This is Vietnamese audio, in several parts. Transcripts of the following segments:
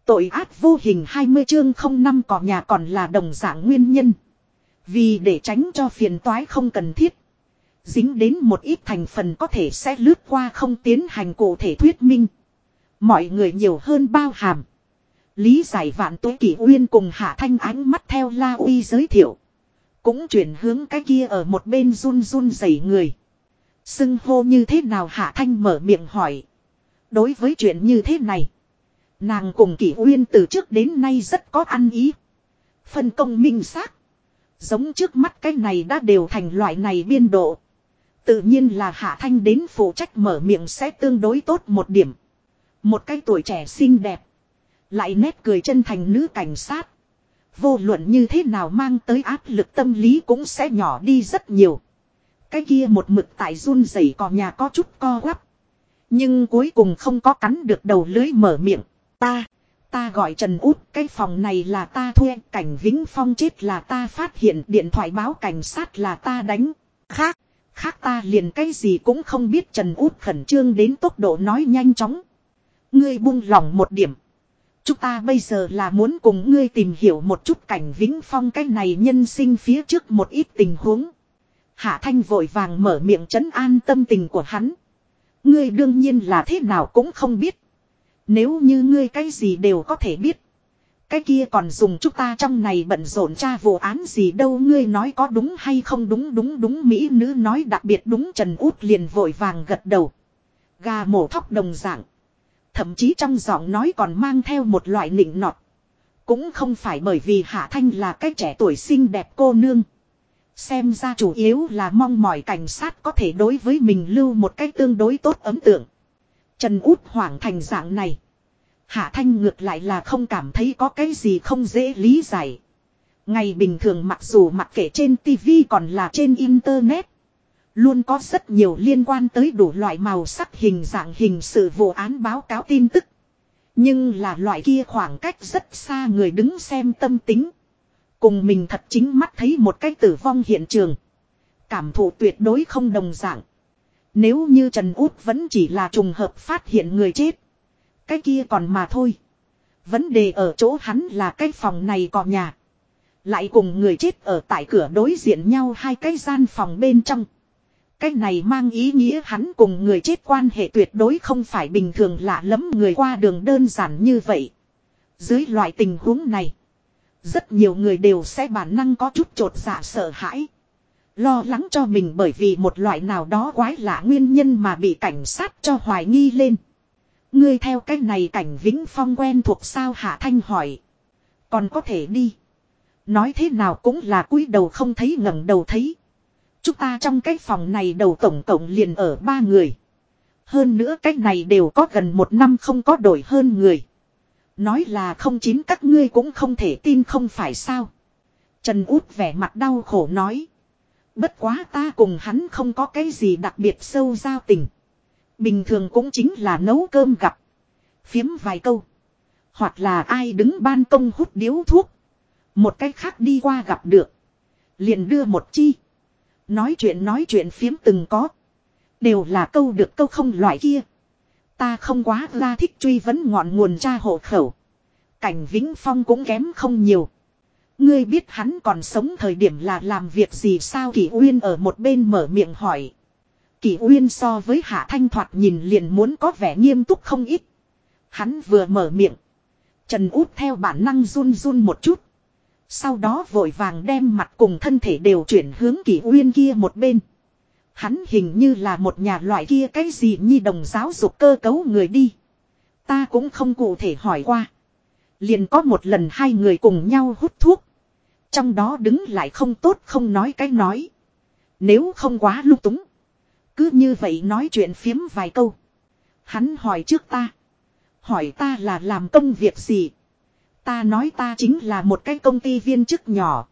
Tội ác vô hình 20 chương 05 cỏ nhà còn là đồng dạng nguyên nhân. Vì để tránh cho phiền toái không cần thiết. Dính đến một ít thành phần có thể sẽ lướt qua không tiến hành cụ thể thuyết minh. Mọi người nhiều hơn bao hàm. Lý giải Vạn Tuế Kỷ Uyên cùng Hạ Thanh ánh mắt theo La Uy giới thiệu. Cũng chuyển hướng cái kia ở một bên run run rẩy người. Xưng hô như thế nào Hạ Thanh mở miệng hỏi. Đối với chuyện như thế này. Nàng cùng Kỷ Uyên từ trước đến nay rất có ăn ý. Phân công minh xác. Giống trước mắt cái này đã đều thành loại này biên độ. Tự nhiên là Hạ Thanh đến phụ trách mở miệng sẽ tương đối tốt một điểm. Một cái tuổi trẻ xinh đẹp. Lại nét cười chân thành nữ cảnh sát. Vô luận như thế nào mang tới áp lực tâm lý cũng sẽ nhỏ đi rất nhiều. Cái kia một mực tại run rẩy cò nhà có chút co quắp. Nhưng cuối cùng không có cắn được đầu lưới mở miệng. Ta gọi Trần Út, cái phòng này là ta thuê, Cảnh Vĩnh Phong chết là ta phát hiện, điện thoại báo cảnh sát là ta đánh. Khác ta liền cái gì cũng không biết. Trần Út khẩn trương đến tốc độ nói nhanh chóng. Ngươi buông lỏng một điểm. Chúng ta bây giờ là muốn cùng ngươi tìm hiểu một chút Cảnh Vĩnh Phong cái này nhân sinh phía trước một ít tình huống. Hạ Thanh vội vàng mở miệng trấn an tâm tình của hắn. Ngươi đương nhiên là thế nào cũng không biết. Nếu như ngươi cái gì đều có thể biết. Cái kia còn dùng chúng ta trong này bận rộn tra vụ án gì đâu. Ngươi nói có đúng hay không? Đúng mỹ nữ nói đặc biệt đúng. Trần Út liền vội vàng gật đầu. Gà mổ thóc đồng dạng. Thậm chí trong giọng nói còn mang theo một loại nịnh nọt. Cũng không phải bởi vì Hạ Thanh là cái trẻ tuổi xinh đẹp cô nương. Xem ra chủ yếu là mong mỏi cảnh sát có thể đối với mình lưu một cách tương đối tốt ấn tượng. Trần Út hoảng thành dạng này. Hạ Thanh ngược lại là không cảm thấy có cái gì không dễ lý giải. Ngày bình thường mặc dù mặc kệ trên TV còn là trên Internet. Luôn có rất nhiều liên quan tới đủ loại màu sắc hình dạng hình sự vụ án báo cáo tin tức. Nhưng là loại kia khoảng cách rất xa người đứng xem tâm tính. Cùng mình thật chính mắt thấy một cái tử vong hiện trường. Cảm thụ tuyệt đối không đồng dạng. Nếu như Trần Út vẫn chỉ là trùng hợp phát hiện người chết. Cái kia còn mà thôi. Vấn đề ở chỗ hắn là cái phòng này có nhà. Lại cùng người chết ở tại cửa đối diện nhau hai cái gian phòng bên trong. Cái này mang ý nghĩa hắn cùng người chết quan hệ tuyệt đối không phải bình thường lạ lẫm người qua đường đơn giản như vậy. Dưới loại tình huống này. Rất nhiều người đều sẽ bản năng có chút chột dạ sợ hãi. Lo lắng cho mình bởi vì một loại nào đó quái lạ nguyên nhân mà bị cảnh sát cho hoài nghi lên. Ngươi theo cách này Cảnh Vĩnh Phong quen thuộc sao? Hạ Thanh hỏi. Còn có thể đi. Nói thế nào cũng là cúi đầu không thấy ngẩng đầu thấy. Chúng ta trong cái phòng này đầu tổng cộng liền ở 3 người. Hơn nữa cách này đều có gần 1 năm không có đổi hơn người. Nói là không chín các ngươi cũng không thể tin không phải sao. Trần Út vẻ mặt đau khổ nói. Bất quá ta cùng hắn không có cái gì đặc biệt sâu giao tình. Bình thường cũng chính là nấu cơm gặp. Phiếm vài câu. Hoặc là ai đứng ban công hút điếu thuốc. Một cách khác đi qua gặp được. Liền đưa một chi. Nói chuyện phiếm từng có. Đều là câu được câu không loại kia. Ta không quá ra thích truy vấn ngọn nguồn tra hộ khẩu. Cảnh Vĩnh Phong cũng kém không nhiều. Ngươi biết hắn còn sống thời điểm là làm việc gì sao? Kỷ Uyên ở một bên mở miệng hỏi. Kỷ Uyên so với Hạ Thanh thoạt nhìn liền muốn có vẻ nghiêm túc không ít. Hắn vừa mở miệng. Trần Út theo bản năng run run một chút. Sau đó vội vàng đem mặt cùng thân thể đều chuyển hướng Kỷ Uyên kia một bên. Hắn hình như là một nhà loại kia cái gì nhi đồng giáo dục cơ cấu người đi. Ta cũng không cụ thể hỏi qua. Liền có một lần hai người cùng nhau hút thuốc. Trong đó đứng lại không tốt không nói cái nói. Nếu không quá lung túng. Cứ như vậy nói chuyện phiếm vài câu. Hắn hỏi trước ta. Hỏi ta là làm công việc gì. Ta nói ta chính là một cái công ty viên chức nhỏ.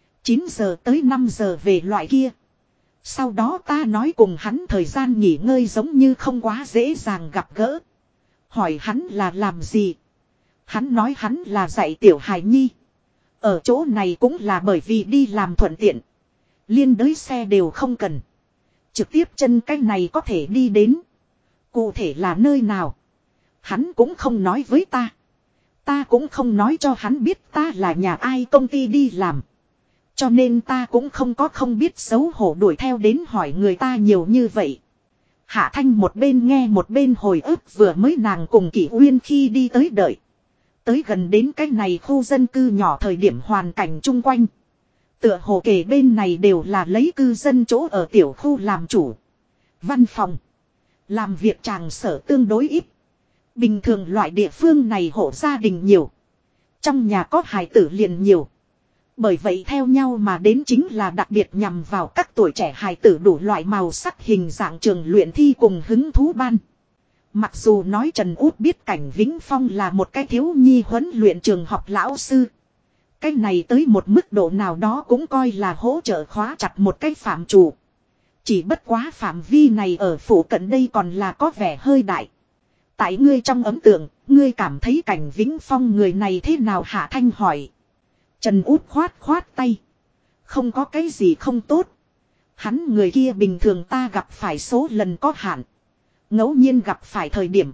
9 giờ tới 5 giờ về loại kia. Sau đó ta nói cùng hắn thời gian nghỉ ngơi giống như không quá dễ dàng gặp gỡ. Hỏi hắn là làm gì. Hắn nói hắn là dạy tiểu hài nhi. Ở chỗ này cũng là bởi vì đi làm thuận tiện. Liên đới xe đều không cần. Trực tiếp chân cái này có thể đi đến. Cụ thể là nơi nào. Hắn cũng không nói với ta. Ta cũng không nói cho hắn biết ta là nhà ai công ty đi làm. Cho nên ta cũng không biết xấu hổ đuổi theo đến hỏi người ta nhiều như vậy. Hạ Thanh một bên nghe một bên hồi ức vừa mới nàng cùng Kỷ Uyên khi đi tới đợi. Tới gần đến cái này khu dân cư nhỏ thời điểm hoàn cảnh chung quanh. Tựa hồ kể bên này đều là lấy cư dân chỗ ở tiểu khu làm chủ. Văn phòng. Làm việc tràng sở tương đối ít. Bình thường loại địa phương này hộ gia đình nhiều. Trong nhà có hài tử liền nhiều. Bởi vậy theo nhau mà đến chính là đặc biệt nhằm vào các tuổi trẻ hài tử đủ loại màu sắc hình dạng trường luyện thi cùng hứng thú ban. Mặc dù nói Trần Út biết Cảnh Vĩnh Phong là một cái thiếu nhi huấn luyện trường học lão sư. Cái này tới một mức độ nào đó cũng coi là hỗ trợ khóa chặt một cái phạm chủ. Chỉ bất quá phạm vi này ở phủ cận đây còn là có vẻ hơi đại. Tại ngươi trong ấn tượng, ngươi cảm thấy Cảnh Vĩnh Phong người này thế nào Hạ Thanh hỏi. Trần Út khoát tay. Không có cái gì không tốt. Hắn người kia bình thường ta gặp phải số lần có hạn. Ngẫu nhiên gặp phải thời điểm.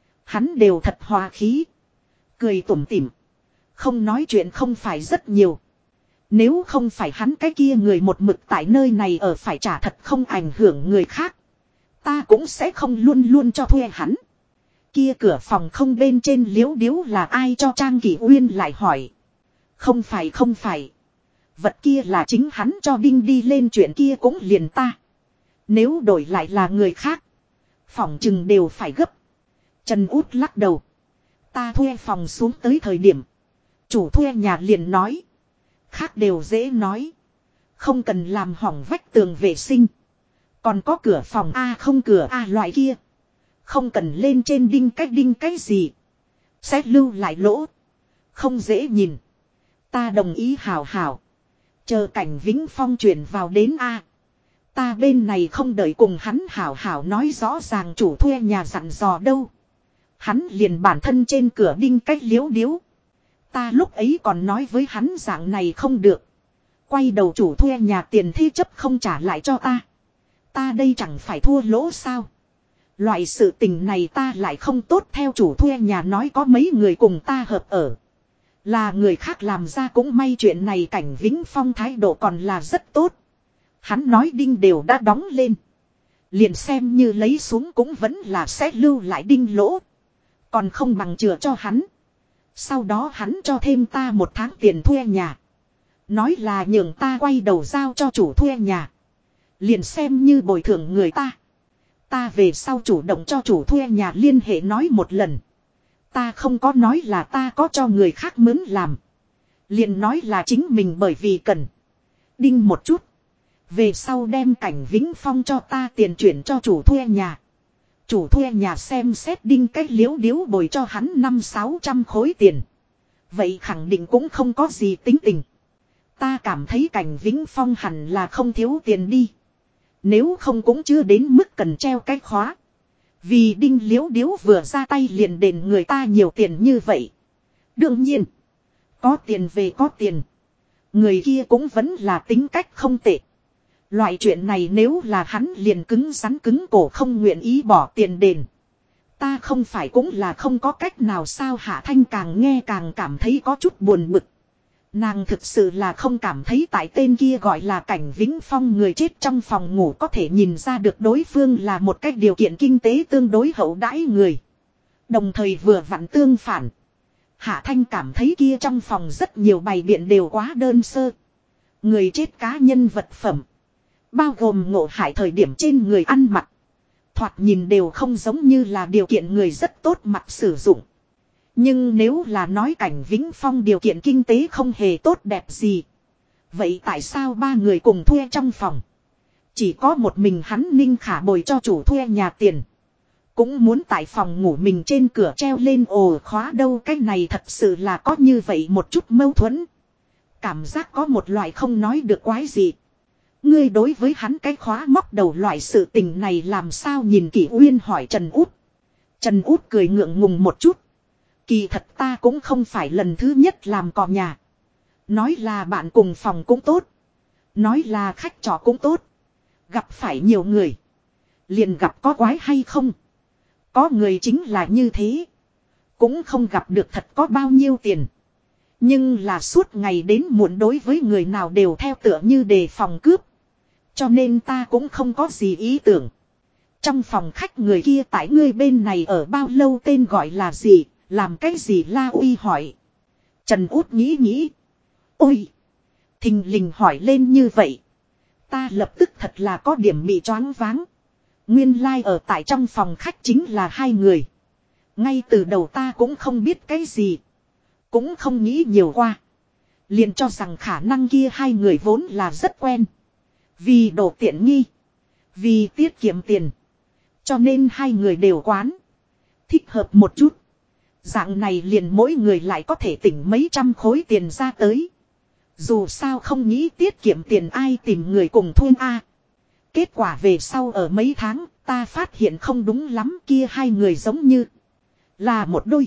Hắn đều thật hòa khí. Cười tủm tỉm. Không nói chuyện không phải rất nhiều. Nếu không phải hắn cái kia người một mực tại nơi này ở phải trả thật không ảnh hưởng người khác. Ta cũng sẽ không luôn luôn cho thuê hắn. Kia cửa phòng không bên trên liếu điếu là ai cho Trang Kỷ Uyên lại hỏi. Không phải. Vật kia là chính hắn cho Đinh đi lên chuyện kia cũng liền ta. Nếu đổi lại là người khác. Phòng chừng đều phải gấp. Trần Út lắc đầu. Ta thuê phòng xuống tới thời điểm. Chủ thuê nhà liền nói. Khác đều dễ nói. Không cần làm hỏng vách tường vệ sinh. Còn có cửa phòng A không cửa A loại kia. Không cần lên trên đinh cái gì. Sẽ lưu lại lỗ. Không dễ nhìn. Ta đồng ý hào. Chờ Cảnh Vĩnh Phong chuyển vào đến A. Ta bên này không đợi cùng hắn hảo nói rõ ràng chủ thuê nhà dặn dò đâu. Hắn liền bản thân trên cửa đinh cách liếu điếu. Ta lúc ấy còn nói với hắn dạng này không được. Quay đầu chủ thuê nhà tiền thế chấp không trả lại cho ta. Ta đây chẳng phải thua lỗ sao. Loại sự tình này ta lại không tốt theo chủ thuê nhà nói có mấy người cùng ta hợp ở. Là người khác làm ra cũng may chuyện này Cảnh Vĩnh Phong thái độ còn là rất tốt. Hắn nói đinh đều đã đóng lên. Liền xem như lấy xuống cũng vẫn là sẽ lưu lại đinh lỗ. Còn không bằng chừa cho hắn. Sau đó hắn cho thêm ta 1 tháng tiền thuê nhà. Nói là nhường ta quay đầu giao cho chủ thuê nhà. Liền xem như bồi thường người ta. Ta về sau chủ động cho chủ thuê nhà liên hệ nói một lần. Ta không có nói là ta có cho người khác mướn làm. Liền nói là chính mình bởi vì cần. Đinh một chút. Về sau đem Cảnh Vĩnh Phong cho ta tiền chuyển cho chủ thuê nhà. Chủ thuê nhà xem xét đinh cách liếu điếu bồi cho hắn 500-600 khối tiền. Vậy khẳng định cũng không có gì tính tình. Ta cảm thấy Cảnh Vĩnh Phong hẳn là không thiếu tiền đi. Nếu không cũng chưa đến mức cần treo cái khóa. Vì đinh liếu điếu vừa ra tay liền đền người ta nhiều tiền như vậy. Đương nhiên. Có tiền về có tiền. Người kia cũng vẫn là tính cách không tệ. Loại chuyện này nếu là hắn liền cứng rắn cứng cổ không nguyện ý bỏ tiền đền. Ta không phải cũng là không có cách nào sao Hạ Thanh càng nghe càng cảm thấy có chút buồn bực. Nàng thực sự là không cảm thấy tại tên kia gọi là Cảnh Vĩnh Phong người chết trong phòng ngủ có thể nhìn ra được đối phương là một cách điều kiện kinh tế tương đối hậu đãi người. Đồng thời vừa vặn tương phản. Hạ Thanh cảm thấy kia trong phòng rất nhiều bày biện đều quá đơn sơ. Người chết cá nhân vật phẩm. Bao gồm ngộ hại thời điểm trên người ăn mặc. Thoạt nhìn đều không giống như là điều kiện người rất tốt mặt sử dụng. Nhưng nếu là nói Cảnh Vĩnh Phong điều kiện kinh tế không hề tốt đẹp gì. Vậy tại sao 3 người cùng thuê trong phòng? Chỉ có một mình hắn Ninh Khả bồi cho chủ thuê nhà tiền. Cũng muốn tại phòng ngủ mình trên cửa treo lên ổ khóa đâu. Cái này thật sự là có như vậy một chút mâu thuẫn. Cảm giác có một loại không nói được quái gì. Ngươi đối với hắn cái khóa móc đầu loại sự tình này làm sao nhìn Kỷ Uyên hỏi Trần Út. Trần Út cười ngượng ngùng một chút. Kỳ thật ta cũng không phải lần thứ nhất làm cò nhà. Nói là bạn cùng phòng cũng tốt. Nói là khách trọ cũng tốt. Gặp phải nhiều người. Liền gặp có quái hay không. Có người chính là như thế. Cũng không gặp được thật có bao nhiêu tiền. Nhưng là suốt ngày đến muộn đối với người nào đều theo tựa như đề phòng cướp. Cho nên ta cũng không có gì ý tưởng. Trong phòng khách người kia tại ngươi bên này ở bao lâu, tên gọi là gì, làm cái gì? La Uy hỏi. Trần Út nghĩ nghĩ. Ôi! Thình lình hỏi lên như vậy. Ta lập tức thật là có điểm bị choáng váng. Nguyên lai ở tại trong phòng khách chính là hai người. Ngay từ đầu ta cũng không biết cái gì. Cũng không nghĩ nhiều qua. Liền cho rằng khả năng kia hai người vốn là rất quen. Vì đồ tiện nghi. Vì tiết kiệm tiền. Cho nên hai người đều quán. Thích hợp một chút. Dạng này liền mỗi người lại có thể tỉnh mấy trăm khối tiền ra tới. Dù sao không nghĩ tiết kiệm tiền, ai tìm người cùng thuê a. Kết quả về sau ở mấy tháng ta phát hiện không đúng lắm, kia hai người giống như là một đôi.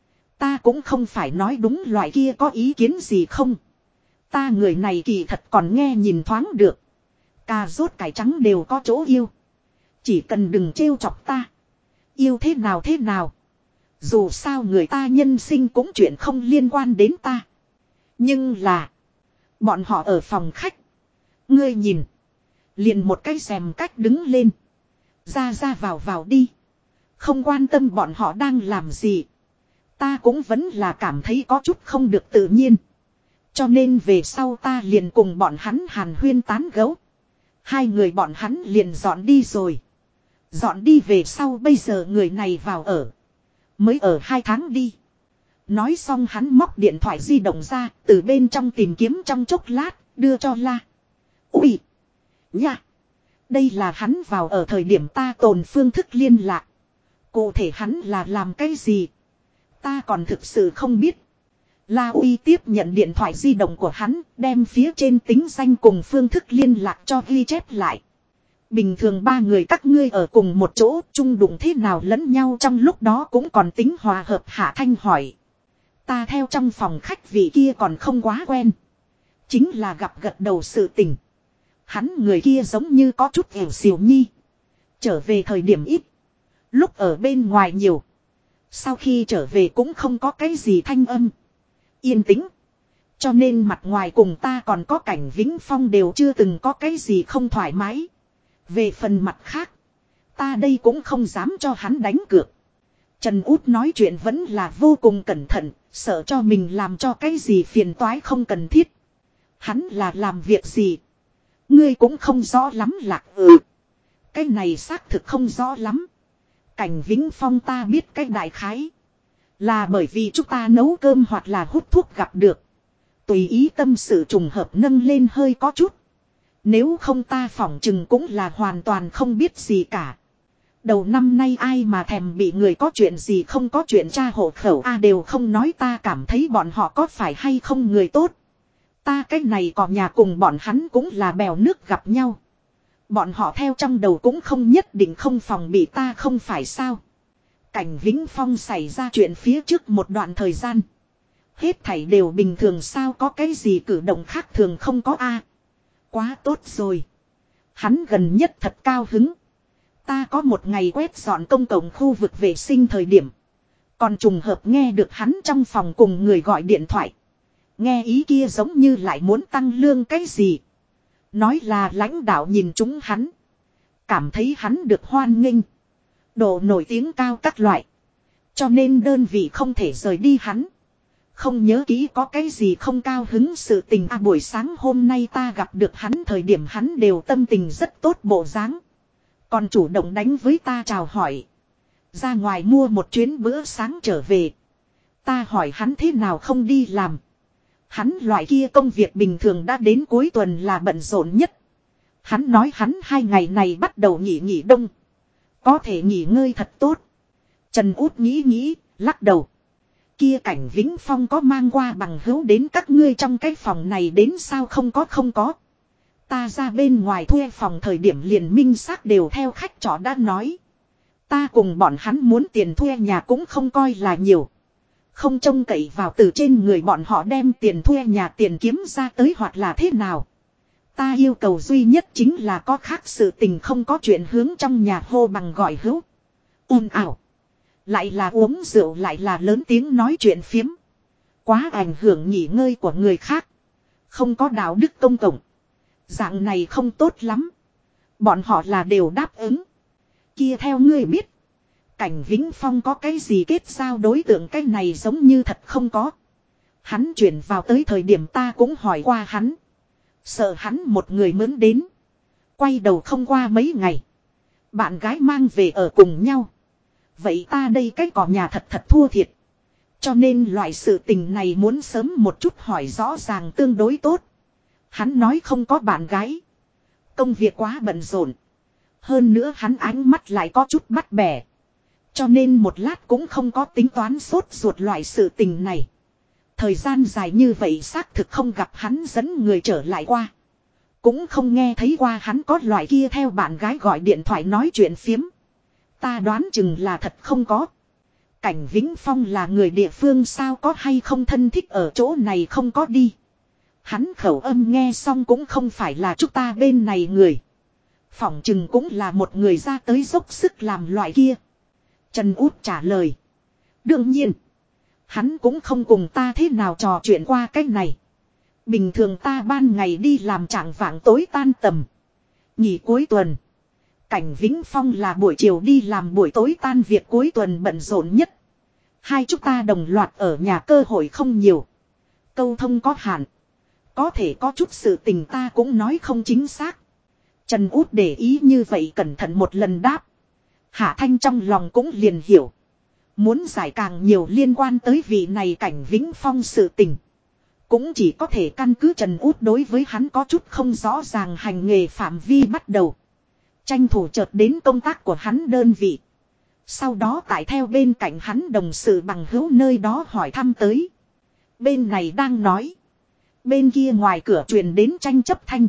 Ta cũng không phải nói đúng loại kia có ý kiến gì không. Ta người này kỳ thật còn nghe nhìn thoáng được. Cà rốt cải trắng đều có chỗ yêu. Chỉ cần đừng trêu chọc ta. Yêu thế nào thế nào. Dù sao người ta nhân sinh cũng chuyện không liên quan đến ta. Nhưng là bọn họ ở phòng khách. Ngươi nhìn. Liền một cái rèm cách đứng lên. Ra ra vào vào đi. Không quan tâm bọn họ đang làm gì. Ta cũng vẫn là cảm thấy có chút không được tự nhiên. Cho nên về sau ta liền cùng bọn hắn hàn huyên tán gẫu. Hai người bọn hắn liền dọn đi rồi. Dọn đi về sau bây giờ người này vào ở. Mới ở 2 tháng đi. Nói xong hắn móc điện thoại di động ra, từ bên trong tìm kiếm trong chốc lát, đưa cho La. Ui! Nha! Đây là hắn vào ở thời điểm ta tồn phương thức liên lạc. Cụ thể hắn là làm cái gì? Ta còn thực sự không biết. La Uy tiếp nhận điện thoại di động của hắn, đem phía trên tính danh cùng phương thức liên lạc cho ghi chép lại. Bình thường ba người các ngươi ở cùng một chỗ, chung đụng thế nào lẫn nhau trong lúc đó cũng còn tính hòa hợp. Hạ Thanh hỏi. Ta theo trong phòng khách vị kia còn không quá quen. Chính là gặp gật đầu sự tình. Hắn người kia giống như có chút ẻo xìu nhi. Trở về thời điểm ít. Lúc ở bên ngoài nhiều. Sau khi trở về cũng không có cái gì thanh âm. Yên tĩnh. Cho nên mặt ngoài cùng ta còn có Cảnh Vĩnh Phong đều chưa từng có cái gì không thoải mái. Về phần mặt khác. Ta đây cũng không dám cho hắn đánh cược. Trần Út nói chuyện vẫn là vô cùng cẩn thận. Sợ cho mình làm cho cái gì phiền toái không cần thiết. Hắn là làm việc gì? Ngươi cũng không rõ lắm lạc. Cái này xác thực không rõ lắm. Cảnh Vĩnh Phong ta biết cái đại khái. Là bởi vì chúng ta nấu cơm hoặc là hút thuốc gặp được. Tùy ý tâm sự trùng hợp nâng lên hơi có chút. Nếu không ta phỏng chừng cũng là hoàn toàn không biết gì cả. Đầu năm nay ai mà thèm bị người có chuyện gì không có chuyện tra hộ khẩu đều không nói, ta cảm thấy bọn họ có phải hay không người tốt. Ta cái này có nhà cùng bọn hắn cũng là bèo nước gặp nhau. Bọn họ theo trong đầu cũng không nhất định không phòng bị ta không phải sao. Cảnh Vĩnh Phong xảy ra chuyện phía trước một đoạn thời gian. Hết thảy đều bình thường sao, có cái gì cử động khác thường không có Quá tốt rồi. Hắn gần nhất thật cao hứng. Ta có một ngày quét dọn công cộng khu vực vệ sinh thời điểm. Còn trùng hợp nghe được hắn trong phòng cùng người gọi điện thoại. Nghe ý kia giống như lại muốn tăng lương cái gì. Nói là lãnh đạo nhìn chúng hắn. Cảm thấy hắn được hoan nghênh. Độ nổi tiếng cao các loại. Cho nên đơn vị không thể rời đi hắn. Không nhớ kỹ có cái gì không cao hứng sự tình buổi sáng hôm nay ta gặp được hắn thời điểm hắn đều tâm tình rất tốt bộ dáng. Còn chủ động đánh với ta chào hỏi. Ra ngoài mua một chuyến bữa sáng trở về. Ta hỏi hắn thế nào không đi làm. Hắn loại kia công việc bình thường đã đến cuối tuần là bận rộn nhất. Hắn nói hắn 2 ngày này bắt đầu nghỉ đông. Có thể nghỉ ngơi thật tốt. Trần Út nghĩ, lắc đầu. Kia Cảnh Vĩnh Phong có mang qua bằng hữu đến các ngươi trong cái phòng này đến sao? Không có. Ta ra bên ngoài thuê phòng thời điểm liền minh xác đều theo khách trọ đã nói. Ta cùng bọn hắn muốn tiền thuê nhà cũng không coi là nhiều. Không trông cậy vào từ trên người bọn họ đem tiền thuê nhà tiền kiếm ra tới hoặc là thế nào. Ta yêu cầu duy nhất chính là có khác sự tình, không có chuyện hướng trong nhà hô bằng gọi hữu. Ồn ào. Lại là uống rượu lại là lớn tiếng nói chuyện phiếm. Quá ảnh hưởng nghỉ ngơi của người khác. Không có đạo đức công cộng. Dạng này không tốt lắm. Bọn họ là đều đáp ứng. Kia theo ngươi biết. Cảnh Vĩnh Phong có cái gì kết giao đối tượng cái này giống như thật không có. Hắn chuyển vào tới thời điểm ta cũng hỏi qua hắn. Sợ hắn một người mướn đến. Quay đầu không qua mấy ngày. Bạn gái mang về ở cùng nhau. Vậy ta đây cái cỏ nhà thật thật thua thiệt. Cho nên loại sự tình này muốn sớm một chút hỏi rõ ràng tương đối tốt. Hắn nói không có bạn gái. Công việc quá bận rộn. Hơn nữa hắn ánh mắt lại có chút bắt bẻ. Cho nên một lát cũng không có tính toán sốt ruột loại sự tình này. Thời gian dài như vậy xác thực không gặp hắn dẫn người trở lại qua. Cũng không nghe thấy qua hắn có loại kia theo bạn gái gọi điện thoại nói chuyện phiếm. Ta đoán chừng là thật không có. Cảnh Vĩnh Phong là người địa phương sao có hay không thân thích ở chỗ này không có đi. Hắn khẩu âm nghe xong cũng không phải là chúng ta bên này người. Phỏng chừng cũng là một người ra tới dốc sức làm loại kia. Trần Út trả lời. Đương nhiên. Hắn cũng không cùng ta thế nào trò chuyện qua cách này. Bình thường ta ban ngày đi làm trạng vạng tối tan tầm. Nghỉ cuối tuần. Cảnh Vĩnh Phong là buổi chiều đi làm buổi tối tan việc cuối tuần bận rộn nhất. Hai chúng ta đồng loạt ở nhà cơ hội không nhiều. Câu thông có hạn. Có thể có chút sự tình ta cũng nói không chính xác. Trần Út để ý như vậy cẩn thận một lần đáp. Hạ Thanh trong lòng cũng liền hiểu. Muốn giải càng nhiều liên quan tới vị này Cảnh Vĩnh Phong sự tình. Cũng chỉ có thể căn cứ Trần Út đối với hắn có chút không rõ ràng hành nghề phạm vi bắt đầu. Tranh thủ chợt đến công tác của hắn đơn vị. Sau đó tại theo bên cạnh hắn đồng sự bằng hữu nơi đó hỏi thăm tới. Bên này đang nói. Bên kia ngoài cửa truyền đến tranh chấp thanh.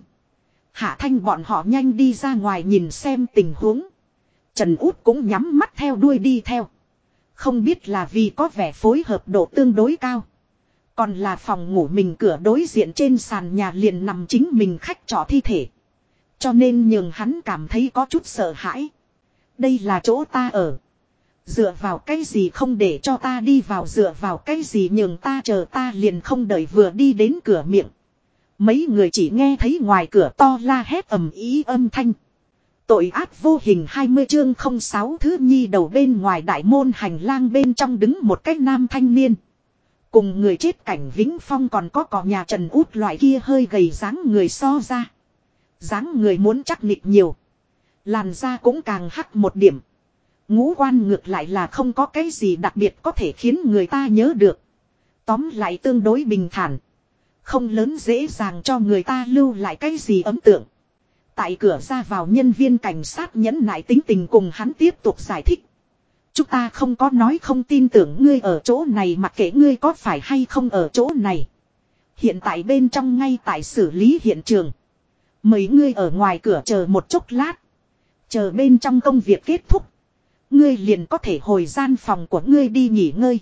Hạ Thanh bọn họ nhanh đi ra ngoài nhìn xem tình huống. Trần Út cũng nhắm mắt theo đuôi đi theo. Không biết là vì có vẻ phối hợp độ tương đối cao. Còn là phòng ngủ mình cửa đối diện trên sàn nhà liền nằm chính mình khách trọ thi thể. Cho nên nhường hắn cảm thấy có chút sợ hãi. Đây là chỗ ta ở. Dựa vào cái gì không để cho ta đi vào, dựa vào cái gì nhường ta chờ, ta liền không đợi vừa đi đến cửa miệng. Mấy người chỉ nghe thấy ngoài cửa to la hét ầm ý âm thanh. Tội ác vô hình 20 chương 06 thứ nhi đầu bên ngoài đại môn hành lang bên trong đứng một cái nam thanh niên. Cùng người chết Cảnh Vĩnh Phong còn có cỏ nhà Trần Út loại kia hơi gầy dáng người so ra. Dáng người muốn chắc nịch nhiều. Làn da cũng càng hắc một điểm. Ngũ quan ngược lại là không có cái gì đặc biệt có thể khiến người ta nhớ được. Tóm lại tương đối bình thản. Không lớn dễ dàng cho người ta lưu lại cái gì ấn tượng. Tại cửa ra vào nhân viên cảnh sát nhẫn nại tính tình cùng hắn tiếp tục giải thích. Chúng ta không có nói không tin tưởng ngươi ở chỗ này, mặc kệ ngươi có phải hay không ở chỗ này. Hiện tại bên trong ngay tại xử lý hiện trường. Mấy ngươi ở ngoài cửa chờ một chốc lát. Chờ bên trong công việc kết thúc. Ngươi liền có thể hồi gian phòng của ngươi đi nghỉ ngơi.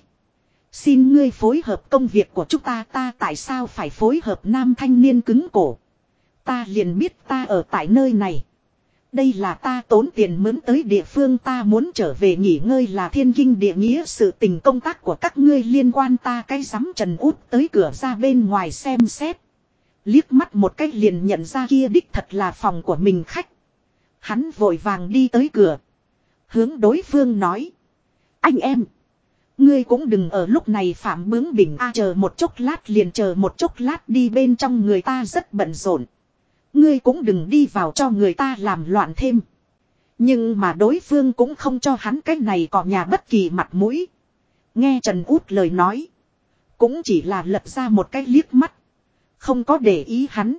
Xin ngươi phối hợp công việc của chúng ta. Ta tại sao phải phối hợp? Nam thanh niên cứng cổ. Ta liền biết ta ở tại nơi này. Đây là ta tốn tiền mướn tới địa phương, ta muốn trở về nghỉ ngơi là thiên kinh địa nghĩa, sự tình công tác của các ngươi liên quan ta cái rắm. Trần Út tới cửa ra bên ngoài xem xét. Liếc mắt một cái liền nhận ra kia đích thật là phòng của mình khách. Hắn vội vàng đi tới cửa. Hướng đối phương nói. Anh em. Ngươi cũng đừng ở lúc này phạm bướng bỉnh chờ một chốc lát liền chờ một chốc lát đi, bên trong người ta rất bận rộn. Ngươi cũng đừng đi vào cho người ta làm loạn thêm. Nhưng mà đối phương cũng không cho hắn cái này cỏ nhà bất kỳ mặt mũi. Nghe Trần Út lời nói. Cũng chỉ là lật ra một cái liếc mắt. Không có để ý hắn.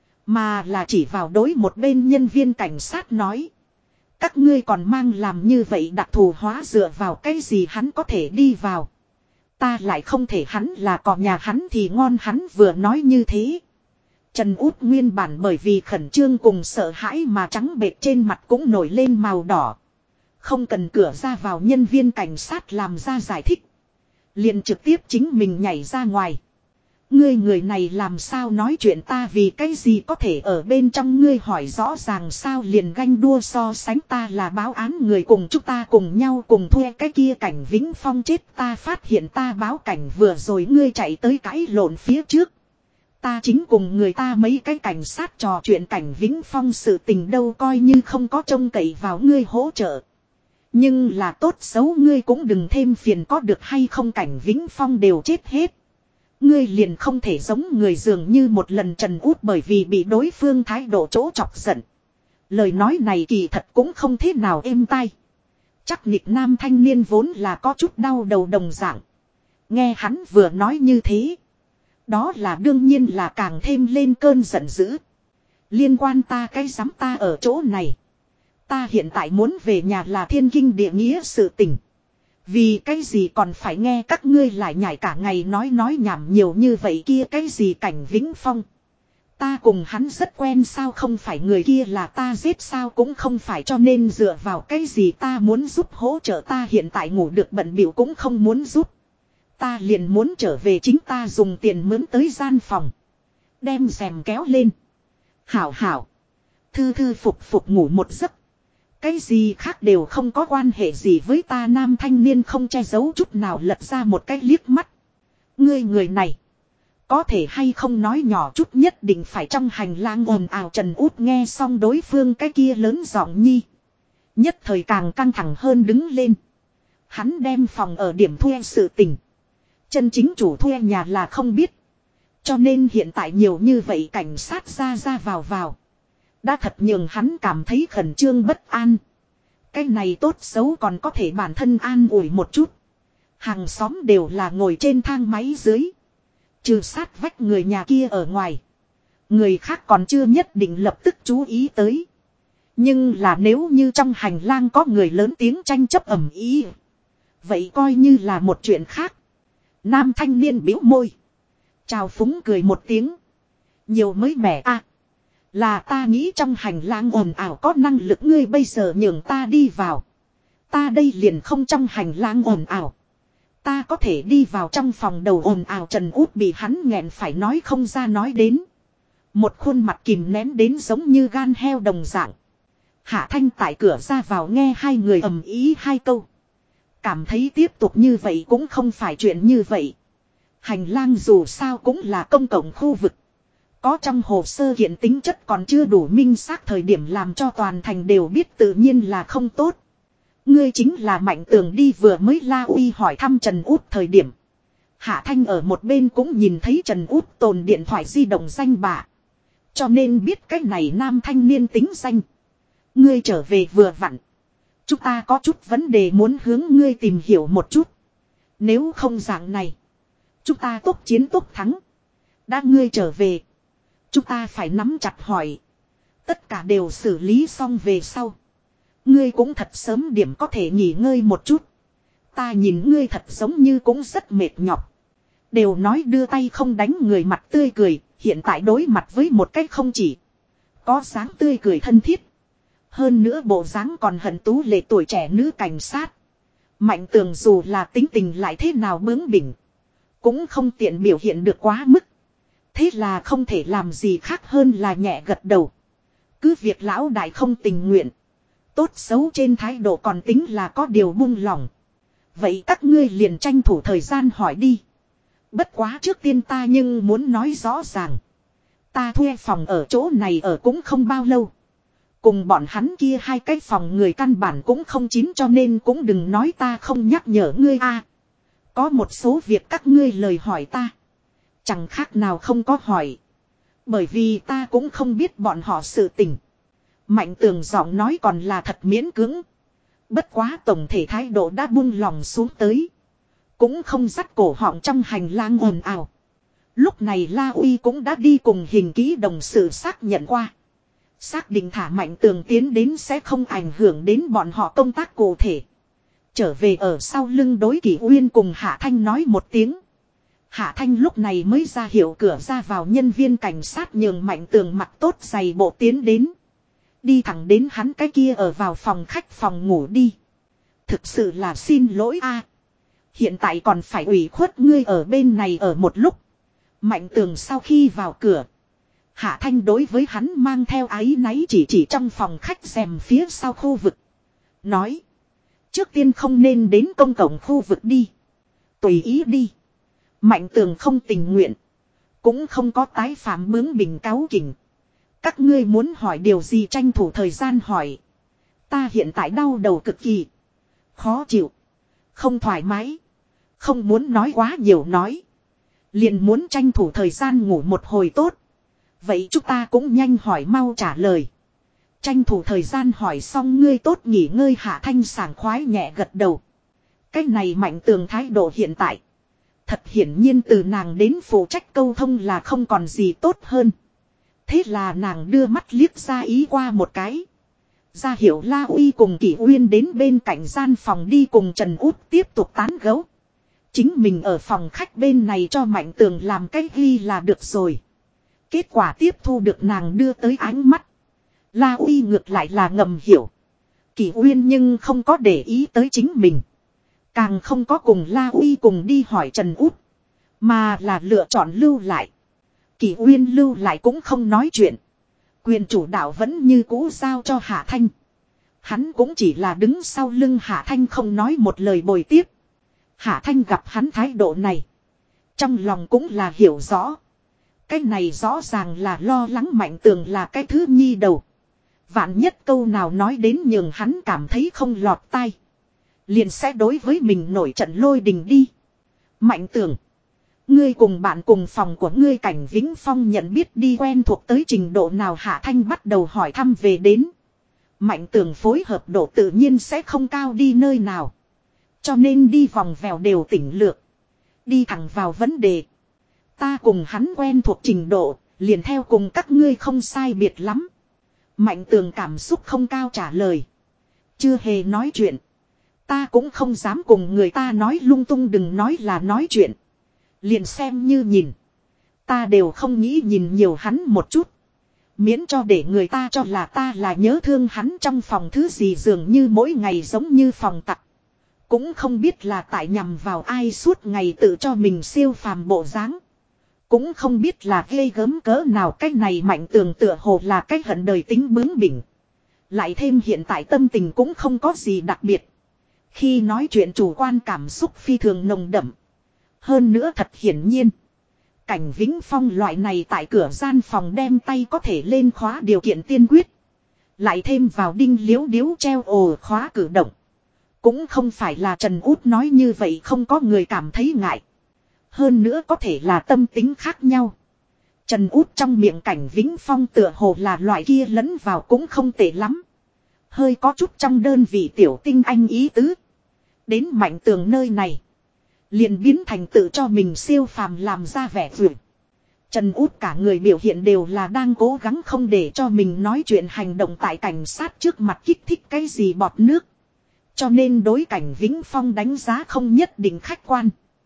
Mà là chỉ vào đối một bên nhân viên cảnh sát nói. Các ngươi còn mang làm như vậy đặc thù hóa, dựa vào cái gì hắn có thể đi vào. Ta lại không thể, hắn là cỏ nhà hắn thì ngon. Hắn vừa nói như thế. Trần Út nguyên bản bởi vì khẩn trương cùng sợ hãi mà trắng bệch trên mặt cũng nổi lên màu đỏ. Không cần cửa ra vào nhân viên cảnh sát làm ra giải thích. Liền trực tiếp chính mình nhảy ra ngoài. Ngươi người này làm sao nói chuyện ta vì cái gì có thể ở bên trong ngươi hỏi rõ ràng sao liền ganh đua so sánh ta là báo án người cùng chúng ta cùng nhau cùng thuê cái kia Cảnh Vĩnh Phong chết ta phát hiện ta báo cảnh vừa rồi ngươi chạy tới cãi lộn phía trước. Ta chính cùng người ta mấy cái cảnh sát trò chuyện Cảnh Vĩnh Phong sự tình đâu coi như không có trông cậy vào ngươi hỗ trợ. Nhưng là tốt xấu ngươi cũng đừng thêm phiền có được hay không Cảnh Vĩnh Phong đều chết hết. Ngươi liền không thể giống người dường như một lần trần út bởi vì bị đối phương thái độ chỗ chọc giận. Lời nói này kỳ thật cũng không thế nào êm tai. Chắc nịch nam thanh niên vốn là có chút đau đầu đồng dạng. Nghe hắn vừa nói như thế. Đó là đương nhiên là càng thêm lên cơn giận dữ. Liên quan ta cái dám ta ở chỗ này. Ta hiện tại muốn về nhà là thiên kinh địa nghĩa sự tình. Vì cái gì còn phải nghe các ngươi lại nhảy cả ngày nói nhảm nhiều như vậy kia cái gì Cảnh Vĩnh Phong. Ta cùng hắn rất quen sao không phải người kia là ta giết sao cũng không phải cho nên dựa vào cái gì ta muốn giúp hỗ trợ ta hiện tại ngủ được bận bịu cũng không muốn giúp. Ta liền muốn trở về chính ta dùng tiền mướn tới gian phòng. Đem rèm kéo lên. Hảo hảo. Thư thư phục phục ngủ một giấc. Cái gì khác đều không có quan hệ gì với ta nam thanh niên không che giấu chút nào lật ra một cái liếc mắt. Ngươi người này. Có thể hay không nói nhỏ chút nhất định phải trong hành lang ồn ào Trần Út nghe xong đối phương cái kia lớn giọng nhi. Nhất thời càng căng thẳng hơn đứng lên. Hắn đem phòng ở điểm thuê sự tình. Chân chính chủ thuê nhà là không biết. Cho nên hiện tại nhiều như vậy cảnh sát ra vào. Đã thật nhường hắn cảm thấy khẩn trương bất an. Cái này tốt xấu còn có thể bản thân an ủi một chút. Hàng xóm đều là ngồi trên thang máy dưới. Trừ sát vách người nhà kia ở ngoài. Người khác còn chưa nhất định lập tức chú ý tới. Nhưng là nếu như trong hành lang có người lớn tiếng tranh chấp ầm ĩ, vậy coi như là một chuyện khác. Nam thanh niên bĩu môi. Chào phúng cười một tiếng. Nhiều mới mẻ à. Là ta nghĩ trong hành lang ồn ào có năng lực ngươi bây giờ nhường ta đi vào. Ta đây liền không trong hành lang ồn ào. Ta có thể đi vào trong phòng đầu ồn ào Trần Út bị hắn nghẹn phải nói không ra nói đến. Một khuôn mặt kìm nén đến giống như gan heo đồng dạng. Hạ Thanh tại cửa ra vào nghe hai người ầm ĩ hai câu. Cảm thấy tiếp tục như vậy cũng không phải chuyện như vậy. Hành lang dù sao cũng là công cộng khu vực. Có trong hồ sơ kiện tính chất còn chưa đủ minh xác thời điểm làm cho toàn thành đều biết tự nhiên là không tốt. Ngươi chính là Mạnh Tường đi vừa mới La Uy hỏi thăm Trần Út thời điểm. Hạ Thanh ở một bên cũng nhìn thấy Trần Út tồn điện thoại di động danh bạ. Cho nên biết cái này nam thanh niên tính danh. Ngươi trở về vừa vặn. Chúng ta có chút vấn đề muốn hướng ngươi tìm hiểu một chút. Nếu không dạng này. Chúng ta tốt chiến tốt thắng. Đã ngươi trở về. Chúng ta phải nắm chặt hỏi. Tất cả đều xử lý xong về sau. Ngươi cũng thật sớm điểm có thể nghỉ ngơi một chút. Ta nhìn ngươi thật giống như cũng rất mệt nhọc. Đều nói đưa tay không đánh người mặt tươi cười. Hiện tại đối mặt với một cách không chỉ. Có dáng tươi cười thân thiết. Hơn nữa bộ dáng còn hận tú lệ tuổi trẻ nữ cảnh sát. Mạnh Tường dù là tính tình lại thế nào bướng bỉnh. Cũng không tiện biểu hiện được quá mức. Thế là không thể làm gì khác hơn là nhẹ gật đầu. Cứ việc lão đại không tình nguyện. Tốt xấu trên thái độ còn tính là có điều buông lỏng. Vậy các ngươi liền tranh thủ thời gian hỏi đi. Bất quá trước tiên ta nhưng muốn nói rõ ràng. Ta thuê phòng ở chỗ này ở cũng không bao lâu. Cùng bọn hắn kia hai cái phòng người căn bản cũng không chín cho nên cũng đừng nói ta không nhắc nhở ngươi a. Có một số việc các ngươi lời hỏi ta. Chẳng khác nào không có hỏi. Bởi vì ta cũng không biết bọn họ sự tình. Mạnh Tường giọng nói còn là thật miễn cưỡng. Bất quá tổng thể thái độ đã buông lòng xuống tới. Cũng không dắt cổ họng trong hành lang ồn ào. Lúc này La Uy cũng đã đi cùng hình ký đồng sự xác nhận qua. Xác định thả Mạnh Tường tiến đến sẽ không ảnh hưởng đến bọn họ công tác cụ thể. Trở về ở sau lưng đối Kỷ Uyên cùng Hạ Thanh nói một tiếng. Hạ Thanh lúc này mới ra hiệu cửa ra vào nhân viên cảnh sát nhường Mạnh Tường mặc tốt giày bộ tiến đến. Đi thẳng đến hắn cái kia ở vào phòng khách phòng ngủ đi. Thực sự là xin lỗi a. Hiện tại còn phải ủy khuất ngươi ở bên này ở một lúc. Mạnh Tường sau khi vào cửa. Hạ Thanh đối với hắn mang theo áy náy chỉ trong phòng khách rèm phía sau khu vực. Nói. Trước tiên không nên đến công cộng khu vực đi. Tùy ý đi. Mạnh Tường không tình nguyện. Cũng không có tái phạm bướng bỉnh cáu kỉnh. Các ngươi muốn hỏi điều gì tranh thủ thời gian hỏi. Ta hiện tại đau đầu cực kỳ. Khó chịu. Không thoải mái. Không muốn nói quá nhiều nói. Liền muốn tranh thủ thời gian ngủ một hồi tốt. Vậy chúng ta cũng nhanh hỏi mau trả lời. Tranh thủ thời gian hỏi xong ngươi tốt nghỉ ngơi. Hạ Thanh sảng khoái nhẹ gật đầu. Cái này Mạnh Tường thái độ hiện tại. Thật hiển nhiên từ nàng đến phụ trách câu thông là không còn gì tốt hơn. Thế là nàng đưa mắt liếc ra ý qua một cái. Ra hiệu La Uy cùng Kỷ Uyên đến bên cạnh gian phòng đi cùng Trần Út tiếp tục tán gẫu. Chính mình ở phòng khách bên này cho Mạnh Tường làm cái ghi là được rồi. Kết quả tiếp thu được nàng đưa tới ánh mắt. La Uy ngược lại là ngầm hiểu. Kỷ Uyên nhưng không có để ý tới chính mình. Càng không có cùng La Uy cùng đi hỏi Trần Út. Mà là lựa chọn lưu lại. Kỷ Uyên lưu lại cũng không nói chuyện. Quyền chủ đạo vẫn như cũ giao cho Hạ Thanh. Hắn cũng chỉ là đứng sau lưng Hạ Thanh không nói một lời bồi tiếp. Hạ Thanh gặp hắn thái độ này. Trong lòng cũng là hiểu rõ. Cái này rõ ràng là lo lắng Mạnh Tường là cái thứ nhi đầu. Vạn nhất câu nào nói đến nhường hắn cảm thấy không lọt tai. Liền sẽ đối với mình nổi trận lôi đình đi. Mạnh Tường. Ngươi cùng bạn cùng phòng của ngươi Cảnh Vĩnh Phong nhận biết đi quen thuộc tới trình độ nào. Hạ Thanh bắt đầu hỏi thăm về đến. Mạnh Tường phối hợp độ tự nhiên sẽ không cao đi nơi nào. Cho nên đi vòng vèo đều tỉnh lược. Đi thẳng vào vấn đề. Ta cùng hắn quen thuộc trình độ, liền theo cùng các ngươi không sai biệt lắm. Mạnh Tường cảm xúc không cao trả lời. Chưa hề nói chuyện. Ta cũng không dám cùng người ta nói lung tung, đừng nói là nói chuyện. Liền xem như nhìn. Ta đều không nghĩ nhìn nhiều hắn một chút. Miễn cho để người ta cho là ta là nhớ thương hắn trong phòng thứ gì dường như mỗi ngày giống như phòng tặc. Cũng không biết là tại nhằm vào ai suốt ngày tự cho mình siêu phàm bộ dáng. Cũng không biết là ghê gớm cỡ nào. Cái này Mạnh Tường tựa hồ là cái hận đời tính bướng bỉnh. Lại thêm hiện tại tâm tình cũng không có gì đặc biệt. Khi nói chuyện chủ quan cảm xúc phi thường nồng đậm. Hơn nữa thật hiển nhiên. Cảnh Vĩnh Phong loại này tại cửa gian phòng đem tay có thể lên khóa điều kiện tiên quyết. Lại thêm vào đinh liếu điếu treo ồ khóa cử động. Cũng không phải là Trần Út nói như vậy không có người cảm thấy ngại. Hơn nữa có thể là tâm tính khác nhau. Trần Út trong miệng Cảnh Vĩnh Phong tựa hồ là loại kia lẫn vào cũng không tệ lắm. Hơi có chút trong đơn vị tiểu tinh anh ý tứ. Đến Mạnh Tường nơi này. Liền biến thành tự cho mình siêu phàm làm ra vẻ vượt. Trần Út cả người biểu hiện đều là đang cố gắng không để cho mình nói chuyện hành động tại cảnh sát trước mặt kích thích cái gì bọt nước. Cho nên đối Cảnh Vĩnh Phong đánh giá không nhất định khách quan.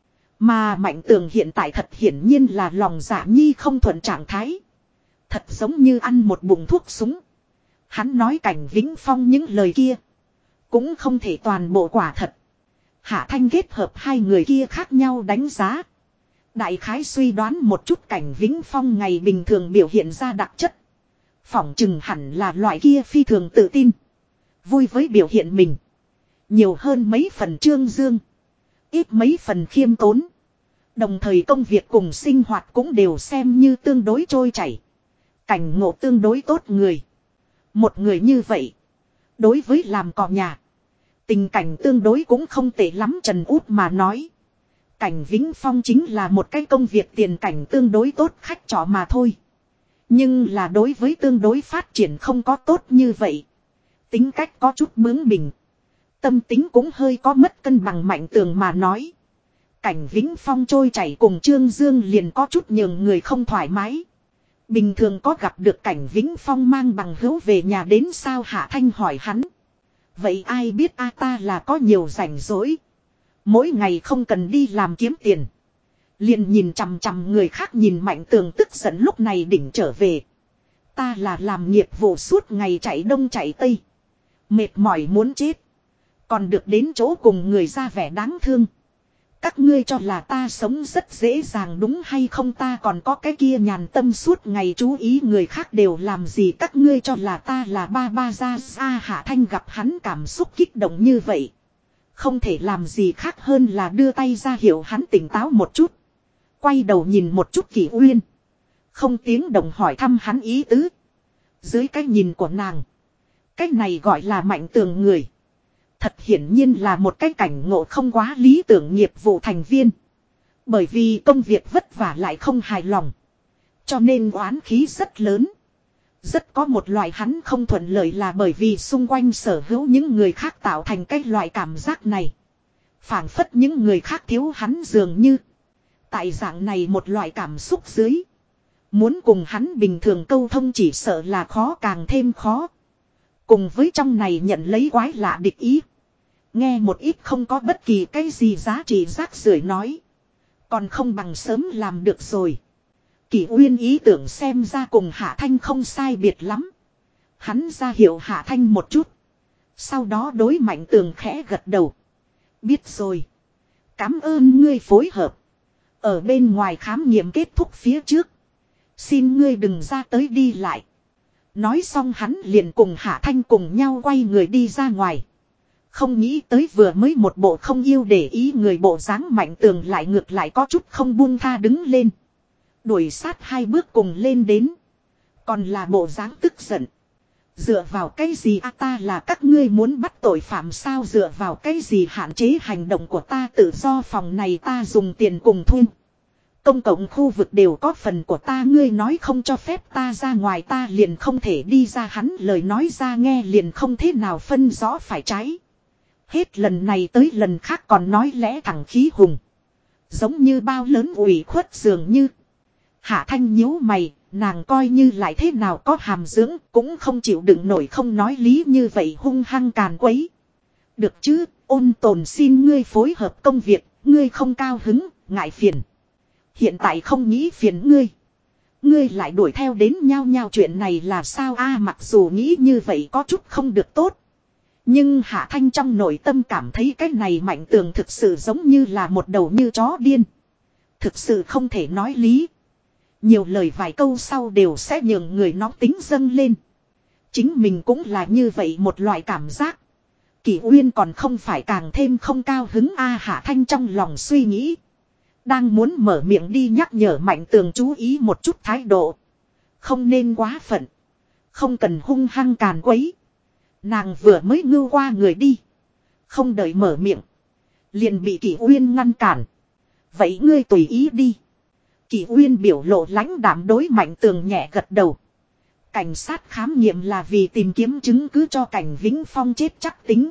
Mà Mạnh Tường hiện tại thật hiển nhiên là lòng dạ nhi không thuận trạng thái. Thật giống như ăn một bụng thuốc súng. Hắn nói Cảnh Vĩnh Phong những lời kia. Cũng không thể toàn bộ quả thật. Hạ Thanh kết hợp hai người kia khác nhau đánh giá. Đại khái suy đoán một chút Cảnh Vĩnh Phong ngày bình thường biểu hiện ra đặc chất. Phỏng chừng hẳn là loại kia phi thường tự tin. Vui với biểu hiện mình. Nhiều hơn mấy phần trương dương. Ít mấy phần khiêm tốn. Đồng thời công việc cùng sinh hoạt cũng đều xem như tương đối trôi chảy. Cảnh ngộ tương đối tốt người. Một người như vậy. Đối với làm cò nhà. Tình cảnh tương đối cũng không tệ lắm. Trần Út mà nói. Cảnh Vĩnh Phong chính là một cái công việc tiền cảnh tương đối tốt khách trọ mà thôi. Nhưng là đối với tương đối phát triển không có tốt như vậy. Tính cách có chút bướng bỉnh. Tâm tính cũng hơi có mất cân bằng. Mạnh Tường mà nói. Cảnh Vĩnh Phong trôi chảy cùng Trương Dương liền có chút nhường người không thoải mái. Bình thường có gặp được Cảnh Vĩnh Phong mang bằng hữu về nhà đến sao? Hạ Thanh hỏi hắn. Vậy ai biết ta là có nhiều rảnh rỗi. Mỗi ngày không cần đi làm kiếm tiền. Liền nhìn chằm chằm người khác nhìn. Mạnh Tường tức giận lúc này đỉnh trở về. Ta là làm nghiệp vụ suốt ngày chạy đông chạy tây. Mệt mỏi muốn chết. Còn được đến chỗ cùng người ra vẻ đáng thương. Các ngươi cho là ta sống rất dễ dàng đúng hay không, ta còn có cái kia nhàn tâm suốt ngày chú ý người khác đều làm gì, các ngươi cho là ta là ba ba ra ra. Hạ Thanh gặp hắn cảm xúc kích động như vậy, không thể làm gì khác hơn là đưa tay ra hiệu hắn tỉnh táo một chút. Quay đầu nhìn một chút Kỷ Uyên, không tiếng động hỏi thăm hắn ý tứ. Dưới cái nhìn của nàng, cái này gọi là Mạnh Tường người, thật hiển nhiên là một cái cảnh ngộ không quá lý tưởng nghiệp vụ thành viên. Bởi vì công việc vất vả lại không hài lòng, cho nên oán khí rất lớn. Rất có một loại hắn không thuận lợi là bởi vì xung quanh sở hữu những người khác tạo thành cái loại cảm giác này. Phảng phất những người khác thiếu hắn dường như. Tại dạng này một loại cảm xúc dưới, muốn cùng hắn bình thường câu thông chỉ sợ là khó càng thêm khó. Cùng với trong này nhận lấy quái lạ địch ý. Nghe một ít không có bất kỳ cái gì giá trị rác rưởi nói, còn không bằng sớm làm được rồi. Kỷ Uyên ý tưởng xem ra cùng Hạ Thanh không sai biệt lắm. Hắn ra hiệu Hạ Thanh một chút, sau đó đối Mạnh Tường khẽ gật đầu. Biết rồi. Cảm ơn ngươi phối hợp. Ở bên ngoài khám nghiệm kết thúc phía trước, xin ngươi đừng ra tới đi lại. Nói xong hắn liền cùng Hạ Thanh cùng nhau quay người đi ra ngoài. Không nghĩ tới vừa mới một bộ không yêu để ý người bộ dáng Mạnh Tường lại ngược lại có chút không buông tha đứng lên. Đuổi sát 2 bước cùng lên đến. Còn là bộ dáng tức giận. Dựa vào cái gì ta là các ngươi muốn bắt tội phạm sao, dựa vào cái gì hạn chế hành động của ta, tự do phòng này ta dùng tiền cùng thu. Công cộng khu vực đều có phần của ta, ngươi nói không cho phép ta ra ngoài ta liền không thể đi ra. Hắn lời nói ra nghe liền không thế nào phân rõ phải trái. Hết lần này tới lần khác còn nói lẽ thẳng khí hùng. Giống như bao lớn ủy khuất dường như. Hạ Thanh nhíu mày, nàng coi như lại thế nào có hàm dưỡng cũng không chịu đựng nổi không nói lý như vậy hung hăng càn quấy. Được chứ, Ôn Tồn xin ngươi phối hợp công việc, ngươi không cao hứng, ngại phiền. Hiện tại không nghĩ phiền ngươi. Ngươi lại đuổi theo đến nhau chuyện này là sao mặc dù nghĩ như vậy có chút không được tốt. Nhưng Hạ Thanh trong nội tâm cảm thấy cái này Mạnh Tường thực sự giống như là một đầu như chó điên. Thực sự không thể nói lý. Nhiều lời vài câu sau đều sẽ nhường người nóng tính dâng lên. Chính mình cũng là như vậy một loại cảm giác. Kỷ Uyên còn không phải càng thêm không cao hứng Hạ Thanh trong lòng suy nghĩ. Đang muốn mở miệng đi nhắc nhở Mạnh Tường chú ý một chút thái độ. Không nên quá phận. Không cần hung hăng càn quấy. Nàng vừa mới ngưu qua người đi. Không đợi mở miệng, liền bị Kỷ Uyên ngăn cản. Vậy ngươi tùy ý đi. Kỷ Uyên biểu lộ lãnh đạm đối Mạnh Tường nhẹ gật đầu. Cảnh sát khám nghiệm là vì tìm kiếm chứng cứ cho Cảnh Vĩnh Phong chết chắc tính.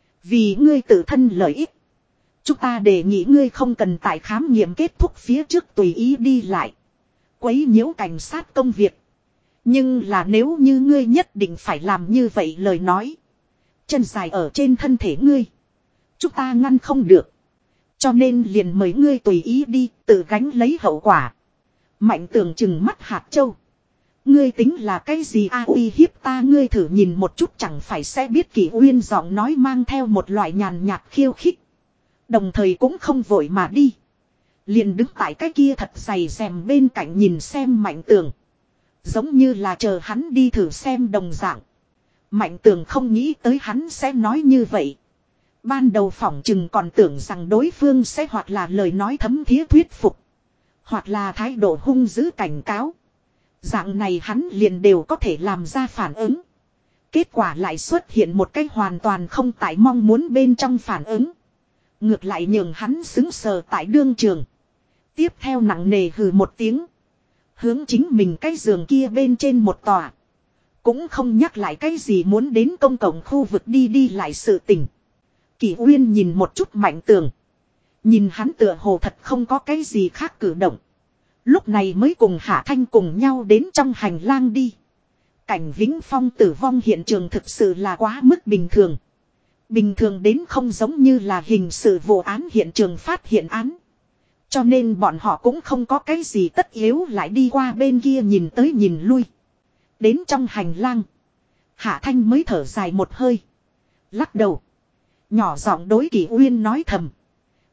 Vì ngươi tự thân lợi ích, chúng ta đề nghị ngươi không cần tại khám nghiệm kết thúc phía trước tùy ý đi lại, quấy nhiễu cảnh sát công việc. Nhưng là nếu như ngươi nhất định phải làm như vậy lời nói, chân dài ở trên thân thể ngươi, chúng ta ngăn không được. Cho nên liền mời ngươi tùy ý đi, tự gánh lấy hậu quả. Mạnh Tường chừng mắt hạt châu. Ngươi tính là cái gì uy hiếp ta, ngươi thử nhìn một chút chẳng phải sẽ biết. Kỷ Uyên giọng nói mang theo một loại nhàn nhạt khiêu khích. Đồng thời cũng không vội mà đi. Liền đứng tại cái kia thật dày rèm bên cạnh nhìn xem Mạnh Tường. Giống như là chờ hắn đi thử xem đồng dạng. Mạnh Tường không nghĩ tới hắn sẽ nói như vậy. Ban đầu phỏng chừng còn tưởng rằng đối phương sẽ hoặc là lời nói thấm thía thuyết phục, hoặc là thái độ hung dữ cảnh cáo. Dạng này hắn liền đều có thể làm ra phản ứng. Kết quả lại xuất hiện một cái hoàn toàn không tại mong muốn bên trong phản ứng. Ngược lại nhường hắn xứng sờ tại đương trường. Tiếp theo nặng nề hừ một tiếng. Hướng chính mình cái giường kia bên trên một tòa. Cũng không nhắc lại cái gì muốn đến công cộng khu vực đi lại sự tình. Kỷ Uyên nhìn một chút Mạnh Tường. Nhìn hắn tựa hồ thật không có cái gì khác cử động. Lúc này mới cùng Hạ Thanh cùng nhau đến trong hành lang đi. Cảnh Vĩnh Phong tử vong hiện trường thực sự là quá mức bình thường. Bình thường đến không giống như là hình sự vụ án hiện trường phát hiện án. Cho nên bọn họ cũng không có cái gì tất yếu lại đi qua bên kia nhìn tới nhìn lui. Đến trong hành lang, Hạ Thanh mới thở dài một hơi. Lắc đầu, nhỏ giọng đối Kỷ Uyên nói thầm.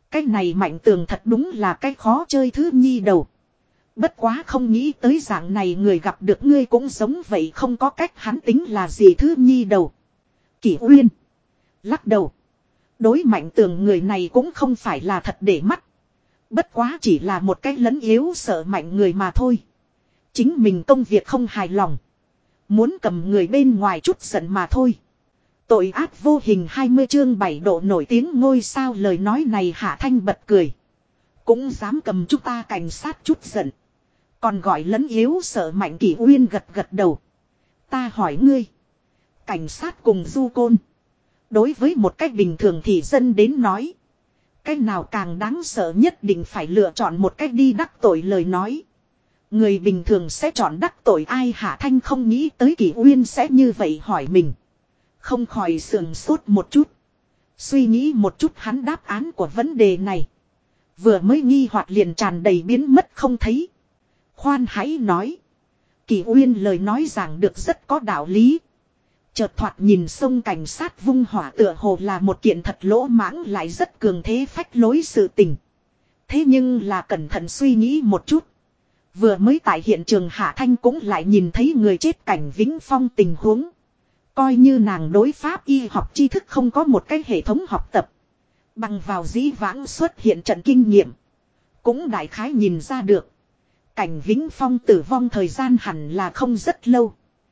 Cái này Mạnh Tường thật đúng là cái khó chơi thứ nhi đầu. Bất quá không nghĩ tới dạng này người gặp được ngươi cũng giống vậy, không có cách hắn tính là gì thứ nhi đầu. Kỷ Uyên lắc đầu. Đối Mạnh Tường người này cũng không phải là thật để mắt. Bất quá chỉ là một cái lấn yếu sợ mạnh người mà thôi. Chính mình công việc không hài lòng. Muốn cầm người bên ngoài chút giận mà thôi. Tội ác vô hình 20 chương 7 độ nổi tiếng ngôi sao, lời nói này Hạ Thanh bật cười. Cũng dám cầm chúng ta cảnh sát chút giận. Còn gọi lấn yếu sợ mạnh. Kỷ Uyên gật gật đầu. Ta hỏi ngươi. Cảnh sát cùng du côn. Đối với một cách bình thường thì dân đến nói. Cách nào càng đáng sợ, nhất định phải lựa chọn một cách đi đắc tội lời nói. Người bình thường sẽ chọn đắc tội ai? Hạ Thanh không nghĩ tới Kỷ Uyên sẽ như vậy hỏi mình. Không khỏi sườn sốt một chút. Suy nghĩ một chút hắn đáp án của vấn đề này. Vừa mới nghi hoặc liền tràn đầy biến mất không thấy. Khoan hãy nói. Kỷ Uyên lời nói giảng được rất có đạo lý. Chợt thoạt nhìn sông cảnh sát vung hỏa tựa hồ là một kiện thật lỗ mãng lại rất cường thế phách lối sự tình. Thế nhưng là cẩn thận suy nghĩ một chút. Vừa mới tại hiện trường Hạ Thanh cũng lại nhìn thấy người chết Cảnh Vĩnh Phong tình huống. Coi như nàng đối pháp y học tri thức không có một cái hệ thống học tập. Bằng vào dĩ vãng xuất hiện trận kinh nghiệm. Cũng đại khái nhìn ra được. Cảnh Vĩnh Phong tử vong thời gian hẳn là không rất lâu.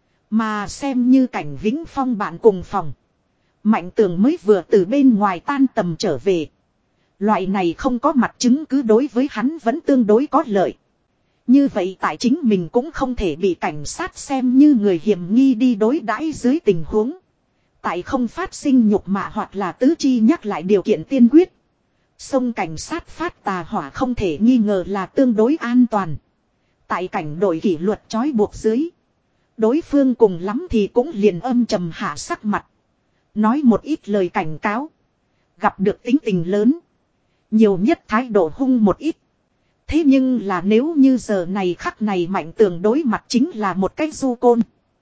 Mà xem như Cảnh Vĩnh Phong bạn cùng phòng. Mạnh Tường mới vừa từ bên ngoài tan tầm trở về. Loại này không có mặt chứng cứ đối với hắn vẫn tương đối có lợi. Như vậy tại chính mình cũng không thể bị cảnh sát xem như người hiểm nghi đi đối đãi dưới tình huống. Tại không phát sinh nhục mạ hoặc là tứ chi nhắc lại điều kiện tiên quyết. Sông cảnh sát phát tà hỏa không thể nghi ngờ là tương đối an toàn. Tại cảnh đội kỷ luật trói buộc dưới. Đối phương cùng lắm thì cũng liền âm trầm hạ sắc mặt. Nói một ít lời cảnh cáo. Gặp được tính tình lớn. Nhiều nhất thái độ hung một ít. Thế nhưng là nếu như giờ này khắc này Mạnh Tường đối mặt chính là một cái du côn.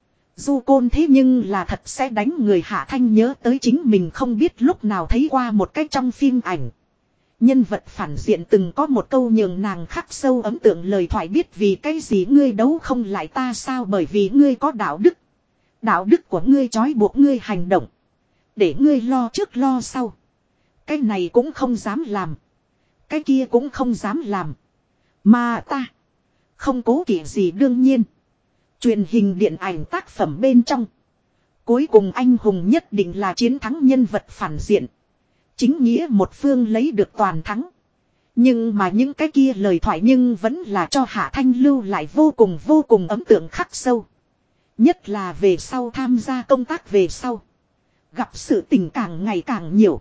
Du côn thế nhưng là thật sẽ đánh người. Hạ Thanh nhớ tới chính mình không biết lúc nào thấy qua một cái trong phim ảnh. Nhân vật phản diện từng có một câu nhường nàng khắc sâu ấn tượng lời thoại, biết vì cái gì ngươi đấu không lại ta sao, bởi vì ngươi có đạo đức. Đạo đức của ngươi trói buộc ngươi hành động. Để ngươi lo trước lo sau. Cái này cũng không dám làm. Cái kia cũng không dám làm. Mà ta không cố kỵ gì. Đương nhiên truyền hình điện ảnh tác phẩm bên trong cuối cùng anh hùng nhất định là chiến thắng nhân vật phản diện. Chính nghĩa một phương lấy được toàn thắng. Nhưng mà những cái kia lời thoại nhưng vẫn là cho Hạ Thanh lưu lại vô cùng ấn tượng khắc sâu. Nhất là về sau tham gia công tác về sau. Gặp sự tình càng ngày càng nhiều.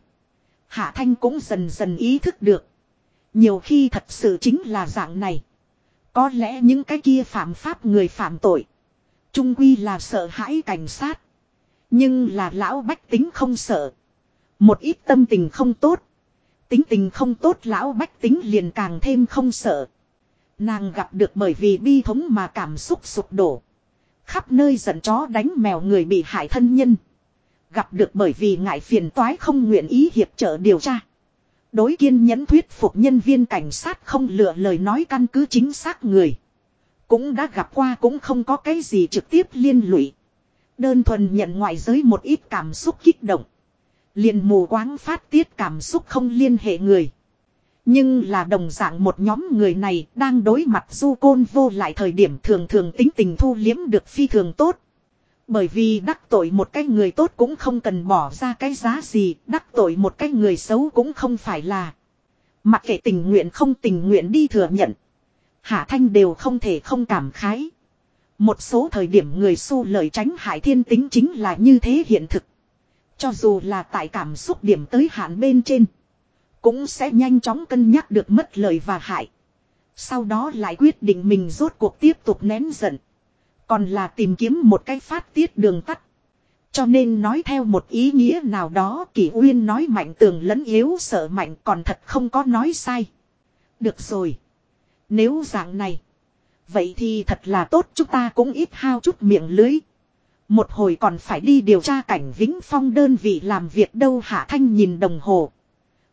Hạ Thanh cũng dần dần ý thức được. Nhiều khi thật sự chính là dạng này. Có lẽ những cái kia phạm pháp người phạm tội. Trung quy là sợ hãi cảnh sát. Nhưng là lão bách tính không sợ. Một ít tâm tình không tốt. Tính tình không tốt lão bách tính liền càng thêm không sợ. Nàng gặp được bởi vì bi thống mà cảm xúc sụp đổ. Khắp nơi giận chó đánh mèo người bị hại thân nhân. Gặp được bởi vì ngại phiền toái không nguyện ý hiệp trợ điều tra. Đối kiên nhẫn thuyết phục nhân viên cảnh sát không lựa lời nói căn cứ chính xác người. Cũng đã gặp qua cũng không có cái gì trực tiếp liên lụy. Đơn thuần nhận ngoại giới một ít cảm xúc kích động. Liền mù quáng phát tiết cảm xúc không liên hệ người. Nhưng là đồng dạng một nhóm người này đang đối mặt du côn vô lại thời điểm thường thường tính tình thu liếm được phi thường tốt. Bởi vì đắc tội một cái người tốt cũng không cần bỏ ra cái giá gì, đắc tội một cái người xấu cũng không phải là. Mặc kệ tình nguyện không tình nguyện đi thừa nhận. Hạ Thanh đều không thể không cảm khái. Một số thời điểm người xu lợi tránh hại thiên tính chính là như thế hiện thực. Cho dù là tại cảm xúc điểm tới hạn bên trên. Cũng sẽ nhanh chóng cân nhắc được mất lợi và hại. Sau đó lại quyết định mình rốt cuộc tiếp tục nén giận. Còn là tìm kiếm một cái phát tiết đường tắt. Cho nên nói theo một ý nghĩa nào đó Kỷ Uyên nói Mạnh Tường lẫn yếu sợ mạnh còn thật không có nói sai. Được rồi. Nếu dạng này. Vậy thì thật là tốt, chúng ta cũng ít hao chút miệng lưới. Một hồi còn phải đi điều tra Cảnh Vĩnh Phong đơn vị làm việc đâu. Hạ Thanh nhìn đồng hồ.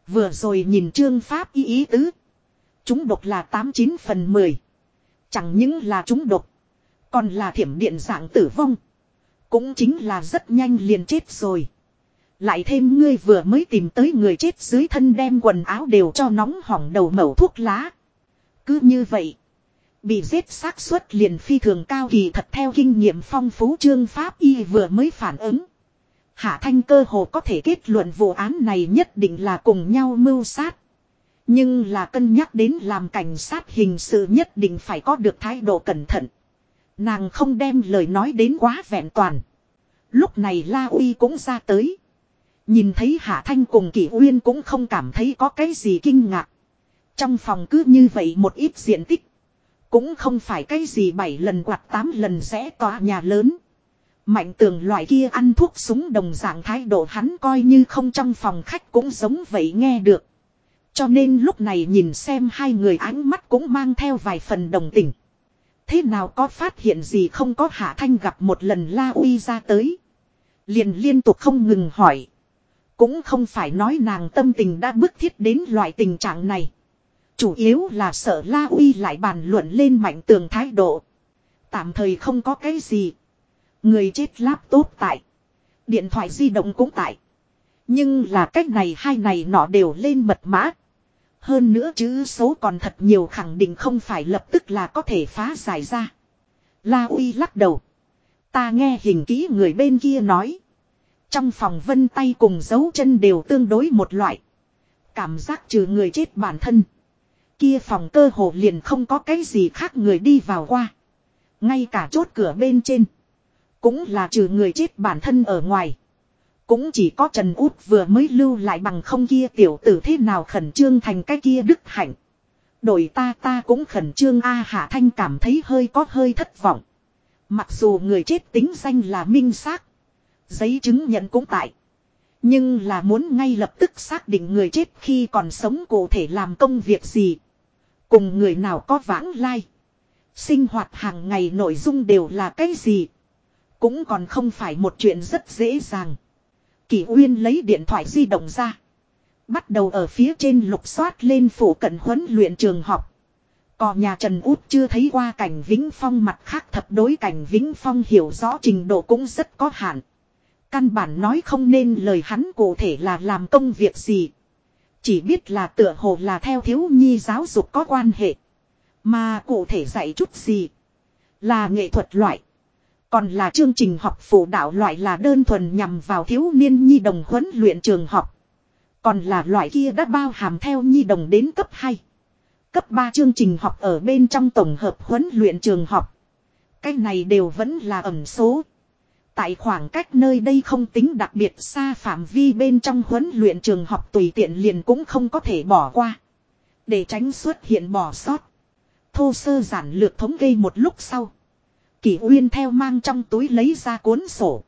Vừa rồi nhìn Trương Pháp ý tứ. Trúng độc là 89/10. Chẳng những là trúng độc. Còn là thiểm điện dạng tử vong. Cũng chính là rất nhanh liền chết rồi. Lại thêm ngươi vừa mới tìm tới người chết dưới thân đem quần áo đều cho nóng hỏng đầu mẩu thuốc lá. Cứ như vậy. Bị giết xác suất liền phi thường cao kỳ thật theo kinh nghiệm phong phú Trương Pháp y vừa mới phản ứng. Hạ Thanh cơ hồ có thể kết luận vụ án này nhất định là cùng nhau mưu sát. Nhưng là cân nhắc đến làm cảnh sát hình sự nhất định phải có được thái độ cẩn thận. Nàng không đem lời nói đến quá vẹn toàn. Lúc này La Uy cũng ra tới. Nhìn thấy Hạ Thanh cùng Kỷ Uyên cũng không cảm thấy có cái gì kinh ngạc. Trong phòng cứ như vậy một ít diện tích. Cũng không phải cái gì 7 lần quạt 8 lần rẽ tòa nhà lớn. Mạnh Tường loại kia ăn thuốc súng đồng dạng thái độ hắn coi như không trong phòng khách cũng giống vậy nghe được. Cho nên lúc này nhìn xem hai người ánh mắt cũng mang theo vài phần đồng tình. Thế nào có phát hiện gì không có Hạ Thanh gặp một lần La Uy ra tới. Liền liên tục không ngừng hỏi. Cũng không phải nói nàng tâm tình đã bức thiết đến loại tình trạng này. Chủ yếu là sợ La Uy lại bàn luận lên Mạnh Tường thái độ. Tạm thời không có cái gì. Người chết laptop tại. Điện thoại di động cũng tại. Nhưng là cách này hai này nọ đều lên mật mã. Hơn nữa chữ số còn thật nhiều khẳng định không phải lập tức là có thể phá giải ra. La Uy lắc đầu. Ta nghe hình kỹ người bên kia nói. Trong phòng vân tay cùng dấu chân đều tương đối một loại. Cảm giác trừ người chết bản thân. Kia phòng cơ hồ liền không có cái gì khác người đi vào qua. Ngay cả chốt cửa bên trên. Cũng là trừ người chết bản thân ở ngoài. Cũng chỉ có Trần Út vừa mới lưu lại bằng không kia tiểu tử thế nào khẩn trương thành cái kia đức hạnh. Đổi ta cũng khẩn trương Hạ Thanh cảm thấy hơi thất vọng. Mặc dù người chết tính danh là minh xác. Giấy chứng nhận cũng tại. Nhưng là muốn ngay lập tức xác định người chết khi còn sống cụ thể làm công việc gì. Cùng người nào có vãng lai. Sinh hoạt hàng ngày nội dung đều là cái gì. Cũng còn không phải một chuyện rất dễ dàng. Kỷ Uyên lấy điện thoại di động ra. Bắt đầu ở phía trên lục soát lên phủ cận huấn luyện trường học. Còn nhà Trần Út chưa thấy qua Cảnh Vĩnh Phong mặt khác thập đối Cảnh Vĩnh Phong hiểu rõ trình độ cũng rất có hạn. Căn bản nói không nên lời hắn cụ thể là làm công việc gì. Chỉ biết là tựa hồ là theo thiếu nhi giáo dục có quan hệ. Mà cụ thể dạy chút gì. Là nghệ thuật loại. Còn là chương trình học phụ đạo loại là đơn thuần nhằm vào thiếu niên nhi đồng huấn luyện trường học. Còn là loại kia đã bao hàm theo nhi đồng đến cấp 2. Cấp 3 chương trình học ở bên trong tổng hợp huấn luyện trường học. Cái này đều vẫn là ẩn số. Tại khoảng cách nơi đây không tính đặc biệt xa phạm vi bên trong huấn luyện trường học tùy tiện liền cũng không có thể bỏ qua. Để tránh xuất hiện bỏ sót. Thô sơ giản lược thống kê một lúc sau. Kỷ Uyên theo mang trong túi lấy ra cuốn sổ.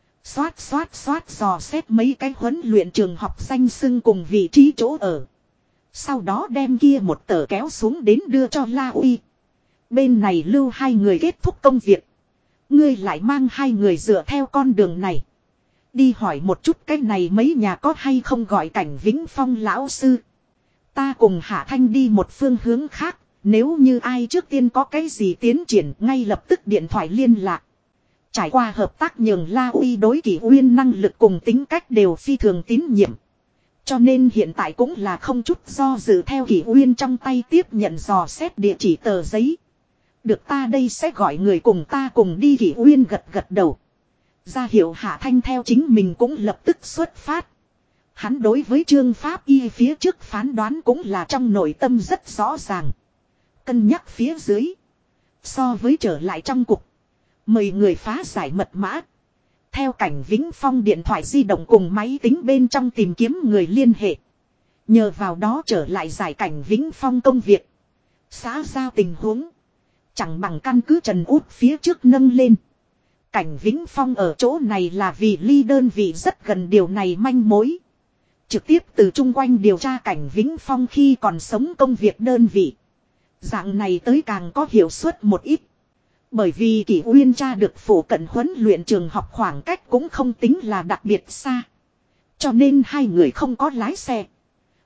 Xoát dò xét mấy cái huấn luyện trường học danh xưng cùng vị trí chỗ ở. Sau đó đem kia một tờ kéo xuống đến đưa cho La Uy. Bên này lưu hai người kết thúc công việc. Ngươi lại mang hai người dựa theo con đường này. Đi hỏi một chút cái này mấy nhà có hay không gọi Cảnh Vĩnh Phong lão sư. Ta cùng Hạ Thanh đi một phương hướng khác. Nếu như ai trước tiên có cái gì tiến triển ngay lập tức điện thoại liên lạc. Trải qua hợp tác nhường La Uy đối Kỷ Uyên năng lực cùng tính cách đều phi thường tín nhiệm. Cho nên hiện tại cũng là không chút do dự theo Kỷ Uyên trong tay tiếp nhận dò xét địa chỉ tờ giấy. Được ta đây sẽ gọi người cùng ta cùng đi Kỷ Uyên gật gật đầu. Ra hiệu Hạ Thanh theo chính mình cũng lập tức xuất phát. Hắn đối với Trương Pháp y phía trước phán đoán cũng là trong nội tâm rất rõ ràng. Cân nhắc phía dưới. So với trở lại trong cục. Mời người phá giải mật mã. Theo Cảnh Vĩnh Phong điện thoại di động cùng máy tính bên trong tìm kiếm người liên hệ. Nhờ vào đó trở lại giải Cảnh Vĩnh Phong công việc. Xã giao tình huống. Chẳng bằng căn cứ Trần Út phía trước nâng lên. Cảnh Vĩnh Phong ở chỗ này là vì ly đơn vị rất gần điều này manh mối. Trực tiếp từ chung quanh điều tra Cảnh Vĩnh Phong khi còn sống công việc đơn vị. Dạng này tới càng có hiệu suất một ít. Bởi vì Kỷ Uyên tra được phủ cận huấn luyện trường học khoảng cách cũng không tính là đặc biệt xa. Cho nên hai người không có lái xe.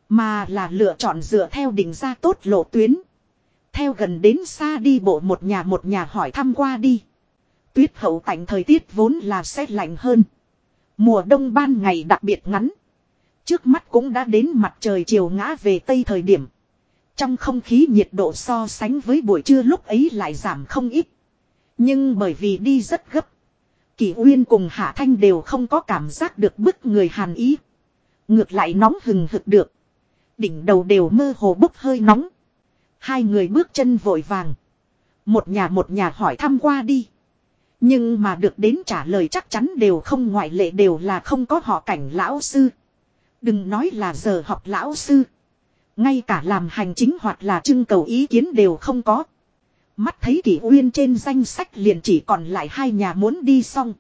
Mà là lựa chọn dựa theo định ra tốt lộ tuyến. Theo gần đến xa đi bộ một nhà hỏi thăm qua đi. Tuyết hậu tạnh thời tiết vốn là sẽ lạnh hơn. Mùa đông ban ngày đặc biệt ngắn. Trước mắt cũng đã đến mặt trời chiều ngã về tây thời điểm. Trong không khí nhiệt độ so sánh với buổi trưa lúc ấy lại giảm không ít. Nhưng bởi vì đi rất gấp. Kỷ Uyên cùng Hạ Thanh đều không có cảm giác được bức người hàn ý. Ngược lại nóng hừng hực được. Đỉnh đầu đều mơ hồ bốc hơi nóng. Hai người bước chân vội vàng. Một nhà hỏi thăm qua đi. Nhưng mà được đến trả lời chắc chắn đều không ngoại lệ đều là không có họ Cảnh lão sư. Đừng nói là giờ học lão sư. Ngay cả làm hành chính hoặc là trưng cầu ý kiến đều không có. Mắt thấy Kỷ Uyên trên danh sách liền chỉ còn lại hai nhà muốn đi xong.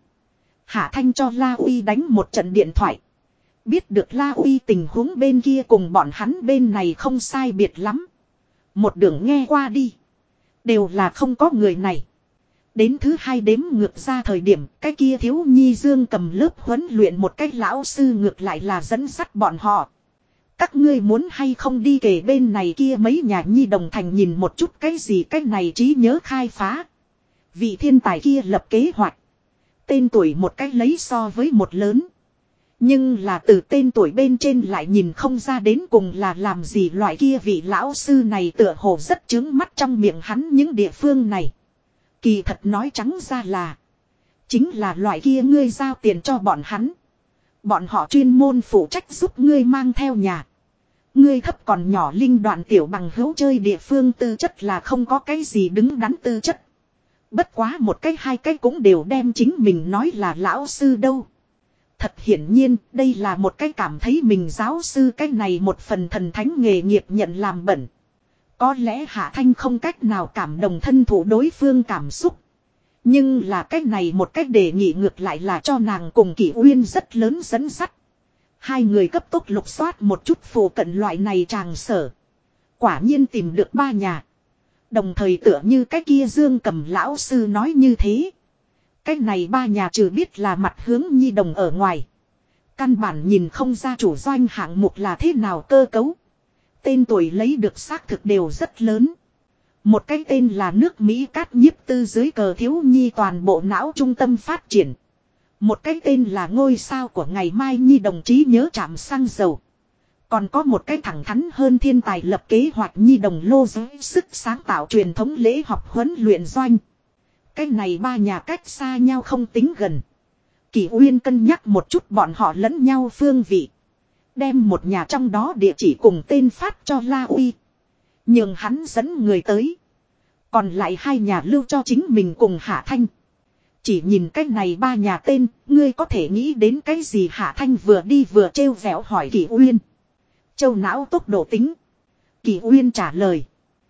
Hạ Thanh cho La Uy đánh một trận điện thoại. Biết được La Uy tình huống bên kia cùng bọn hắn bên này không sai biệt lắm. Một đường nghe qua đi. Đều là không có người này. Đến thứ hai đếm ngược ra thời điểm cái kia thiếu nhi Dương cầm lớp huấn luyện một cách lão sư ngược lại là dẫn dắt bọn họ. Các ngươi muốn hay không đi kể bên này kia mấy nhà nhi đồng thành nhìn một chút cái gì cái này trí nhớ khai phá. Vị thiên tài kia lập kế hoạch. Tên tuổi một cách lấy so với một lớn. Nhưng là từ tên tuổi bên trên lại nhìn không ra đến cùng là làm gì loại kia vị lão sư này tựa hồ rất trướng mắt trong miệng hắn những địa phương này. Kỳ thật nói trắng ra là. Chính là loại kia ngươi giao tiền cho bọn hắn. Bọn họ chuyên môn phụ trách giúp ngươi mang theo nhà. Ngươi thấp còn nhỏ linh đoạn tiểu bằng hữu chơi địa phương tư chất là không có cái gì đứng đắn tư chất. Bất quá một cái hai cái cũng đều đem chính mình nói là lão sư đâu. Thật hiển nhiên đây là một cái cảm thấy mình giáo sư cái này một phần thần thánh nghề nghiệp nhận làm bẩn. Có lẽ Hạ Thanh không cách nào cảm đồng thân thủ đối phương cảm xúc. Nhưng là cái này một cách đề nghị ngược lại là cho nàng cùng Kỷ Uyên rất lớn dẫn dắt. Hai người cấp tốc lục soát một chút phù cận loại này tràng sở. Quả nhiên tìm được ba nhà. Đồng thời tựa như cái kia Dương cầm lão sư nói như thế. Cái này ba nhà trừ biết là mặt hướng nhi đồng ở ngoài. Căn bản nhìn không ra chủ doanh hạng mục là thế nào cơ cấu. Tên tuổi lấy được xác thực đều rất lớn. Một cái tên là nước Mỹ cát nhiếp tư dưới cờ thiếu nhi toàn bộ não trung tâm phát triển. Một cái tên là ngôi sao của ngày mai nhi đồng chí nhớ trạm xăng dầu. Còn có một cái thẳng thắn hơn thiên tài lập kế hoạch nhi đồng lô giới sức sáng tạo truyền thống lễ học huấn luyện doanh. Cái này ba nhà cách xa nhau không tính gần. Kỷ Uyên cân nhắc một chút bọn họ lẫn nhau phương vị. Đem một nhà trong đó địa chỉ cùng tên phát cho La Uy. Nhưng hắn dẫn người tới. Còn lại hai nhà lưu cho chính mình cùng Hạ Thanh. Chỉ nhìn cái này ba nhà tên, ngươi có thể nghĩ đến cái gì? Hạ Thanh vừa đi vừa trêu vẻo hỏi Kỷ Uyên. Châu não tốc độ tính. Kỷ Uyên trả lời.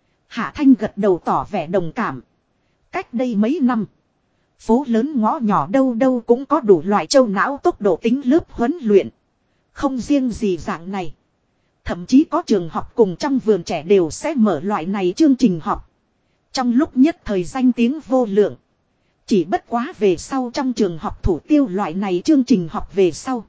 Hạ Thanh gật đầu tỏ vẻ đồng cảm. Cách đây mấy năm. Phố lớn ngõ nhỏ đâu đâu cũng có đủ loại châu não tốc độ tính lớp huấn luyện. Không riêng gì dạng này. Thậm chí có trường học cùng trong vườn trẻ đều sẽ mở loại này chương trình học. Trong lúc nhất thời danh tiếng vô lượng. Chỉ bất quá về sau trong trường học thủ tiêu loại này chương trình học về sau.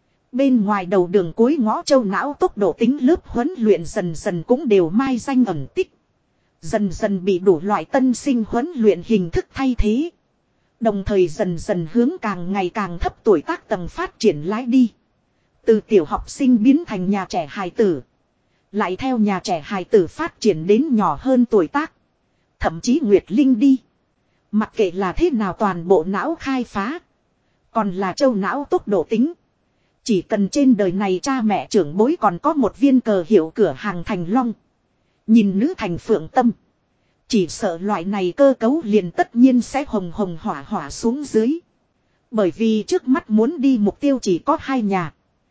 Bên ngoài đầu đường cuối ngõ châu não tốc độ tính lớp huấn luyện dần dần cũng đều mai danh ẩn tích. Dần dần bị đủ loại tân sinh huấn luyện hình thức thay thế. Đồng thời dần dần hướng càng ngày càng thấp tuổi tác tầng phát triển lái đi. Từ tiểu học sinh biến thành nhà trẻ hài tử. Lại theo nhà trẻ hài tử phát triển đến nhỏ hơn tuổi tác. Thậm chí Nguyệt Linh đi. Mặc kệ là thế nào toàn bộ não khai phá. Còn là châu não tốc độ tính. Chỉ cần trên đời này cha mẹ trưởng bối còn có một viên cờ hiệu cửa hàng thành long. Nhìn nữ thành phượng tâm. Chỉ sợ loại này cơ cấu liền tất nhiên sẽ hồng hồng hỏa hỏa xuống dưới. Bởi vì trước mắt muốn đi mục tiêu chỉ có hai nhà.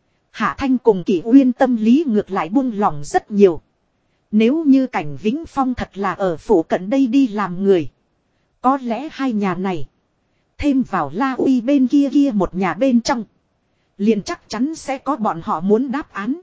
Hạ Thanh cùng Kỷ Uyên tâm lý ngược lại buông lỏng rất nhiều. Nếu như Cảnh Vĩnh Phong thật là ở phủ cận đây đi làm người. Có lẽ hai nhà này. Thêm vào La Uy bên kia kia một nhà bên trong. Liền chắc chắn sẽ có bọn họ muốn đáp án.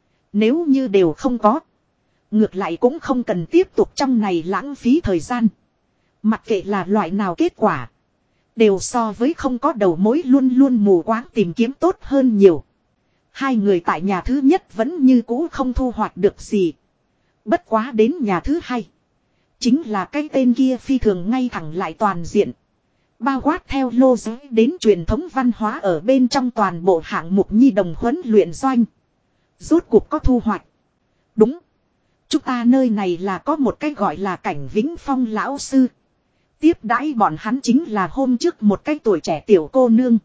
Nếu như đều không có. Ngược lại cũng không cần tiếp tục trong này lãng phí thời gian. Mặc kệ là loại nào kết quả. Đều so với không có đầu mối luôn luôn mù quáng tìm kiếm tốt hơn nhiều. Hai người tại nhà thứ nhất vẫn như cũ không thu hoạch được gì. Bất quá đến nhà thứ hai. Chính là cái tên kia phi thường ngay thẳng lại toàn diện. Bao quát theo lô giới đến truyền thống văn hóa ở bên trong toàn bộ hạng mục nhi đồng huấn luyện doanh. Rốt cuộc có thu hoạch. Đúng. Chúng ta nơi này là có một cái gọi là Cảnh Vĩnh Phong lão sư. Tiếp đãi bọn hắn chính là hôm trước một cái tuổi trẻ tiểu cô nương.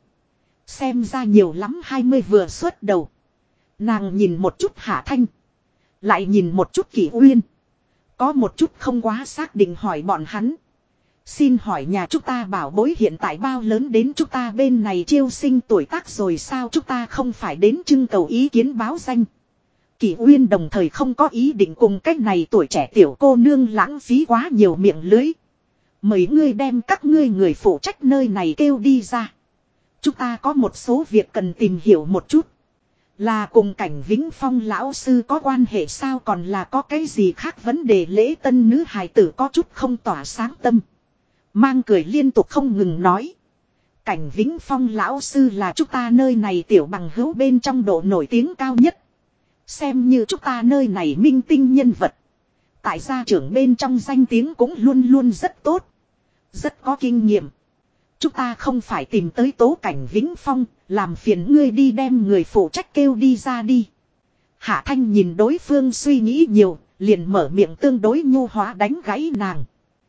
Xem ra nhiều lắm 20 vừa xuất đầu. Nàng nhìn một chút Hạ Thanh. Lại nhìn một chút Kỷ Uyên. Có một chút không quá xác định hỏi bọn hắn. Xin hỏi nhà chúng ta bảo bối hiện tại bao lớn đến chúng ta bên này chiêu sinh tuổi tác rồi sao chúng ta không phải đến trưng cầu ý kiến báo danh. Kỷ Uyên đồng thời không có ý định cùng cách này tuổi trẻ tiểu cô nương lãng phí quá nhiều miệng lưới. Mấy ngươi đem các ngươi người phụ trách nơi này kêu đi ra. Chúng ta có một số việc cần tìm hiểu một chút. Là cùng Cảnh Vĩnh Phong lão sư có quan hệ sao còn là có cái gì khác vấn đề lễ tân nữ hài tử có chút không tỏa sáng tâm. Mang cười liên tục không ngừng nói. Cảnh Vĩnh Phong lão sư là chúng ta nơi này tiểu bằng hữu bên trong độ nổi tiếng cao nhất. Xem như chúng ta nơi này minh tinh nhân vật. Tại gia trưởng bên trong danh tiếng cũng luôn luôn rất tốt. Rất có kinh nghiệm. Chúng ta không phải tìm tới tố Cảnh Vĩnh Phong, làm phiền ngươi đi đem người phụ trách kêu đi ra đi. Hạ Thanh nhìn đối phương suy nghĩ nhiều, liền mở miệng tương đối nhu hóa đánh gãy nàng.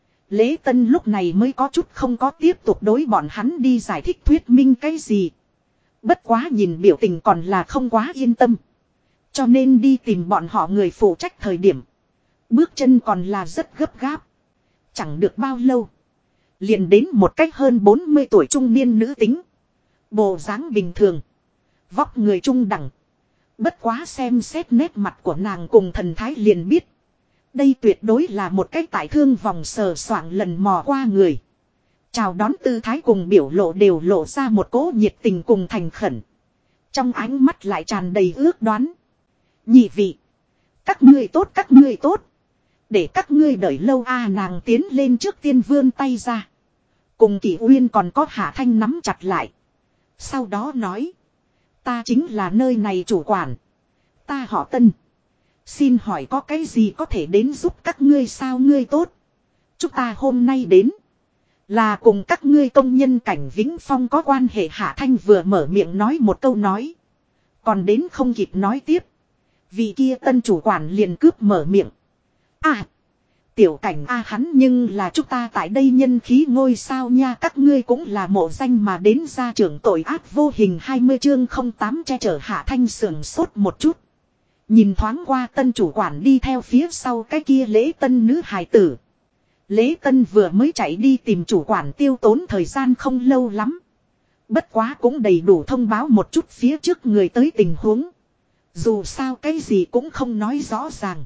Lễ Tân lúc này mới có chút không có tiếp tục đối bọn hắn đi giải thích thuyết minh cái gì. Bất quá nhìn biểu tình còn là không quá yên tâm. Cho nên đi tìm bọn họ người phụ trách thời điểm. Bước chân còn là rất gấp gáp. Chẳng được bao lâu. Liền đến một cách hơn 40 tuổi trung niên nữ tính. Bộ dáng bình thường. Vóc người trung đẳng. Bất quá xem xét nét mặt của nàng cùng thần thái liền biết. Đây tuyệt đối là một cách tại thương vòng sờ soạng lần mò qua người. Chào đón tư thái cùng biểu lộ đều lộ ra một cỗ nhiệt tình cùng thành khẩn. Trong ánh mắt lại tràn đầy ước đoán. Nhị vị. Các ngươi tốt các ngươi tốt. Để các ngươi đợi lâu nàng tiến lên trước tiên vươn tay ra. Cùng Kỷ Uyên còn có Hạ Thanh nắm chặt lại. Sau đó nói. Ta chính là nơi này chủ quản. Ta họ Tân. Xin hỏi có cái gì có thể đến giúp các ngươi sao ngươi tốt. Chúng ta hôm nay đến. Là cùng các ngươi công nhân Cảnh Vĩnh Phong có quan hệ. Hạ Thanh vừa mở miệng nói một câu nói. Còn đến không kịp nói tiếp. Vị kia tân chủ quản liền cướp mở miệng. Tiểu Cảnh hắn nhưng là chúng ta tại đây nhân khí ngôi sao nha. Các ngươi cũng là mộ danh mà đến gia trưởng tội ác vô hình 20 chương 08 che chở. Hạ Thanh sườn sốt một chút. Nhìn thoáng qua tân chủ quản đi theo phía sau cái kia Lễ Tân nữ hài tử. Lễ Tân vừa mới chạy đi tìm chủ quản tiêu tốn thời gian không lâu lắm. Bất quá cũng đầy đủ thông báo một chút phía trước người tới tình huống. Dù sao cái gì cũng không nói rõ ràng.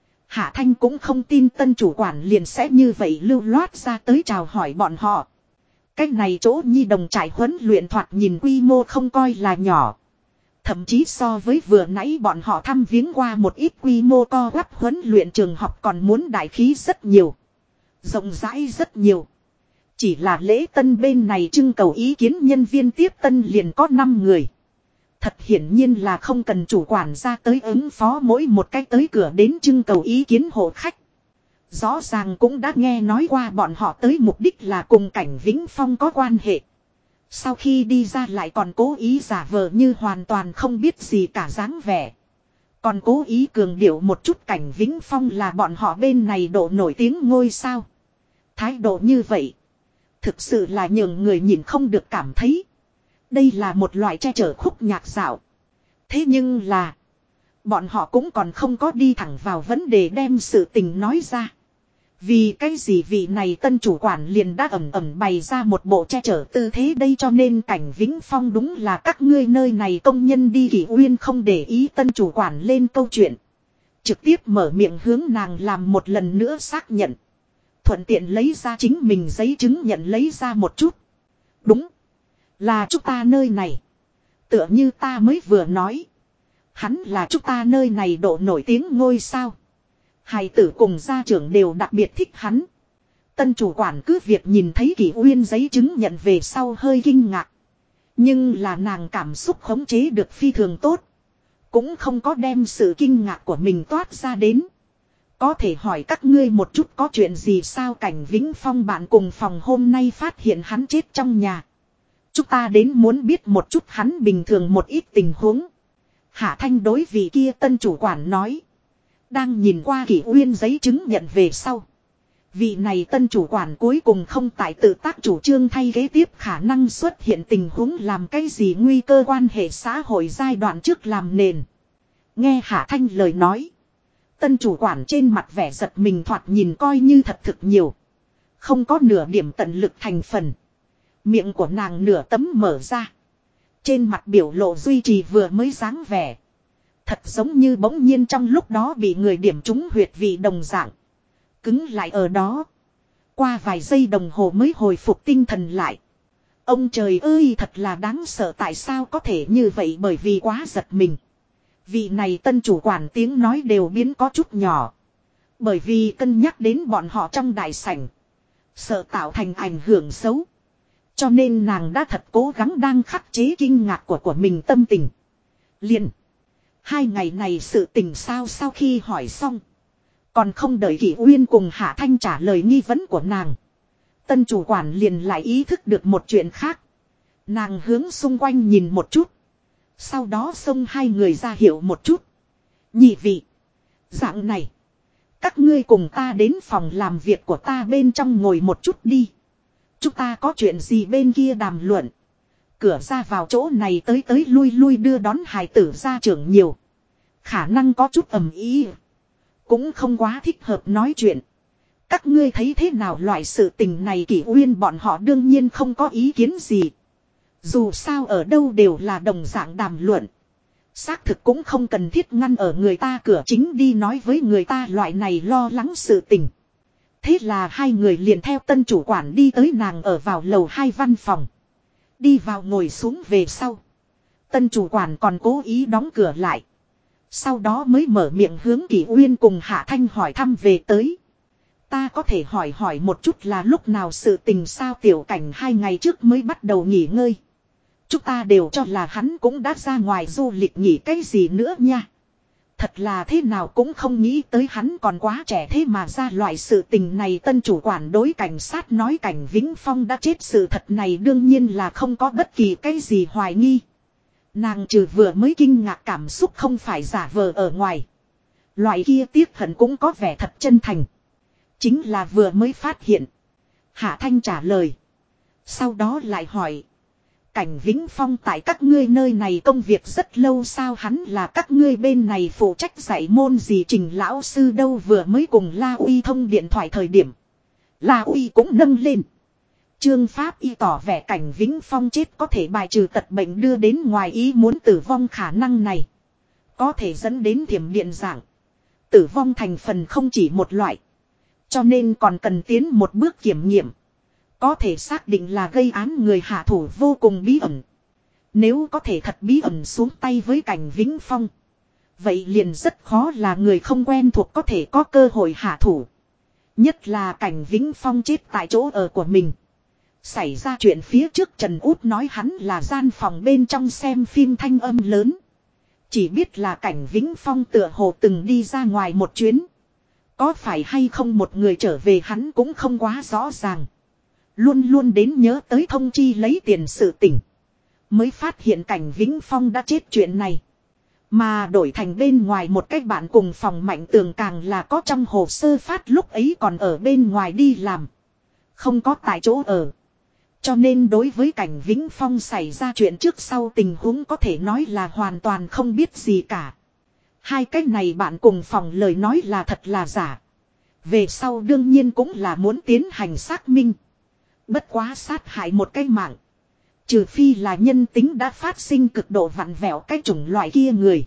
Hạ Thanh cũng không tin tân chủ quản liền sẽ như vậy lưu loát ra tới chào hỏi bọn họ. Cái này chỗ nhi đồng trại huấn luyện thoạt nhìn quy mô không coi là nhỏ. Thậm chí so với vừa nãy bọn họ thăm viếng qua một ít quy mô co quắp huấn luyện trường học còn muốn đại khí rất nhiều. Rộng rãi rất nhiều. Chỉ là Lễ Tân bên này trưng cầu ý kiến nhân viên tiếp tân liền có 5 người. Thật hiển nhiên là không cần chủ quản ra tới ứng phó mỗi một cách tới cửa đến trưng cầu ý kiến hộ khách. Rõ ràng cũng đã nghe nói qua bọn họ tới mục đích là cùng Cảnh Vĩnh Phong có quan hệ. Sau khi đi ra lại còn cố ý giả vờ như hoàn toàn không biết gì cả dáng vẻ. Còn cố ý cường điệu một chút Cảnh Vĩnh Phong là bọn họ bên này độ nổi tiếng ngôi sao. Thái độ như vậy. Thực sự là nhường người nhìn không được cảm thấy. Đây là một loại che chở khúc nhạc dạo. Thế nhưng là. Bọn họ cũng còn không có đi thẳng vào vấn đề đem sự tình nói ra. Vì cái gì vị này tân chủ quản liền đã ẩm ẩm bày ra một bộ che chở tư thế đây cho nên Cảnh Vĩnh Phong đúng là các ngươi nơi này công nhân đi. Kỷ Uyên không để ý tân chủ quản lên câu chuyện. Trực tiếp mở miệng hướng nàng làm một lần nữa xác nhận. Thuận tiện lấy ra chính mình giấy chứng nhận lấy ra một chút. Đúng. Là chúng ta nơi này. Tựa như ta mới vừa nói. Hắn là chúng ta nơi này độ nổi tiếng ngôi sao. Hài tử cùng gia trưởng đều đặc biệt thích hắn. Tân chủ quản cứ việc nhìn thấy Kỷ Uyên giấy chứng nhận về sau hơi kinh ngạc. Nhưng là nàng cảm xúc khống chế được phi thường tốt. Cũng không có đem sự kinh ngạc của mình toát ra đến. Có thể hỏi các ngươi một chút có chuyện gì sao Cảnh Vĩnh Phong bạn cùng phòng hôm nay phát hiện hắn chết trong nhà. Chúng ta đến muốn biết một chút hắn bình thường một ít tình huống. Hạ Thanh đối vị kia tân chủ quản nói. Đang nhìn qua Kỷ Uyên giấy chứng nhận về sau. Vị này tân chủ quản cuối cùng không tại tự tác chủ trương thay kế tiếp khả năng xuất hiện tình huống làm cái gì nguy cơ quan hệ xã hội giai đoạn trước làm nền. Nghe Hạ Thanh lời nói. Tân chủ quản trên mặt vẻ giật mình thoạt nhìn coi như thật thực nhiều. Không có nửa điểm tận lực thành phần. Miệng của nàng nửa tấm mở ra. Trên mặt biểu lộ duy trì vừa mới dáng vẻ. Thật giống như bỗng nhiên trong lúc đó bị người điểm trúng huyệt vị đồng dạng. Cứng lại ở đó. Qua vài giây đồng hồ mới hồi phục tinh thần lại. Ông trời ơi thật là đáng sợ tại sao có thể như vậy bởi vì quá giật mình. Vị này tân chủ quản tiếng nói đều biến có chút nhỏ. Bởi vì cân nhắc đến bọn họ trong đại sảnh. Sợ tạo thành ảnh hưởng xấu. Cho nên nàng đã thật cố gắng đang khắc chế kinh ngạc của mình tâm tình. Liền. 2 ngày này sự tình sao sau khi hỏi xong. Còn không đợi Kỷ Uyên cùng Hạ Thanh trả lời nghi vấn của nàng. Tân chủ quản liền lại ý thức được một chuyện khác. Nàng hướng xung quanh nhìn một chút. Sau đó xông 2 người ra hiệu một chút. Nhị vị. Dạng này. Các ngươi cùng ta đến phòng làm việc của ta bên trong ngồi một chút đi. Chúng ta có chuyện gì bên kia đàm luận. Cửa ra vào chỗ này tới lui lui đưa đón hài tử gia trưởng nhiều. Khả năng có chút ầm ý. Cũng không quá thích hợp nói chuyện. Các ngươi thấy thế nào loại sự tình này Kỷ Uyên bọn họ đương nhiên không có ý kiến gì. Dù sao ở đâu đều là đồng dạng đàm luận. Xác thực cũng không cần thiết ngăn ở người ta cửa chính đi nói với người ta loại này lo lắng sự tình. Thế là 2 người liền theo tân chủ quản đi tới nàng ở vào lầu 2 văn phòng. Đi vào ngồi xuống về sau. Tân chủ quản còn cố ý đóng cửa lại. Sau đó mới mở miệng hướng Kỷ Uyên cùng Hạ Thanh hỏi thăm về tới. Ta có thể hỏi một chút là lúc nào sự tình sao Tiểu Cảnh 2 ngày trước mới bắt đầu nghỉ ngơi. Chúng ta đều cho là hắn cũng đã ra ngoài du lịch nghỉ cái gì nữa nha. Thật là thế nào cũng không nghĩ tới hắn còn quá trẻ thế mà ra loại sự tình này tân chủ quản đối cảnh sát nói Cảnh Vĩnh Phong đã chết sự thật này đương nhiên là không có bất kỳ cái gì hoài nghi. Nàng trừ vừa mới kinh ngạc cảm xúc không phải giả vờ ở ngoài. Loại kia tiếc hận cũng có vẻ thật chân thành. Chính là vừa mới phát hiện. Hạ Thanh trả lời. Sau đó lại hỏi. Cảnh Vĩnh Phong tại các ngươi nơi này công việc rất lâu sao hắn là các ngươi bên này phụ trách dạy môn gì Trình lão sư đâu vừa mới cùng La Uy thông điện thoại thời điểm. La Uy cũng nâng lên. Trương Pháp y tỏ vẻ Cảnh Vĩnh Phong chết có thể bài trừ tật bệnh đưa đến ngoài ý muốn tử vong khả năng này. Có thể dẫn đến thiểm điện dạng. Tử vong thành phần không chỉ một loại. Cho nên còn cần tiến một bước kiểm nghiệm. Có thể xác định là gây án người hạ thủ vô cùng bí ẩn. Nếu có thể thật bí ẩn xuống tay với Cảnh Vĩnh Phong. Vậy liền rất khó là người không quen thuộc có thể có cơ hội hạ thủ. Nhất là Cảnh Vĩnh Phong chết tại chỗ ở của mình. Xảy ra chuyện phía trước Trần Út nói hắn là gian phòng bên trong xem phim thanh âm lớn. Chỉ biết là Cảnh Vĩnh Phong tựa hồ từng đi ra ngoài một chuyến. Có phải hay không một người trở về hắn cũng không quá rõ ràng. Luôn luôn đến nhớ tới thông chi lấy tiền sự tỉnh. Mới phát hiện Cảnh Vĩnh Phong đã chết chuyện này. Mà đổi thành bên ngoài một cách bạn cùng phòng Mạnh Tường càng là có trong hồ sơ phát lúc ấy còn ở bên ngoài đi làm. Không có tại chỗ ở. Cho nên đối với Cảnh Vĩnh Phong xảy ra chuyện trước sau tình huống có thể nói là hoàn toàn không biết gì cả. 2 cách này bạn cùng phòng lời nói là thật là giả. Về sau đương nhiên cũng là muốn tiến hành xác minh. Bất quá sát hại một cái mạng. Trừ phi là nhân tính đã phát sinh cực độ vặn vẹo cái chủng loại kia người.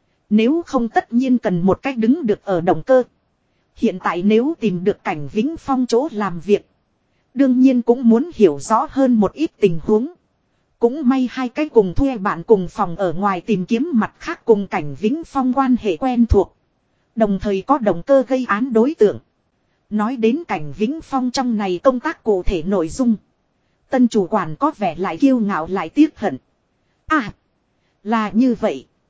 Nếu không tất nhiên cần một cách đứng được ở động cơ. Hiện tại nếu tìm được Cảnh Vĩnh Phong chỗ làm việc. Đương nhiên cũng muốn hiểu rõ hơn một ít tình huống. Cũng may 2 cái cùng thuê bạn cùng phòng ở ngoài tìm kiếm mặt khác cùng Cảnh Vĩnh Phong quan hệ quen thuộc. Đồng thời có động cơ gây án đối tượng. Nói đến Cảnh Vĩnh Phong trong này công tác cụ thể nội dung. Tân chủ quản có vẻ lại kiêu ngạo lại tiếc hận. À, là như vậy.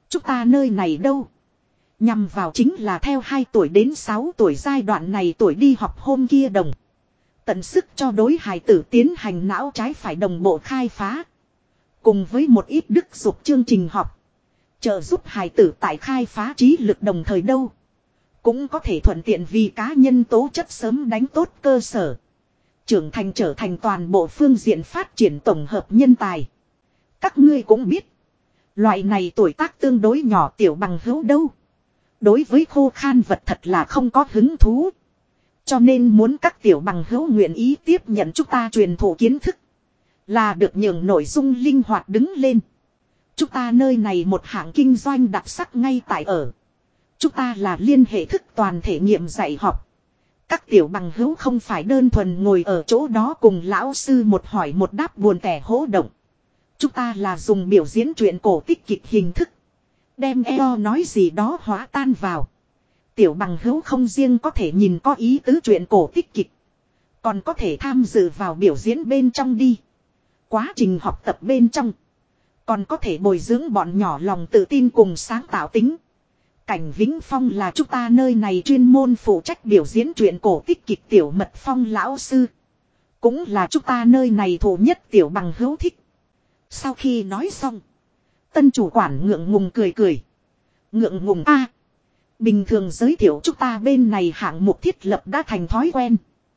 Chúng ta nơi này đâu? Nhằm vào chính là theo 2 tuổi đến 6 tuổi giai đoạn này tuổi đi học hôm kia đồng. Tận sức cho đối hài tử tiến hành não trái phải đồng bộ khai phá. Cùng với một ít đức dục chương trình học. Trợ giúp hài tử tại khai phá trí lực đồng thời đâu. Cũng có thể thuận tiện vì cá nhân tố chất sớm đánh tốt cơ sở. Trưởng thành trở thành toàn bộ phương diện phát triển tổng hợp nhân tài. Các ngươi cũng biết. Loại này tuổi tác tương đối nhỏ tiểu bằng hữu đâu. Đối với khô khan vật thật là không có hứng thú. Cho nên muốn các tiểu bằng hữu nguyện ý tiếp nhận chúng ta truyền thụ kiến thức. Là được nhường nội dung linh hoạt đứng lên. Chúng ta nơi này một hạng kinh doanh đặc sắc ngay tại ở. Chúng ta là liên hệ thức toàn thể nghiệm dạy học. Các tiểu bằng hữu không phải đơn thuần ngồi ở chỗ đó cùng lão sư một hỏi một đáp buồn tẻ hỗ động. Chúng ta là dùng biểu diễn truyện cổ tích kịch hình thức. Đem eo nói gì đó hóa tan vào. Tiểu bằng hữu không riêng có thể nhìn có ý tứ truyện cổ tích kịch. Còn có thể tham dự vào biểu diễn bên trong đi. Quá trình học tập bên trong. Còn có thể bồi dưỡng bọn nhỏ lòng tự tin cùng sáng tạo tính. Cảnh Vĩnh Phong là chúng ta nơi này chuyên môn phụ trách biểu diễn truyện cổ tích kịch Tiểu Mật Phong lão sư. Cũng là chúng ta nơi này thủ nhất tiểu bằng hữu thích. Sau khi nói xong. Tân chủ quản ngượng ngùng cười cười. Ngượng ngùng a. Bình thường giới thiệu chúng ta bên này hạng mục thiết lập đã thành thói quen.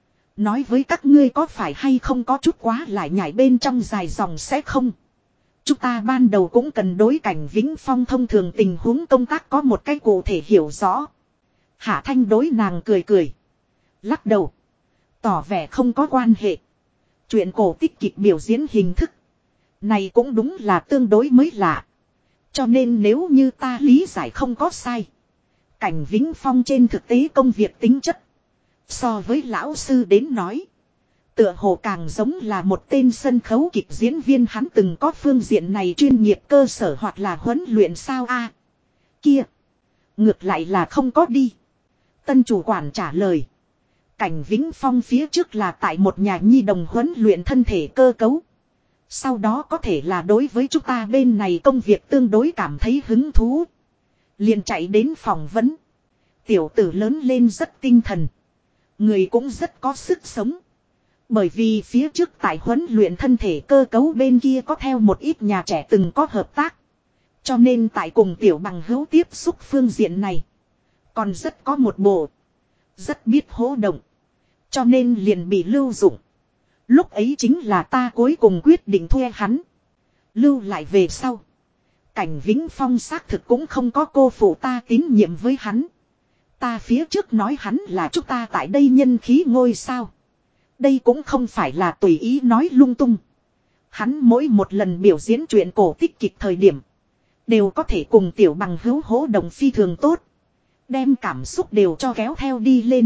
Nói với các ngươi có phải hay không có chút quá lại nhảy bên trong dài dòng sẽ không. Chúng ta ban đầu cũng cần đối Cảnh Vĩnh Phong thông thường tình huống công tác có một cái cụ thể hiểu rõ. Hạ Thanh đối nàng cười cười. Lắc đầu. Tỏ vẻ không có quan hệ. Chuyện cổ tích kịch biểu diễn hình thức. Này cũng đúng là tương đối mới lạ. Cho nên nếu như ta lý giải không có sai. Cảnh Vĩnh Phong trên thực tế công việc tính chất. So với lão sư đến nói. Tựa hồ càng giống là một tên sân khấu kịch diễn viên hắn từng có phương diện này chuyên nghiệp cơ sở hoặc là huấn luyện sao a kia. Ngược lại là không có đi. Tân chủ quản trả lời. Cảnh Vĩnh Phong phía trước là tại một nhà nhi đồng huấn luyện thân thể cơ cấu. Sau đó có thể là đối với chúng ta bên này công việc tương đối cảm thấy hứng thú. Liền chạy đến phỏng vấn. Tiểu tử lớn lên rất tinh thần. Người cũng rất có sức sống. Bởi vì phía trước tại huấn luyện thân thể cơ cấu bên kia có theo một ít nhà trẻ từng có hợp tác. Cho nên tại cùng tiểu bằng hữu tiếp xúc phương diện này. Còn rất có một bộ. Rất biết hỗ động. Cho nên liền bị lưu dụng. Lúc ấy chính là ta cuối cùng quyết định thuê hắn. Lưu lại về sau. Cảnh Vĩnh Phong xác thực cũng không có cô phụ ta tín nhiệm với hắn. Ta phía trước nói hắn là chúng ta tại đây nhân khí ngôi sao. Đây cũng không phải là tùy ý nói lung tung. Hắn mỗi một lần biểu diễn truyện cổ tích kịch thời điểm. Đều có thể cùng tiểu bằng hữu hỗ động phi thường tốt. Đem cảm xúc đều cho kéo theo đi lên.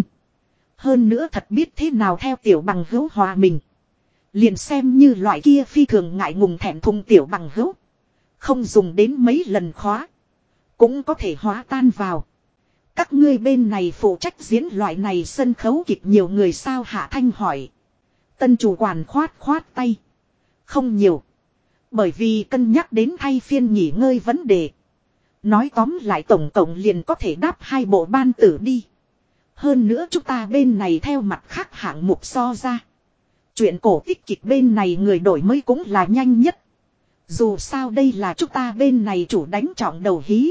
Hơn nữa thật biết thế nào theo tiểu bằng hữu hòa mình. Liền xem như loại kia phi thường ngại ngùng thẹn thùng tiểu bằng hữu. Không dùng đến mấy lần khóa. Cũng có thể hóa tan vào. Các ngươi bên này phụ trách diễn loại này sân khấu kịch nhiều người sao Hạ Thanh hỏi. Tân chủ quản khoát tay. Không nhiều. Bởi vì cân nhắc đến thay phiên nghỉ ngơi vấn đề. Nói tóm lại tổng cộng liền có thể đáp 2 bộ ban tử đi. Hơn nữa chúng ta bên này theo mặt khác hạng mục so ra. Chuyện cổ tích kịch bên này người đổi mới cũng là nhanh nhất. Dù sao đây là chúng ta bên này chủ đánh trọng đầu hí.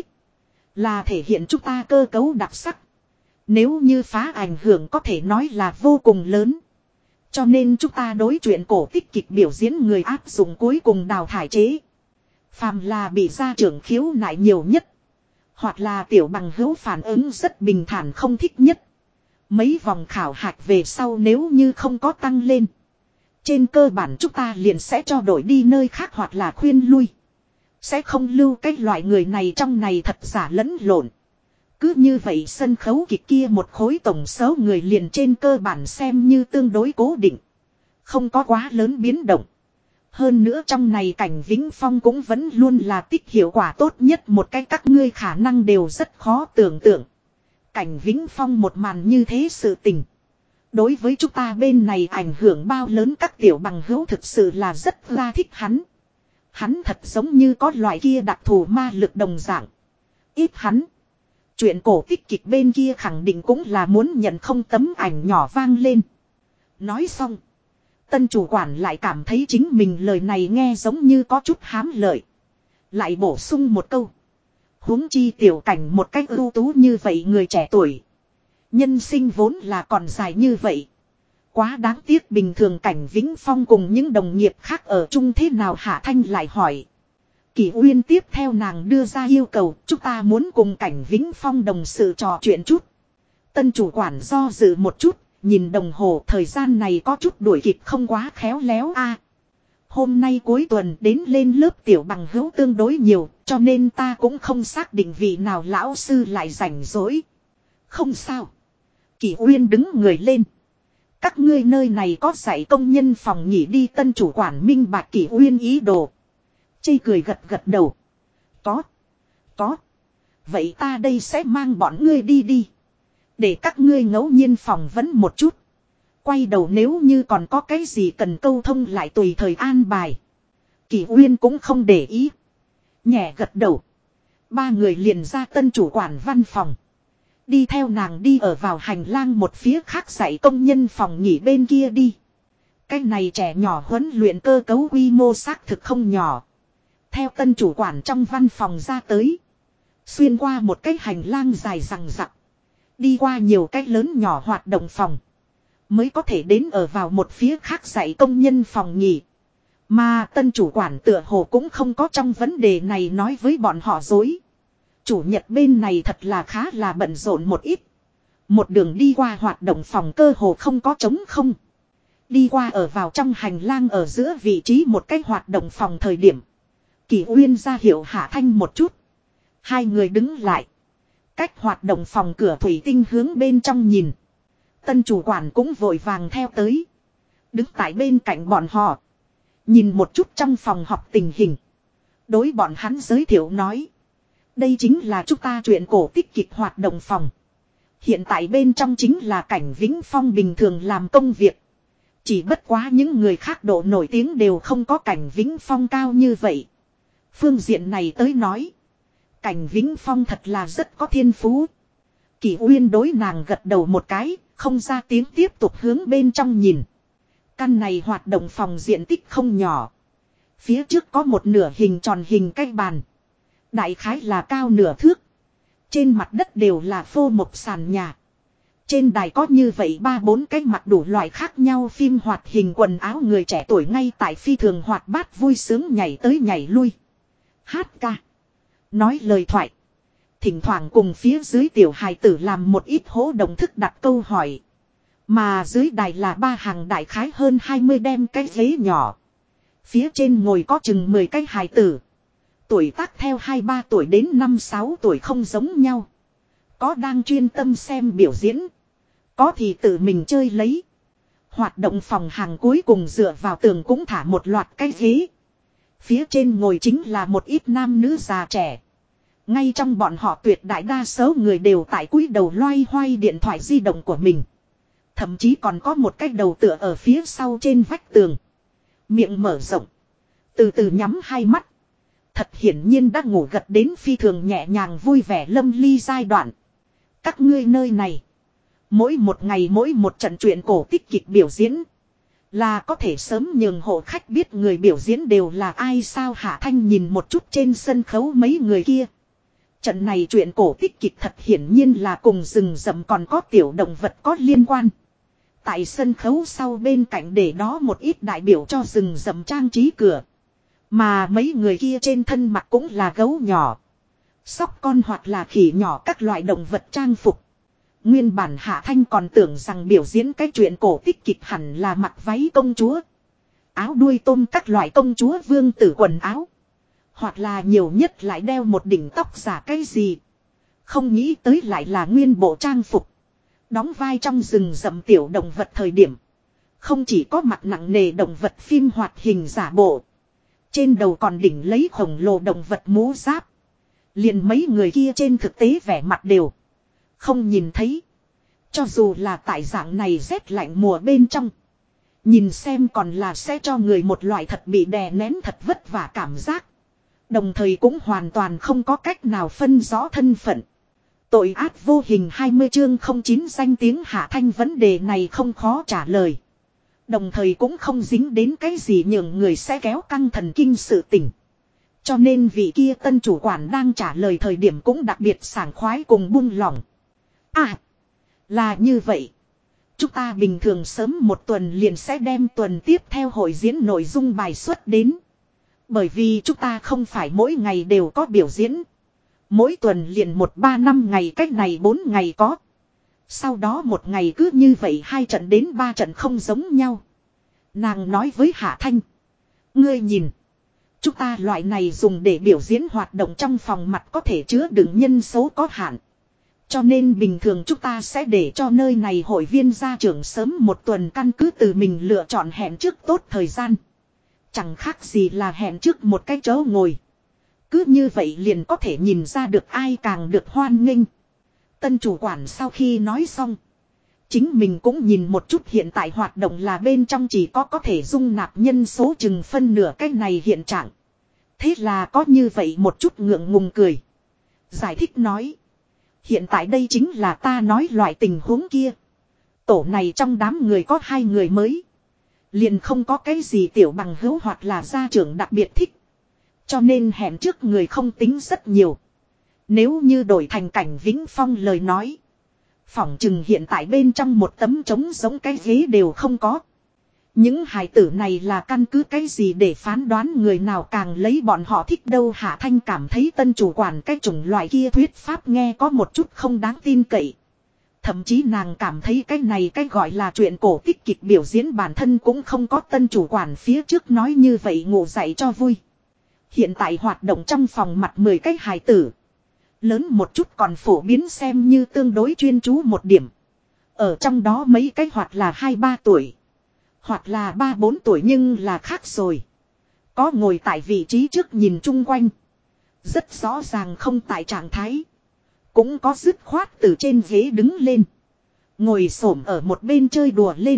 Là thể hiện chúng ta cơ cấu đặc sắc. Nếu như phá ảnh hưởng có thể nói là vô cùng lớn. Cho nên chúng ta đối chuyện cổ tích kịch biểu diễn người áp dụng cuối cùng đào thải chế. Phàm là bị gia trưởng khiếu nại nhiều nhất. Hoặc là tiểu bằng hữu phản ứng rất bình thản không thích nhất. Mấy vòng khảo hạch về sau nếu như không có tăng lên. Trên cơ bản chúng ta liền sẽ cho đổi đi nơi khác hoặc là khuyên lui. Sẽ không lưu cái loại người này trong này thật giả lẫn lộn. Cứ như vậy sân khấu kịch kia một khối tổng số người liền trên cơ bản xem như tương đối cố định. Không có quá lớn biến động. Hơn nữa trong này Cảnh Vĩnh Phong cũng vẫn luôn là tích hiệu quả tốt nhất một cái các ngươi khả năng đều rất khó tưởng tượng. Cảnh Vĩnh Phong một màn như thế sự tình. Đối với chúng ta bên này ảnh hưởng bao lớn các tiểu bằng hữu thực sự là rất ra thích hắn. Hắn thật giống như có loại kia đặc thù ma lực đồng dạng. Ít hắn. Chuyện cổ tích kịch bên kia khẳng định cũng là muốn nhận không tấm ảnh nhỏ vang lên. Nói xong. Tân chủ quản lại cảm thấy chính mình lời này nghe giống như có chút hám lợi. Lại bổ sung một câu. Huống chi tiểu cảnh một cách ưu tú như vậy người trẻ tuổi. Nhân sinh vốn là còn dài như vậy. Quá đáng tiếc bình thường Cảnh Vĩnh Phong cùng những đồng nghiệp khác ở chung thế nào Hạ Thanh lại hỏi. Kỷ Uyên tiếp theo nàng đưa ra yêu cầu chúng ta muốn cùng Cảnh Vĩnh Phong đồng sự trò chuyện chút. Tân chủ quản do dự một chút, nhìn đồng hồ thời gian này có chút đuổi kịp không quá khéo léo a. Hôm nay cuối tuần đến lên lớp tiểu bằng hữu tương đối nhiều, cho nên ta cũng không xác định vị nào lão sư lại rảnh rỗi. Không sao. Kỷ Uyên đứng người lên. Các ngươi nơi này có dạy công nhân phòng nghỉ đi tân chủ quản minh bạch Kỷ Uyên ý đồ. Chây cười gật gật đầu. Có. Vậy ta đây sẽ mang bọn ngươi đi. Để các ngươi ngẫu nhiên phỏng vấn một chút. Quay đầu nếu như còn có cái gì cần câu thông lại tùy thời an bài. Kỷ Uyên cũng không để ý. Nhẹ gật đầu. Ba người liền ra tân chủ quản văn phòng. Đi theo nàng đi ở vào hành lang một phía khác dạy công nhân phòng nghỉ bên kia đi. Cái này trẻ nhỏ huấn luyện cơ cấu quy mô xác thực không nhỏ. Theo tân chủ quản trong văn phòng ra tới. Xuyên qua một cái hành lang dài rằng rặc. Đi qua nhiều cái lớn nhỏ hoạt động phòng. Mới có thể đến ở vào một phía khác dạy công nhân phòng nghỉ. Mà tân chủ quản tựa hồ cũng không có trong vấn đề này nói với bọn họ dối. Chủ nhật bên này thật là khá là bận rộn một ít. Một đường đi qua hoạt động phòng cơ hồ không có trống không. Đi qua ở vào trong hành lang ở giữa vị trí một cái hoạt động phòng thời điểm. Kỷ Uyên ra hiệu Hạ Thanh một chút. Hai người đứng lại. Cách hoạt động phòng cửa thủy tinh hướng bên trong nhìn. Tân chủ quản cũng vội vàng theo tới. Đứng tại bên cạnh bọn họ. Nhìn một chút trong phòng học tình hình. Đối bọn hắn giới thiệu nói. Đây chính là chúng ta chuyện cổ tích kịch hoạt động phòng. Hiện tại bên trong chính là Cảnh Vĩnh Phong bình thường làm công việc. Chỉ bất quá những người khác độ nổi tiếng đều không có Cảnh Vĩnh Phong cao như vậy. Phương diện này tới nói. Cảnh Vĩnh Phong thật là rất có thiên phú. Kỷ Uyên đối nàng gật đầu một cái, không ra tiếng tiếp tục hướng bên trong nhìn. Căn này hoạt động phòng diện tích không nhỏ. Phía trước có một nửa hình tròn hình cái bàn. Đại khái là cao nửa thước. Trên mặt đất đều là phô mộc sàn nhà. Trên đài có như vậy 3-4 cái mặc đủ loại khác nhau phim hoạt hình quần áo người trẻ tuổi ngay tại phi thường hoạt bát vui sướng nhảy tới nhảy lui. Hát ca. Nói lời thoại. Thỉnh thoảng cùng phía dưới tiểu hài tử làm một ít hố động thức đặt câu hỏi. Mà dưới đài là ba hàng đại khái hơn 20 đem cái ghế nhỏ. Phía trên ngồi có chừng 10 cái hài tử. Tuổi tác theo 23 tuổi đến 5-6 tuổi không giống nhau. Có đang chuyên tâm xem biểu diễn. Có thì tự mình chơi lấy. Hoạt động phòng hàng cuối cùng dựa vào tường cũng thả một loạt cái ghế. Phía trên ngồi chính là một ít nam nữ già trẻ. Ngay trong bọn họ tuyệt đại đa số người đều tại cúi đầu loay hoay điện thoại di động của mình. Thậm chí còn có một cái đầu tựa ở phía sau trên vách tường. Miệng mở rộng. Từ từ nhắm hai mắt. Thật hiển nhiên đã ngủ gật đến phi thường nhẹ nhàng vui vẻ lâm ly giai đoạn. Các ngươi nơi này. Mỗi một ngày mỗi một trận truyện cổ tích kịch biểu diễn. Là có thể sớm nhường hộ khách biết người biểu diễn đều là ai sao Hạ Thanh nhìn một chút trên sân khấu mấy người kia. Trận này truyện cổ tích kịch thật hiển nhiên là cùng rừng rậm còn có tiểu động vật có liên quan. Tại sân khấu sau bên cạnh để đó một ít đại biểu cho rừng rậm trang trí cửa. Mà mấy người kia trên thân mặt cũng là gấu nhỏ. Sóc con hoặc là khỉ nhỏ các loại động vật trang phục. Nguyên bản Hạ Thanh còn tưởng rằng biểu diễn cái chuyện cổ tích kịch hẳn là mặc váy công chúa. Áo đuôi tôm các loại công chúa vương tử quần áo. Hoặc là nhiều nhất lại đeo một đỉnh tóc giả cái gì. Không nghĩ tới lại là nguyên bộ trang phục. Đóng vai trong rừng rậm tiểu động vật thời điểm. Không chỉ có mặt nặng nề động vật phim hoạt hình giả bộ. Trên đầu còn đỉnh lấy khổng lồ động vật mũ giáp. Liền mấy người kia trên thực tế vẻ mặt đều không nhìn thấy. Cho dù là tại dạng này rét lạnh mùa bên trong. Nhìn xem còn là sẽ cho người một loại thật bị đè nén thật vất vả cảm giác. Đồng thời cũng hoàn toàn không có cách nào phân rõ thân phận. Tội ác vô hình 20 chương 09 danh tiếng Hạ Thanh vấn đề này không khó trả lời. Đồng thời cũng không dính đến cái gì nhường người sẽ kéo căng thần kinh sự tình. Cho nên vị kia tân chủ quản đang trả lời thời điểm cũng đặc biệt sảng khoái cùng buông lỏng. À, là như vậy. Chúng ta bình thường sớm một tuần liền sẽ đem tuần tiếp theo hội diễn nội dung bài xuất đến. Bởi vì chúng ta không phải mỗi ngày đều có biểu diễn. Mỗi tuần liền 1-3-5 ngày, cách này 4 ngày có. Sau đó một ngày cứ như vậy 2 trận đến 3 trận không giống nhau. Nàng nói với Hạ Thanh. Ngươi nhìn. Chúng ta loại này dùng để biểu diễn hoạt động trong phòng mặt có thể chứa đựng nhân số có hạn. Cho nên bình thường chúng ta sẽ để cho nơi này hội viên gia trưởng sớm một tuần căn cứ từ mình lựa chọn hẹn trước tốt thời gian. Chẳng khác gì là hẹn trước một cái chỗ ngồi. Cứ như vậy liền có thể nhìn ra được ai càng được hoan nghênh. Tân chủ quản sau khi nói xong. Chính mình cũng nhìn một chút hiện tại hoạt động là bên trong chỉ có thể dung nạp nhân số chừng phân nửa cái này hiện trạng. Thế là có như vậy một chút ngượng ngùng cười. Giải thích nói. Hiện tại đây chính là ta nói loại tình huống kia. Tổ này trong đám người có 2 người mới. Liền không có cái gì tiểu bằng hữu hoặc là gia trưởng đặc biệt thích. Cho nên hẹn trước người không tính rất nhiều. Nếu như đổi thành Cảnh Vĩnh Phong lời nói. Phỏng chừng hiện tại bên trong một tấm trống giống cái ghế đều không có. Những hài tử này là căn cứ cái gì để phán đoán người nào càng lấy bọn họ thích đâu. Hạ Thanh cảm thấy tân chủ quản cái chủng loại kia thuyết pháp nghe có một chút không đáng tin cậy. Thậm chí nàng cảm thấy cái này cái gọi là chuyện cổ tích kịch biểu diễn bản thân cũng không có tân chủ quản phía trước nói như vậy ngủ dậy cho vui. Hiện tại hoạt động trong phòng mặt 10 cái hài tử. Lớn một chút còn phổ biến xem như tương đối chuyên chú một điểm. Ở trong đó mấy cái hoặc là 2-3 tuổi. Hoặc là 3-4 tuổi nhưng là khác rồi. Có ngồi tại vị trí trước nhìn chung quanh. Rất rõ ràng không tại trạng thái. Cũng có dứt khoát từ trên ghế đứng lên. Ngồi xổm ở một bên chơi đùa lên.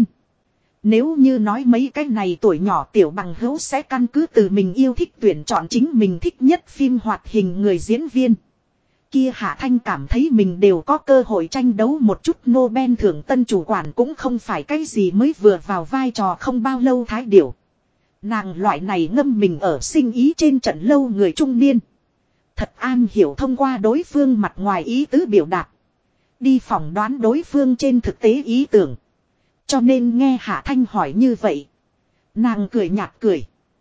Nếu như nói mấy cái này tuổi nhỏ tiểu bằng hữu sẽ căn cứ từ mình yêu thích tuyển chọn chính mình thích nhất phim hoạt hình người diễn viên. Kia Hạ Thanh cảm thấy mình đều có cơ hội tranh đấu một chút. Nobel thưởng tân chủ quản cũng không phải cái gì mới vừa vào vai trò không bao lâu thái điểu. Nàng loại này ngâm mình ở sinh ý trên trận lâu người trung niên. Thật an hiểu thông qua đối phương mặt ngoài ý tứ biểu đạt. Đi phỏng đoán đối phương trên thực tế ý tưởng. Cho nên nghe Hạ Thanh hỏi như vậy. Nàng cười nhạt cười.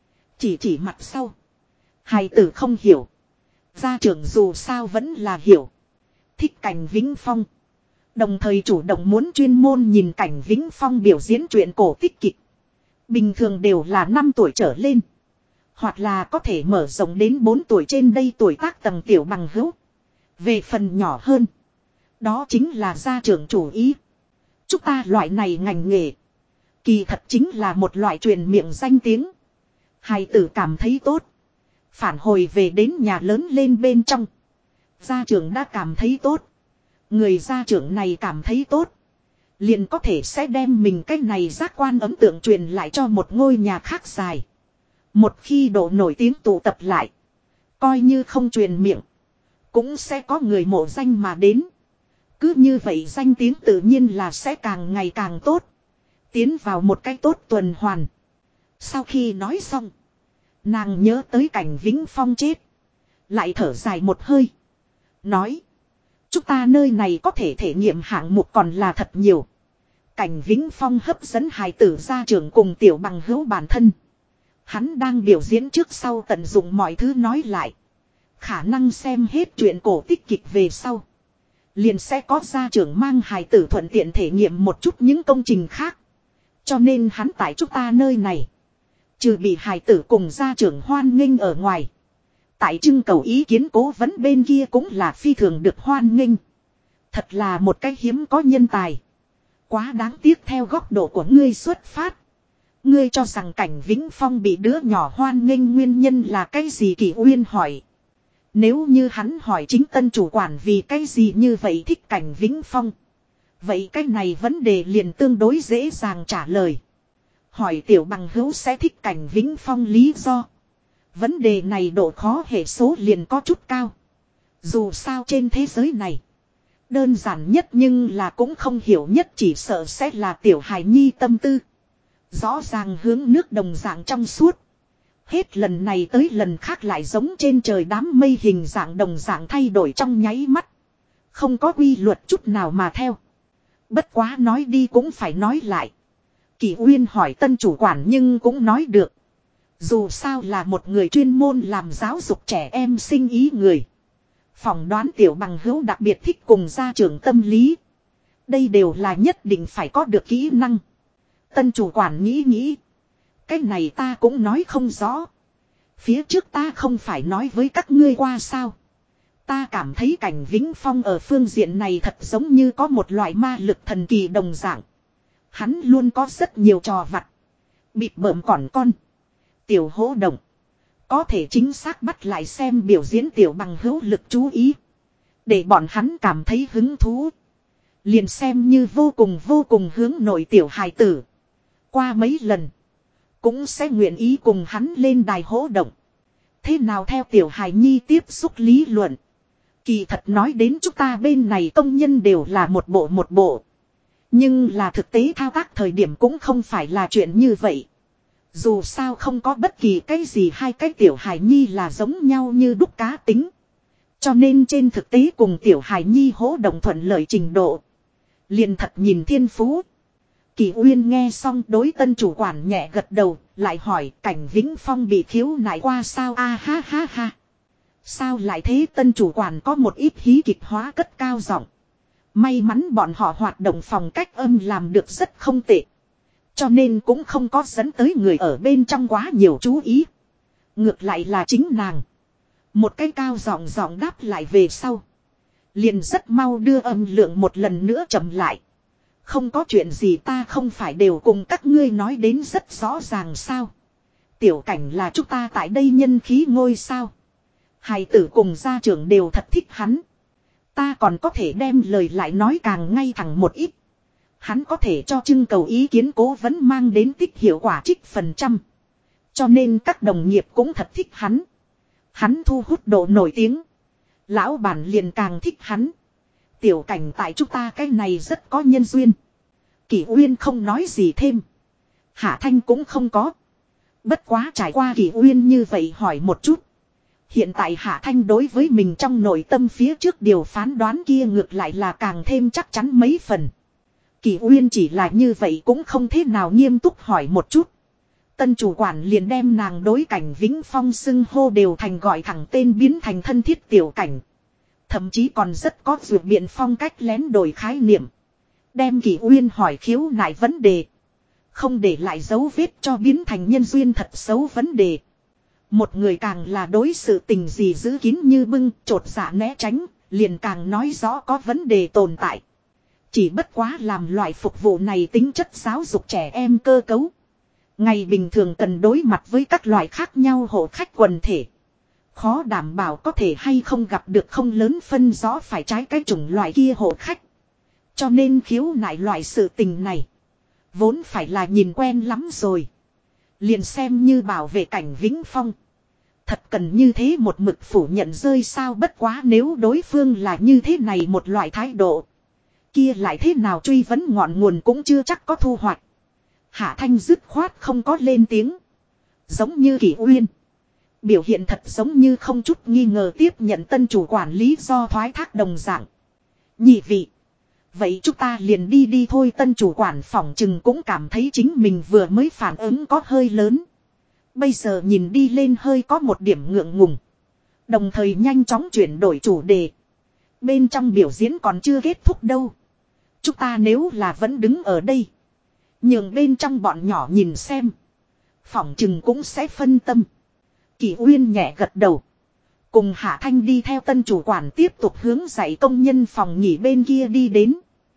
Chỉ mặt sau. Hài tử không hiểu. Gia trưởng dù sao vẫn là hiểu. Thích Cảnh Vĩnh Phong. Đồng thời chủ động muốn chuyên môn nhìn Cảnh Vĩnh Phong biểu diễn truyện cổ tích kịch. Bình thường đều là 5 tuổi trở lên. Hoặc là có thể mở rộng đến 4 tuổi trên đây tuổi tác tầng tiểu bằng hữu. Về phần nhỏ hơn. Đó chính là gia trưởng chủ ý. Chúng ta loại này ngành nghề. Kỳ thật chính là một loại truyền miệng danh tiếng. Hài tử cảm thấy tốt. Phản hồi về đến nhà lớn lên bên trong. Gia trưởng đã cảm thấy tốt. Người gia trưởng này cảm thấy tốt. Liền có thể sẽ đem mình cái này giác quan ấn tượng truyền lại cho một ngôi nhà khác dài. Một khi độ nổi tiếng tụ tập lại. Coi như không truyền miệng. Cũng sẽ có người mộ danh mà đến. Cứ như vậy danh tiếng tự nhiên là sẽ càng ngày càng tốt. Tiến vào một cái tốt tuần hoàn. Sau khi nói xong. Nàng nhớ tới Cảnh Vĩnh Phong chết. Lại thở dài một hơi. Nói. Chúng ta nơi này có thể thể nghiệm hạng mục còn là thật nhiều. Cảnh Vĩnh Phong hấp dẫn hài tử gia trưởng cùng tiểu bằng hữu bản thân. Hắn đang biểu diễn trước sau tận dụng mọi thứ nói lại. Khả năng xem hết chuyện cổ tích kịch về sau. Liền sẽ có gia trưởng mang hài tử thuận tiện thể nghiệm một chút những công trình khác. Cho nên hắn tại chúng ta nơi này. Trừ bị hài tử cùng gia trưởng hoan nghênh ở ngoài. Tại trưng cầu ý kiến cố vấn bên kia cũng là phi thường được hoan nghênh. Thật là một cái hiếm có nhân tài. Quá đáng tiếc theo góc độ của ngươi xuất phát. Ngươi cho rằng Cảnh Vĩnh Phong bị đứa nhỏ hoan nghênh nguyên nhân là cái gì? Kỳ Uyên hỏi. Nếu như hắn hỏi chính tân chủ quản vì cái gì như vậy thích Cảnh Vĩnh Phong. Vậy cái này vấn đề liền tương đối dễ dàng trả lời. Hỏi tiểu bằng hữu sẽ thích Cảnh Vĩnh Phong lý do. Vấn đề này độ khó hệ số liền có chút cao. Dù sao trên thế giới này, đơn giản nhất nhưng là cũng không hiểu nhất chỉ sợ sẽ là tiểu hài nhi tâm tư. Rõ ràng hướng nước đồng dạng trong suốt. Hết lần này tới lần khác lại giống trên trời đám mây hình dạng đồng dạng thay đổi trong nháy mắt. Không có quy luật chút nào mà theo. Bất quá nói đi cũng phải nói lại. Kỷ Uyên hỏi tân chủ quản nhưng cũng nói được. Dù sao là một người chuyên môn làm giáo dục trẻ em sinh ý người. Phỏng đoán tiểu bằng hữu đặc biệt thích cùng gia trưởng tâm lý. Đây đều là nhất định phải có được kỹ năng. Tân chủ quản nghĩ. Cái này ta cũng nói không rõ. Phía trước ta không phải nói với các ngươi qua sao. Ta cảm thấy Cảnh Vĩnh Phong ở phương diện này thật giống như có một loại ma lực thần kỳ đồng dạng. Hắn luôn có rất nhiều trò vặt. Bịp bợm còn con. Tiểu hỗ động. Có thể chính xác bắt lại xem biểu diễn tiểu bằng hữu lực chú ý. Để bọn hắn cảm thấy hứng thú. Liền xem như vô cùng hướng nội tiểu hài tử. Qua mấy lần. Cũng sẽ nguyện ý cùng hắn lên đài hỗ động. Thế nào theo tiểu hài nhi tiếp xúc lý luận. Kỳ thật nói đến chúng ta bên này công nhân đều là một bộ. Nhưng là thực tế thao tác thời điểm cũng không phải là chuyện như vậy. Dù sao không có bất kỳ cái gì hai cái tiểu hài nhi là giống nhau như đúc cá tính. Cho nên trên thực tế cùng tiểu hài nhi hỗ động thuận lợi trình độ. Liền thật nhìn thiên phú. Kỳ Uyên nghe xong đối tân chủ quản nhẹ gật đầu, lại hỏi Cảnh Vĩnh Phong bị khiếu nại qua sao ha ha. Sao lại thế tân chủ quản có một ít hí kịch hóa cất cao giọng. May mắn bọn họ hoạt động phòng cách âm làm được rất không tệ. Cho nên cũng không có dẫn tới người ở bên trong quá nhiều chú ý. Ngược lại là chính nàng. Một cái cao giọng đáp lại về sau. Liền rất mau đưa âm lượng một lần nữa chậm lại. Không có chuyện gì ta không phải đều cùng các ngươi nói đến rất rõ ràng sao. Tiểu Cảnh là chúng ta tại đây nhân khí ngôi sao. Hài tử cùng gia trưởng đều thật thích hắn. Ta còn có thể đem lời lại nói càng ngay thẳng một ít. Hắn có thể cho trưng cầu ý kiến cố vấn mang đến tích hiệu quả trích phần trăm. Cho nên các đồng nghiệp cũng thật thích hắn. Hắn thu hút độ nổi tiếng. Lão bản liền càng thích hắn. Tiểu Cảnh tại chúng ta cái này rất có nhân duyên. Kỷ Uyên không nói gì thêm. Hạ Thanh cũng không có. Bất quá trải qua Kỷ Uyên như vậy hỏi một chút. Hiện tại Hạ Thanh đối với mình trong nội tâm phía trước điều phán đoán kia ngược lại là càng thêm chắc chắn mấy phần. Kỷ Uyên chỉ là như vậy cũng không thế nào nghiêm túc hỏi một chút. Tân chủ quản liền đem nàng đối Cảnh Vĩnh Phong xưng hô đều thành gọi thẳng tên biến thành thân thiết tiểu Cảnh. Thậm chí còn rất có vượt biện phong cách lén đổi khái niệm. Đem Kỷ Uyên hỏi khiếu nại vấn đề. Không để lại dấu vết cho biến thành nhân duyên thật xấu vấn đề. Một người càng là đối sự tình gì giữ kín như bưng, trột dạ né tránh, liền càng nói rõ có vấn đề tồn tại. Chỉ bất quá làm loại phục vụ này tính chất giáo dục trẻ em cơ cấu. Ngày bình thường cần đối mặt với các loại khác nhau hộ khách quần thể. Khó đảm bảo có thể hay không gặp được không lớn phân rõ phải trái cái chủng loại kia hộ khách. Cho nên khiếu nại loại sự tình này. Vốn phải là nhìn quen lắm rồi. Liền xem như bảo vệ Cảnh Vĩnh Phong. Thật cần như thế một mực phủ nhận rơi sao bất quá nếu đối phương là như thế này một loại thái độ. Kia lại thế nào truy vấn ngọn nguồn cũng chưa chắc có thu hoạch. Hạ Thanh dứt khoát không có lên tiếng. Giống như Kỷ Uyên. Biểu hiện thật giống như không chút nghi ngờ tiếp nhận tân chủ quản lý do thoái thác đồng dạng. Nhị vị. Vậy chúng ta liền đi thôi tân chủ quản phỏng chừng cũng cảm thấy chính mình vừa mới phản ứng có hơi lớn. Bây giờ nhìn đi lên hơi có một điểm ngượng ngùng. Đồng thời nhanh chóng chuyển đổi chủ đề. Bên trong biểu diễn còn chưa kết thúc đâu. Chúng ta nếu là vẫn đứng ở đây. Nhường bên trong bọn nhỏ nhìn xem. Phỏng chừng cũng sẽ phân tâm. Kỷ Uyên nhẹ gật đầu. Cùng Hạ Thanh đi theo tân chủ quản tiếp tục hướng dạy công nhân phòng nghỉ bên kia đi đến.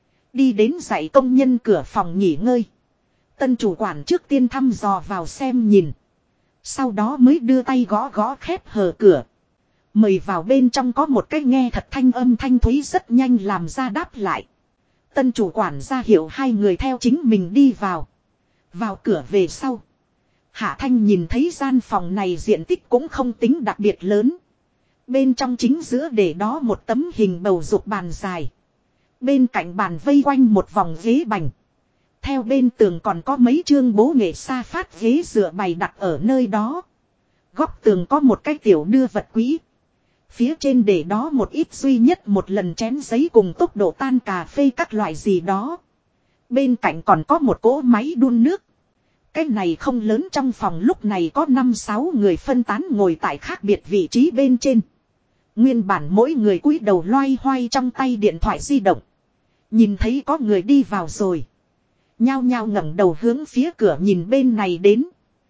Đi đến dạy công nhân cửa phòng nghỉ ngơi. Tân chủ quản trước tiên thăm dò vào xem nhìn. Sau đó mới đưa tay gõ gõ khép hờ cửa. Mời vào bên trong có một cái nghe thật thanh âm thanh thúy rất nhanh làm ra đáp lại. Tân chủ quản ra hiệu hai người theo chính mình đi vào. Vào cửa về sau. Hạ Thanh nhìn thấy gian phòng này diện tích cũng không tính đặc biệt lớn. Bên trong chính giữa để đó một tấm hình bầu dục bàn dài. Bên cạnh bàn vây quanh một vòng ghế bành. Theo bên tường còn có mấy chương bố nghệ sa phát ghế dựa bày đặt ở nơi đó. Góc tường có một cái tiểu đưa vật quý. Phía trên để đó một ít duy nhất một lần chén giấy cùng tốc độ tan cà phê các loại gì đó. Bên cạnh còn có một cỗ máy đun nước. Cái này không lớn, trong phòng lúc này có 5-6 người phân tán ngồi tại khác biệt vị trí bên trên. Nguyên bản mỗi người cúi đầu loay hoay trong tay điện thoại di động. Nhìn thấy có người đi vào rồi. Nhao nhao ngẩng đầu hướng phía cửa nhìn bên này đến.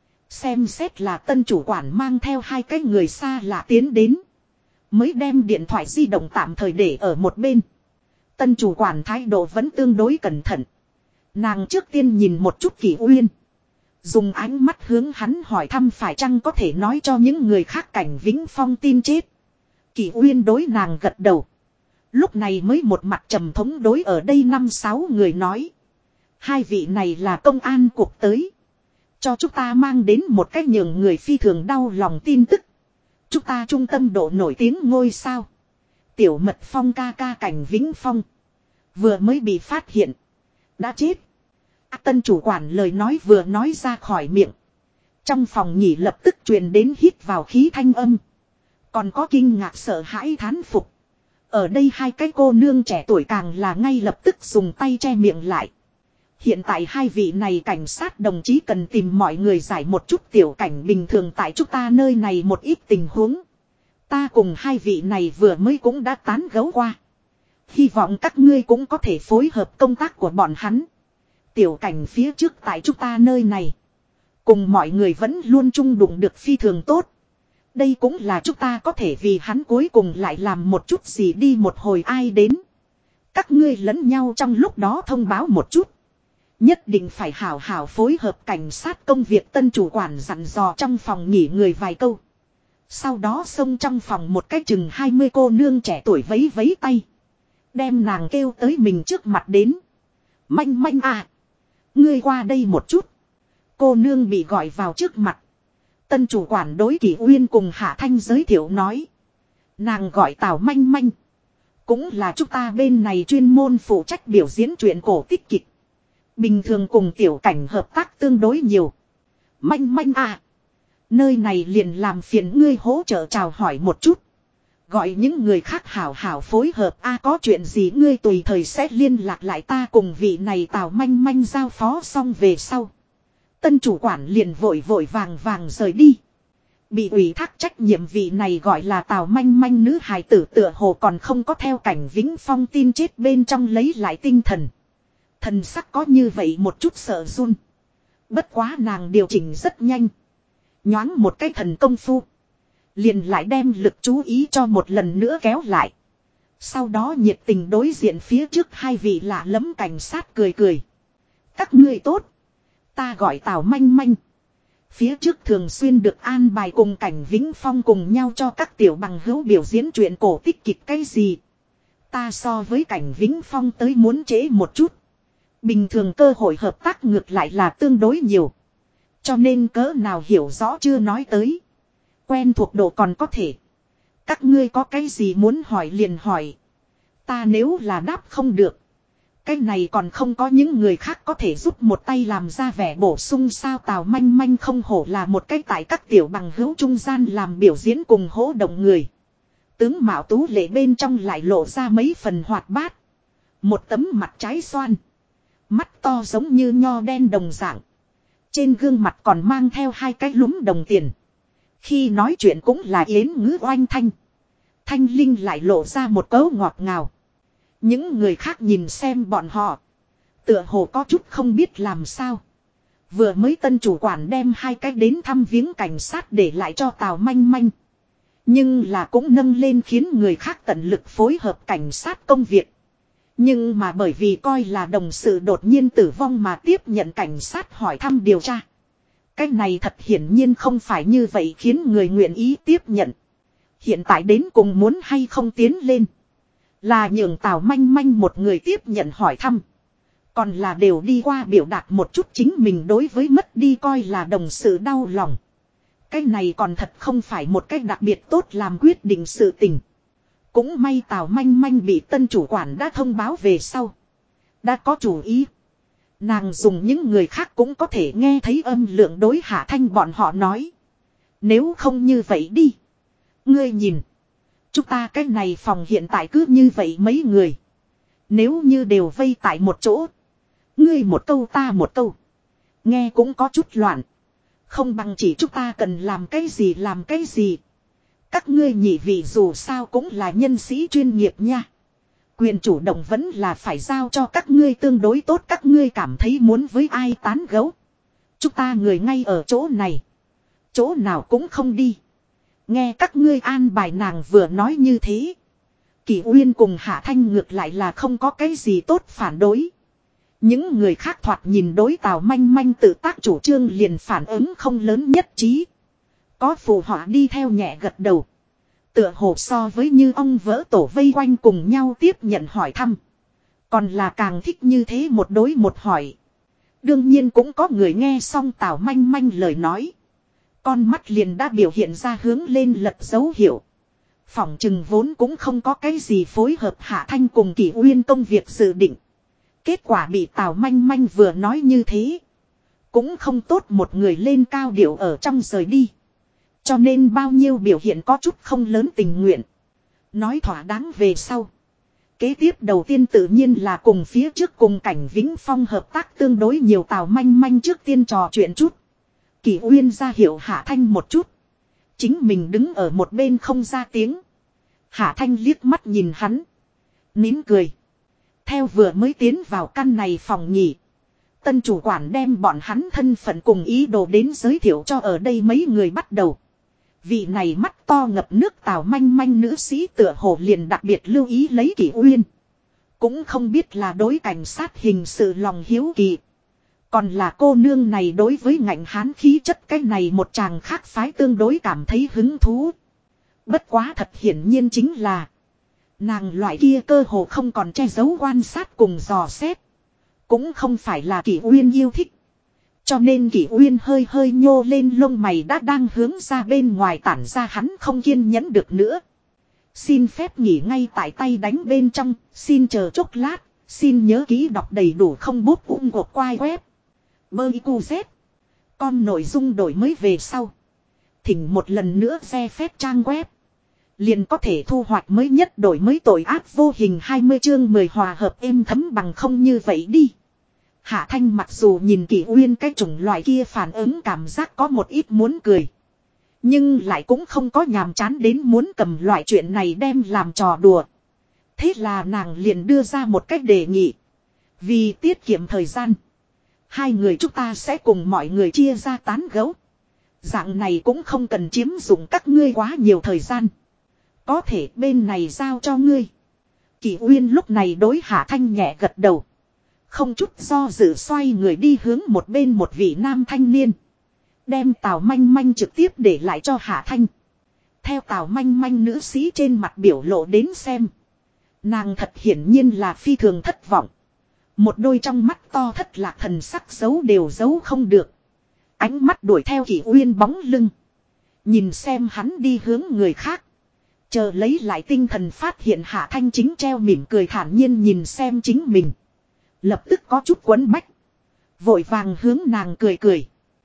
Xem xét là tân chủ quản mang theo 2 cái người xa lạ tiến đến. Mới đem điện thoại di động tạm thời để ở một bên. Tân chủ quản thái độ vẫn tương đối cẩn thận. Nàng trước tiên nhìn một chút Kỷ Uyên. Dùng ánh mắt hướng hắn hỏi thăm phải chăng có thể nói cho những người khác Cảnh Vĩnh Phong tin chết. Kỷ Uyên đối nàng gật đầu. Lúc này mới một mặt trầm thống đối ở đây 5-6 người nói. 2 vị này là công an cuộc tới. Cho chúng ta mang đến một cách nhường người phi thường đau lòng tin tức. Chúng ta trung tâm độ nổi tiếng ngôi sao. Tiểu Mật Phong ca ca Cảnh Vĩnh Phong. Vừa mới bị phát hiện. Đã chết. Tân chủ quản lời nói vừa nói ra khỏi miệng. Trong phòng nghỉ lập tức truyền đến hít vào khí thanh âm. Còn có kinh ngạc sợ hãi thán phục. Ở đây 2 cái cô nương trẻ tuổi càng là ngay lập tức dùng tay che miệng lại. Hiện tại 2 vị này cảnh sát đồng chí cần tìm mọi người giải một chút tiểu cảnh bình thường tại chúng ta nơi này một ít tình huống. Ta cùng 2 vị này vừa mới cũng đã tán gẫu qua. Hy vọng các ngươi cũng có thể phối hợp công tác của bọn hắn. Tiểu cảnh phía trước tại chúng ta nơi này. Cùng mọi người vẫn luôn chung đụng được phi thường tốt. Đây cũng là chúng ta có thể vì hắn cuối cùng lại làm một chút gì đi một hồi ai đến. Các ngươi lẫn nhau trong lúc đó thông báo một chút. Nhất định phải hảo hảo phối hợp cảnh sát công việc tân chủ quản dặn dò trong phòng nghỉ người vài câu. Sau đó xông trong phòng một cái chừng 20 cô nương trẻ tuổi vấy vấy tay. Đem nàng kêu tới mình trước mặt đến. Manh manh à. Ngươi qua đây một chút. Cô nương bị gọi vào trước mặt. Tân chủ quản đối Kỷ Uyên cùng Hạ Thanh giới thiệu nói. Nàng gọi Tào Manh Manh. Cũng là chúng ta bên này chuyên môn phụ trách biểu diễn truyện cổ tích kịch. Bình thường cùng tiểu cảnh hợp tác tương đối nhiều. Manh Manh à. Nơi này liền làm phiền ngươi hỗ trợ chào hỏi một chút. Gọi những người khác hảo hảo phối hợp có chuyện gì ngươi tùy thời sẽ liên lạc lại ta cùng vị này Tào Manh Manh giao phó xong về sau. Tân chủ quản liền vội vội vàng vàng rời đi. Bị ủy thác trách nhiệm vị này gọi là Tào Manh Manh nữ hài tử tựa hồ còn không có theo Cảnh Vĩnh Phong tin chết bên trong lấy lại tinh thần. Thần sắc có như vậy một chút sợ run. Bất quá nàng điều chỉnh rất nhanh. Nhoáng một cái thần công phu. Liền lại đem lực chú ý cho một lần nữa kéo lại. Sau đó nhiệt tình đối diện phía trước 2 vị lạ lẫm cảnh sát cười cười. Các ngươi tốt. Ta gọi Tào Manh Manh. Phía trước thường xuyên được an bài cùng Cảnh Vĩnh Phong cùng nhau cho các tiểu bằng hữu biểu diễn truyện cổ tích kịch cái gì. Ta so với Cảnh Vĩnh Phong tới muốn trễ một chút. Bình thường cơ hội hợp tác ngược lại là tương đối nhiều. Cho nên cỡ nào hiểu rõ chưa nói tới. Quen thuộc độ còn có thể. Các ngươi có cái gì muốn hỏi liền hỏi. Ta nếu là đáp không được. Cái này còn không có những người khác có thể giúp một tay làm ra vẻ bổ sung sao. Tào Manh Manh không hổ là một cái tại các tiểu bằng hữu trung gian làm biểu diễn cùng hỗ động người. Tướng mạo tú lệ bên trong lại lộ ra mấy phần hoạt bát. Một tấm mặt trái xoan. Mắt to giống như nho đen đồng dạng. Trên gương mặt còn mang theo 2 cái lúm đồng tiền. Khi nói chuyện cũng là yến ngữ oanh thanh. Thanh linh lại lộ ra một cấu ngọt ngào. Những người khác nhìn xem bọn họ. Tựa hồ có chút không biết làm sao. Vừa mới tân chủ quản đem 2 cái đến thăm viếng cảnh sát để lại cho Tào Manh Manh. Nhưng là cũng nâng lên khiến người khác tận lực phối hợp cảnh sát công việc. Nhưng mà bởi vì coi là đồng sự đột nhiên tử vong mà tiếp nhận cảnh sát hỏi thăm điều tra. Cái này thật hiển nhiên không phải như vậy khiến người nguyện ý tiếp nhận. Hiện tại đến cùng muốn hay không tiến lên. Là nhường Tào Manh Manh một người tiếp nhận hỏi thăm. Còn là đều đi qua biểu đạt một chút chính mình đối với mất đi coi là đồng sự đau lòng. Cái này còn thật không phải một cách đặc biệt tốt làm quyết định sự tình. Cũng may Tào Manh Manh bị tân chủ quản đã thông báo về sau. Đã có chủ ý. Nàng dùng những người khác cũng có thể nghe thấy âm lượng đối Hạ Thanh bọn họ nói. Nếu không như vậy đi. Ngươi nhìn. Chúng ta cái này phòng hiện tại cứ như vậy mấy người. Nếu như đều vây tại một chỗ. Ngươi một câu ta một câu. Nghe cũng có chút loạn. Không bằng chỉ chúng ta cần làm cái gì làm cái gì. Các ngươi nhị vị dù sao cũng là nhân sĩ chuyên nghiệp nha. Quyền chủ động vẫn là phải giao cho các ngươi tương đối tốt. Các ngươi cảm thấy muốn với ai tán gẫu. Chúng ta người ngay ở chỗ này. Chỗ nào cũng không đi. Nghe các ngươi an bài nàng vừa nói như thế. Kỷ Uyên cùng Hạ Thanh ngược lại là không có cái gì tốt phản đối. Những người khác thoạt nhìn đối Tào Manh Manh tự tác chủ trương liền phản ứng không lớn nhất trí. Có phù họa đi theo nhẹ gật đầu. Tựa hồ so với như ông vỡ tổ vây quanh cùng nhau tiếp nhận hỏi thăm. Còn là càng thích như thế một đối một hỏi. Đương nhiên cũng có người nghe xong Tào Manh Manh lời nói. Con mắt liền đã biểu hiện ra hướng lên lật dấu hiệu. Phỏng chừng vốn cũng không có cái gì phối hợp Hạ Thanh cùng Kỷ Uyên công việc dự định. Kết quả bị Tào Manh Manh vừa nói như thế. Cũng không tốt một người lên cao điệu ở trong rời đi. Cho nên bao nhiêu biểu hiện có chút không lớn tình nguyện. Nói thỏa đáng về sau. Kế tiếp đầu tiên tự nhiên là cùng phía trước cùng Cảnh Vĩnh Phong hợp tác tương đối nhiều. Tào Manh Manh trước tiên trò chuyện chút. Kỷ Uyên ra hiệu Hạ Thanh một chút. Chính mình đứng ở một bên không ra tiếng. Hạ Thanh liếc mắt nhìn hắn. Nín cười. Theo vừa mới tiến vào căn này phòng nhỉ. Tân chủ quản đem bọn hắn thân phận cùng ý đồ đến giới thiệu cho ở đây mấy người bắt đầu. Vị này mắt to ngập nước Tào Manh Manh nữ sĩ tựa hồ liền đặc biệt lưu ý lấy Kỷ Uyên. Cũng không biết là đối cảnh sát hình sự lòng hiếu kỳ. Còn là cô nương này đối với ngạnh hán khí chất cái này một chàng khác phái tương đối cảm thấy hứng thú. Bất quá thật hiển nhiên chính là. Nàng loại kia cơ hồ không còn che giấu quan sát cùng dò xét. Cũng không phải là Kỷ Uyên yêu thích. Cho nên Kỷ Uyên hơi hơi nhô lên lông mày đã đang hướng ra bên ngoài tản ra hắn không kiên nhẫn được nữa. Xin phép nghỉ ngay tại tay đánh bên trong, xin chờ chốc lát, xin nhớ ký đọc đầy đủ không bút gột quai web. Bơi cu z. Con nội dung đổi mới về sau. Thỉnh một lần nữa xe phép trang web. Liền có thể thu hoạch mới nhất đổi mới tội ác vô hình 20 chương 10 hòa hợp êm thấm bằng không như vậy đi. Hạ Thanh mặc dù nhìn Kỷ Uyên cái chủng loại kia phản ứng cảm giác có một ít muốn cười. Nhưng lại cũng không có nhàm chán đến muốn cầm loại chuyện này đem làm trò đùa. Thế là nàng liền đưa ra một cách đề nghị. Vì tiết kiệm thời gian. Hai người chúng ta sẽ cùng mọi người chia ra tán gẫu. Dạng này cũng không cần chiếm dụng các ngươi quá nhiều thời gian. Có thể bên này giao cho ngươi. Kỷ Uyên lúc này đối Hạ Thanh nhẹ gật đầu. Không chút do dự xoay người đi hướng một bên một vị nam thanh niên. Đem Tào Manh Manh trực tiếp để lại cho Hạ Thanh. Theo Tào Manh Manh nữ sĩ trên mặt biểu lộ đến xem. Nàng thật hiển nhiên là phi thường thất vọng. Một đôi trong mắt to thất lạc thần sắc giấu đều giấu không được. Ánh mắt đuổi theo Kỷ Uyên bóng lưng. Nhìn xem hắn đi hướng người khác. Chờ lấy lại tinh thần phát hiện Hạ Thanh chính treo mỉm cười thản nhiên nhìn xem chính mình. Lập tức có chút quấn bách. Vội vàng hướng nàng cười cười.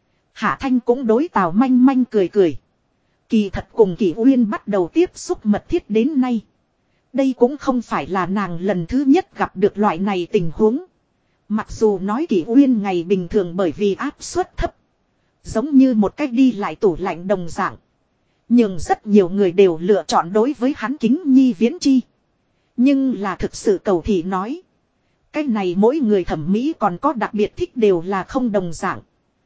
Hạ Thanh cũng đối Tào Manh Manh cười cười. Kỳ thật cùng Kỷ Uyên bắt đầu tiếp xúc mật thiết đến nay. Đây cũng không phải là nàng lần thứ nhất gặp được loại này tình huống. Mặc dù nói Kỷ Uyên ngày bình thường bởi vì áp suất thấp. Giống như một cách đi lại tủ lạnh đồng dạng. Nhưng rất nhiều người đều lựa chọn đối với hắn kính nhi viễn chi. Nhưng là thực sự cầu thị nói. Cái này mỗi người thẩm mỹ còn có đặc biệt thích đều là không đồng dạng.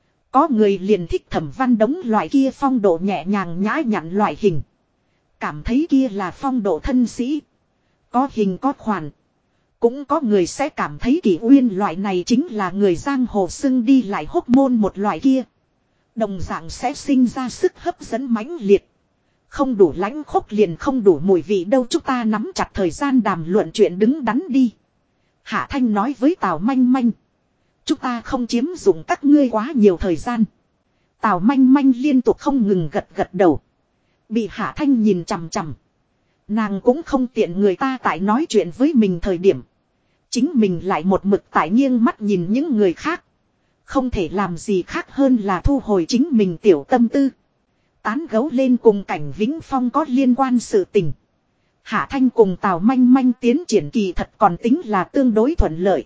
Có người liền thích Thẩm Văn Đống loại kia phong độ nhẹ nhàng nhã nhặn loại hình. Cảm thấy kia là phong độ thân sĩ. Có hình có khoản. Cũng có người sẽ cảm thấy Kỷ Uyên loại này chính là người giang hồ xưng đi lại hốc môn một loại kia. Đồng dạng sẽ sinh ra sức hấp dẫn mãnh liệt. Không đủ lãnh khốc liền không đủ mùi vị đâu, chúng ta nắm chặt thời gian đàm luận chuyện đứng đắn đi. Hạ Thanh nói với Tào Manh Manh. Chúng ta không chiếm dụng các ngươi quá nhiều thời gian. Tào Manh Manh liên tục không ngừng gật gật đầu. Bị Hạ Thanh nhìn chằm chằm. Nàng cũng không tiện người ta tại nói chuyện với mình thời điểm. Chính mình lại một mực tại nghiêng mắt nhìn những người khác. Không thể làm gì khác hơn là thu hồi chính mình tiểu tâm tư. Tán gấu lên cùng Cảnh Vĩnh Phong có liên quan sự tình. Hạ Thanh cùng Tào Manh Manh tiến triển kỳ thật còn tính là tương đối thuận lợi.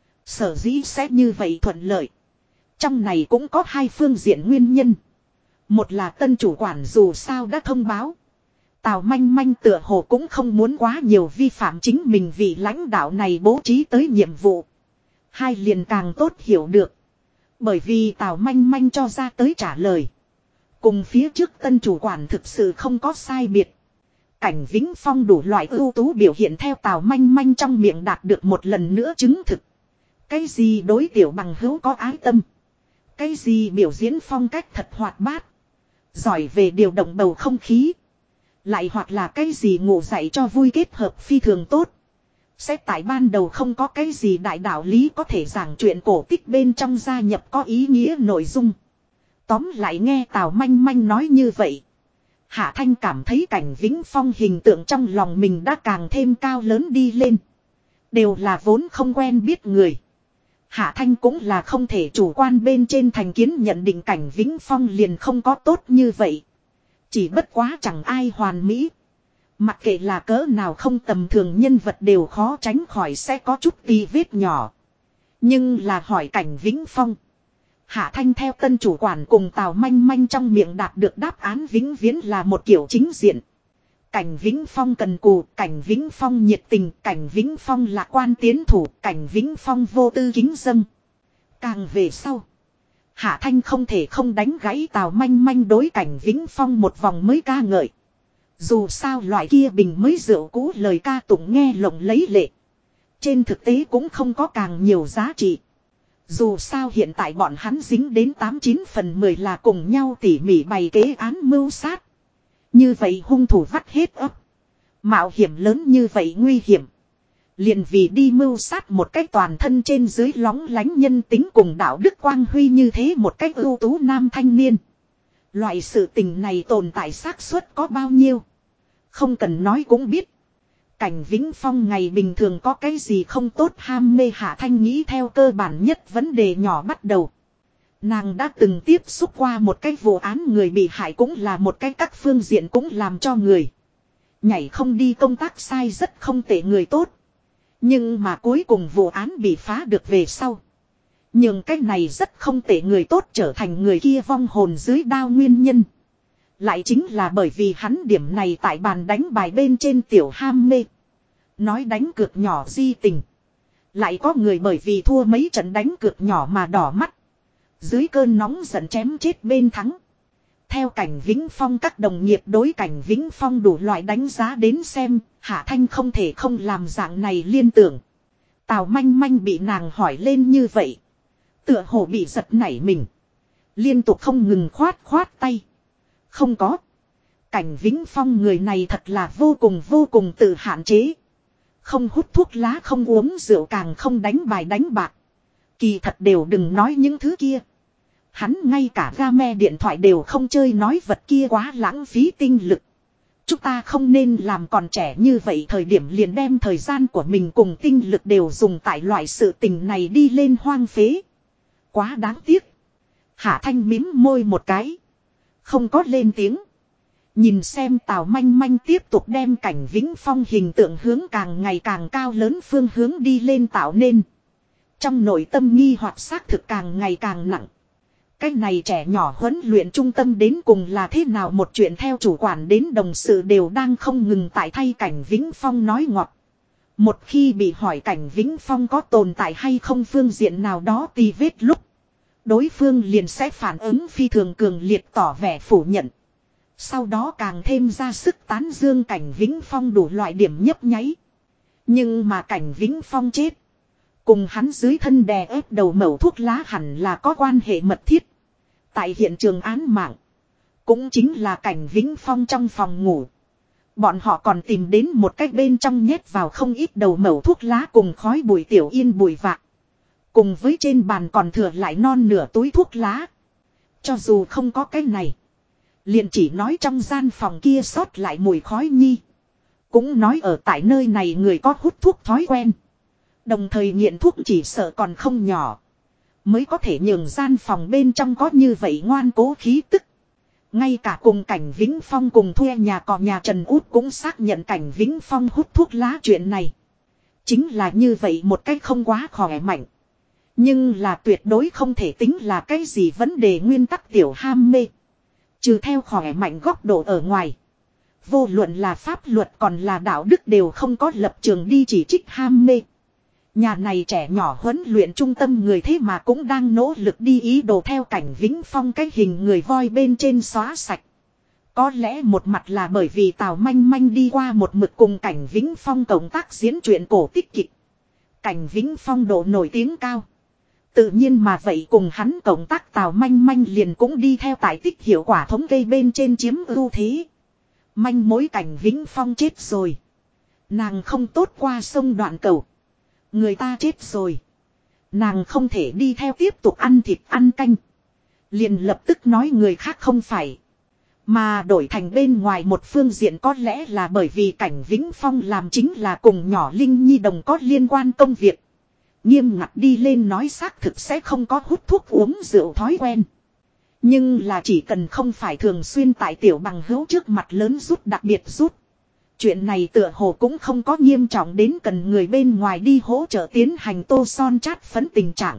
Sở dĩ sẽ như vậy thuận lợi. Trong này cũng có hai phương diện nguyên nhân. Một là tân chủ quản dù sao đã thông báo. Tào Manh Manh tựa hồ cũng không muốn quá nhiều vi phạm chính mình vì lãnh đạo này bố trí tới nhiệm vụ. Hai liền càng tốt hiểu được. Bởi vì Tào Manh Manh cho ra tới trả lời. Cùng phía trước tân chủ quản thực sự không có sai biệt. Cảnh Vĩnh Phong đủ loại ưu tú biểu hiện theo Tào Manh Manh trong miệng đạt được một lần nữa chứng thực. Cái gì đối tiểu bằng hữu có ái tâm. Cái gì biểu diễn phong cách thật hoạt bát. Giỏi về điều động bầu không khí. Lại hoặc là cái gì ngủ dậy cho vui kết hợp phi thường tốt. Sẽ tại ban đầu không có cái gì đại đạo lý có thể giảng chuyện cổ tích bên trong gia nhập có ý nghĩa nội dung. Tóm lại nghe Tào Manh Manh nói như vậy. Hạ Thanh cảm thấy Cảnh Vĩnh Phong hình tượng trong lòng mình đã càng thêm cao lớn đi lên. Đều là vốn không quen biết người. Hạ Thanh cũng là không thể chủ quan bên trên thành kiến nhận định Cảnh Vĩnh Phong liền không có tốt như vậy. Chỉ bất quá chẳng ai hoàn mỹ. Mặc kệ là cỡ nào không tầm thường nhân vật đều khó tránh khỏi sẽ có chút tì vết nhỏ. Nhưng là hỏi Cảnh Vĩnh Phong. Hạ Thanh theo tân chủ quản cùng Tào Manh Manh trong miệng đạt được đáp án vĩnh viễn là một kiểu chính diện. Cảnh Vĩnh Phong cần cù, Cảnh Vĩnh Phong nhiệt tình, Cảnh Vĩnh Phong lạc quan tiến thủ, Cảnh Vĩnh Phong vô tư kính dâng. Càng về sau, Hạ Thanh không thể không đánh gãy Tào Manh Manh đối Cảnh Vĩnh Phong một vòng mới ca ngợi. Dù sao loại kia bình mới rượu cũ lời ca tụng nghe lộng lấy lệ. Trên thực tế cũng không có càng nhiều giá trị. Dù sao hiện tại bọn hắn dính đến 89 phần 10 là cùng nhau tỉ mỉ bày kế án mưu sát. Như vậy hung thủ vắt hết ấp. Mạo hiểm lớn như vậy nguy hiểm. Liền vì đi mưu sát một cách toàn thân trên dưới lóng lánh nhân tính cùng đạo đức quang huy như thế một cách ưu tú nam thanh niên. Loại sự tình này tồn tại xác suất có bao nhiêu. Không cần nói cũng biết. Cảnh Vĩnh Phong ngày bình thường có cái gì không tốt ham mê Hạ Thanh nghĩ theo cơ bản nhất vấn đề nhỏ bắt đầu. Nàng đã từng tiếp xúc qua một cái vụ án người bị hại cũng là một cái các phương diện cũng làm cho người. Nhảy không đi công tác sai rất không tệ người tốt. Nhưng mà cuối cùng vụ án bị phá được về sau. Nhưng cái này rất không tệ người tốt trở thành người kia vong hồn dưới đao nguyên nhân. Lại chính là bởi vì hắn điểm này tại bàn đánh bài bên trên tiểu ham mê. Nói đánh cược nhỏ di tình. Lại có người bởi vì thua mấy trận đánh cược nhỏ mà đỏ mắt. Dưới cơn nóng giận chém chết bên thắng. Theo Cảnh Vĩnh Phong các đồng nghiệp đối Cảnh Vĩnh Phong đủ loại đánh giá đến xem, Hạ Thanh không thể không làm dạng này liên tưởng. Tào Manh Manh bị nàng hỏi lên như vậy. Tựa hồ bị giật nảy mình. Liên tục không ngừng khoát tay. Không có. Cảnh Vĩnh Phong người này thật là vô cùng tự hạn chế. Không hút thuốc lá, không uống rượu, càng không đánh bài đánh bạc. Kỳ thật đều đừng nói những thứ kia. Hắn ngay cả game điện thoại đều không chơi, nói vật kia quá lãng phí tinh lực. Chúng ta không nên làm còn trẻ như vậy thời điểm liền đem thời gian của mình cùng tinh lực đều dùng tại loại sự tình này đi lên hoang phế. Quá đáng tiếc. Hạ Thanh mím môi một cái. Không có lên tiếng. Nhìn xem Tào Manh Manh tiếp tục đem Cảnh Vĩnh Phong hình tượng hướng càng ngày càng cao lớn phương hướng đi lên tạo nên. Trong nội tâm nghi hoặc xác thực càng ngày càng nặng. Cái này trẻ nhỏ huấn luyện trung tâm đến cùng là thế nào một chuyện, theo chủ quản đến đồng sự đều đang không ngừng tại thay Cảnh Vĩnh Phong nói ngọt. Một khi bị hỏi Cảnh Vĩnh Phong có tồn tại hay không phương diện nào đó tì vết lúc, đối phương liền sẽ phản ứng phi thường cường liệt tỏ vẻ phủ nhận. Sau đó càng thêm ra sức tán dương Cảnh Vĩnh Phong đủ loại điểm nhấp nháy. Nhưng mà Cảnh Vĩnh Phong chết. Cùng hắn dưới thân đè ép đầu mẩu thuốc lá hẳn là có quan hệ mật thiết. Tại hiện trường án mạng. Cũng chính là Cảnh Vĩnh Phong trong phòng ngủ. Bọn họ còn tìm đến một cách bên trong nhét vào không ít đầu mẩu thuốc lá cùng khói bụi tiểu yên bụi vạc. Cùng với trên bàn còn thừa lại non nửa túi thuốc lá. Cho dù không có cái này. Liền chỉ nói trong gian phòng kia sót lại mùi khói nhi. Cũng nói ở tại nơi này người có hút thuốc thói quen. Đồng thời nghiện thuốc chỉ sợ còn không nhỏ. Mới có thể nhường gian phòng bên trong có như vậy ngoan cố khí tức. Ngay cả cùng Cảnh Vĩnh Phong cùng thuê nhà cò nhà Trần Út cũng xác nhận Cảnh Vĩnh Phong hút thuốc lá chuyện này. Chính là như vậy một cách không quá khỏe mạnh. Nhưng là tuyệt đối không thể tính là cái gì vấn đề nguyên tắc tiểu ham mê. Trừ theo khỏe mạnh góc độ ở ngoài. Vô luận là pháp luật còn là đạo đức đều không có lập trường đi chỉ trích ham mê. Nhà này trẻ nhỏ huấn luyện trung tâm người thế mà cũng đang nỗ lực đi ý đồ theo Cảnh Vĩnh Phong cái hình người voi bên trên xóa sạch. Có lẽ một mặt là bởi vì Tào Manh Manh đi qua một mực cùng Cảnh Vĩnh Phong cộng tác diễn truyện cổ tích kịch. Cảnh Vĩnh Phong độ nổi tiếng cao. Tự nhiên mà vậy cùng hắn cộng tác Tào Manh Manh liền cũng đi theo tại tích hiệu quả thống kê bên trên chiếm ưu thế. Manh mối Cảnh Vĩnh Phong chết rồi. Nàng không tốt qua sông Đoạn Cầu. Người ta chết rồi. Nàng không thể đi theo tiếp tục ăn thịt ăn canh. Liền lập tức nói người khác không phải. Mà đổi thành bên ngoài một phương diện có lẽ là bởi vì Cảnh Vĩnh Phong làm chính là cùng nhỏ Linh Nhi đồng có liên quan công việc. Nghiêm ngặt đi lên nói xác thực sẽ không có hút thuốc uống rượu thói quen. Nhưng là chỉ cần không phải thường xuyên tại tiểu bằng hữu trước mặt lớn rút đặc biệt rút. Chuyện này tựa hồ cũng không có nghiêm trọng đến cần người bên ngoài đi hỗ trợ tiến hành tô son chát phấn tình trạng.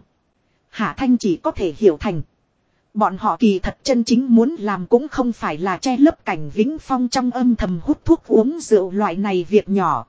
Hạ Thanh chỉ có thể hiểu thành. Bọn họ kỳ thật chân chính muốn làm cũng không phải là che lấp Cảnh Vĩnh Phong trong âm thầm hút thuốc uống rượu loại này việc nhỏ.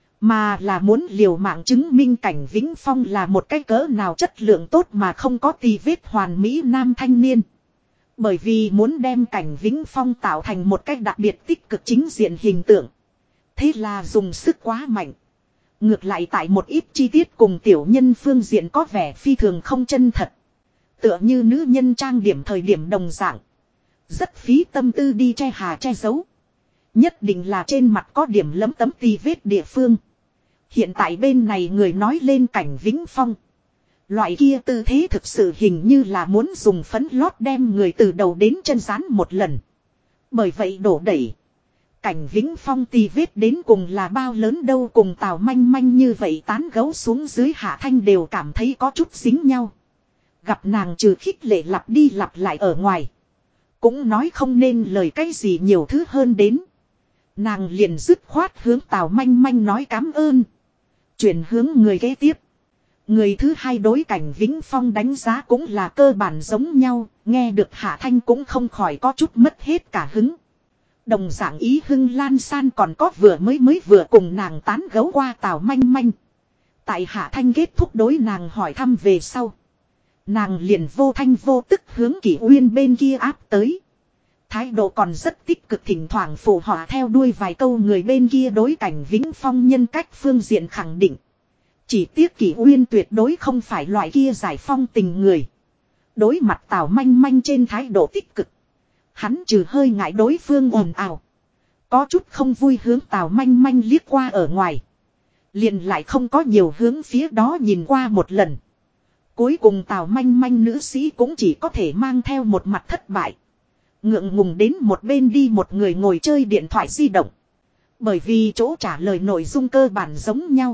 Mà là muốn liều mạng chứng minh Cảnh Vĩnh Phong là một cái cỡ nào chất lượng tốt mà không có tì vết hoàn mỹ nam thanh niên. Bởi vì muốn đem Cảnh Vĩnh Phong tạo thành một cách đặc biệt tích cực chính diện hình tượng. Thế là dùng sức quá mạnh. Ngược lại tại một ít chi tiết cùng tiểu nhân phương diện có vẻ phi thường không chân thật. Tựa như nữ nhân trang điểm thời điểm đồng dạng. Rất phí tâm tư đi che hà che giấu. Nhất định là trên mặt có điểm lấm tấm tì vết địa phương. Hiện tại bên này người nói lên Cảnh Vĩnh Phong. Loại kia tư thế thực sự hình như là muốn dùng phấn lót đem người từ đầu đến chân dán một lần. Bởi vậy đổ đẩy. Cảnh Vĩnh Phong tì vết đến cùng là bao lớn đâu cùng Tào Manh Manh như vậy tán gấu xuống dưới Hạ Thanh đều cảm thấy có chút dính nhau. Gặp nàng trừ khích lệ lặp đi lặp lại ở ngoài. Cũng nói không nên lời cái gì nhiều thứ hơn đến. Nàng liền dứt khoát hướng Tào Manh Manh nói cám ơn. Chuyển hướng người kế tiếp. Người thứ hai đối Cảnh Vĩnh Phong đánh giá cũng là cơ bản giống nhau. Nghe được Hạ Thanh cũng không khỏi có chút mất hết cả hứng. Đồng dạng ý hưng lan san còn có vừa vừa cùng nàng tán gấu qua Tào Manh Manh. Tại Hạ Thanh kết thúc đối nàng hỏi thăm về sau. Nàng liền vô thanh vô tức hướng Kỷ Uyên bên kia áp tới. Thái độ còn rất tích cực thỉnh thoảng phụ họa theo đuôi vài câu người bên kia đối Cảnh Vĩnh Phong nhân cách phương diện khẳng định. Chỉ tiếc Kỷ Uyên tuyệt đối không phải loại kia giải phong tình người. Đối mặt Tào Manh Manh trên thái độ tích cực. Hắn trừ hơi ngại đối phương ồn ào. Có chút không vui hướng Tào Manh Manh liếc qua ở ngoài. Liền lại không có nhiều hướng phía đó nhìn qua một lần. Cuối cùng Tào Manh Manh nữ sĩ cũng chỉ có thể mang theo một mặt thất bại. Ngượng ngùng đến một bên đi một người ngồi chơi điện thoại di động. Bởi vì chỗ trả lời nội dung cơ bản giống nhau.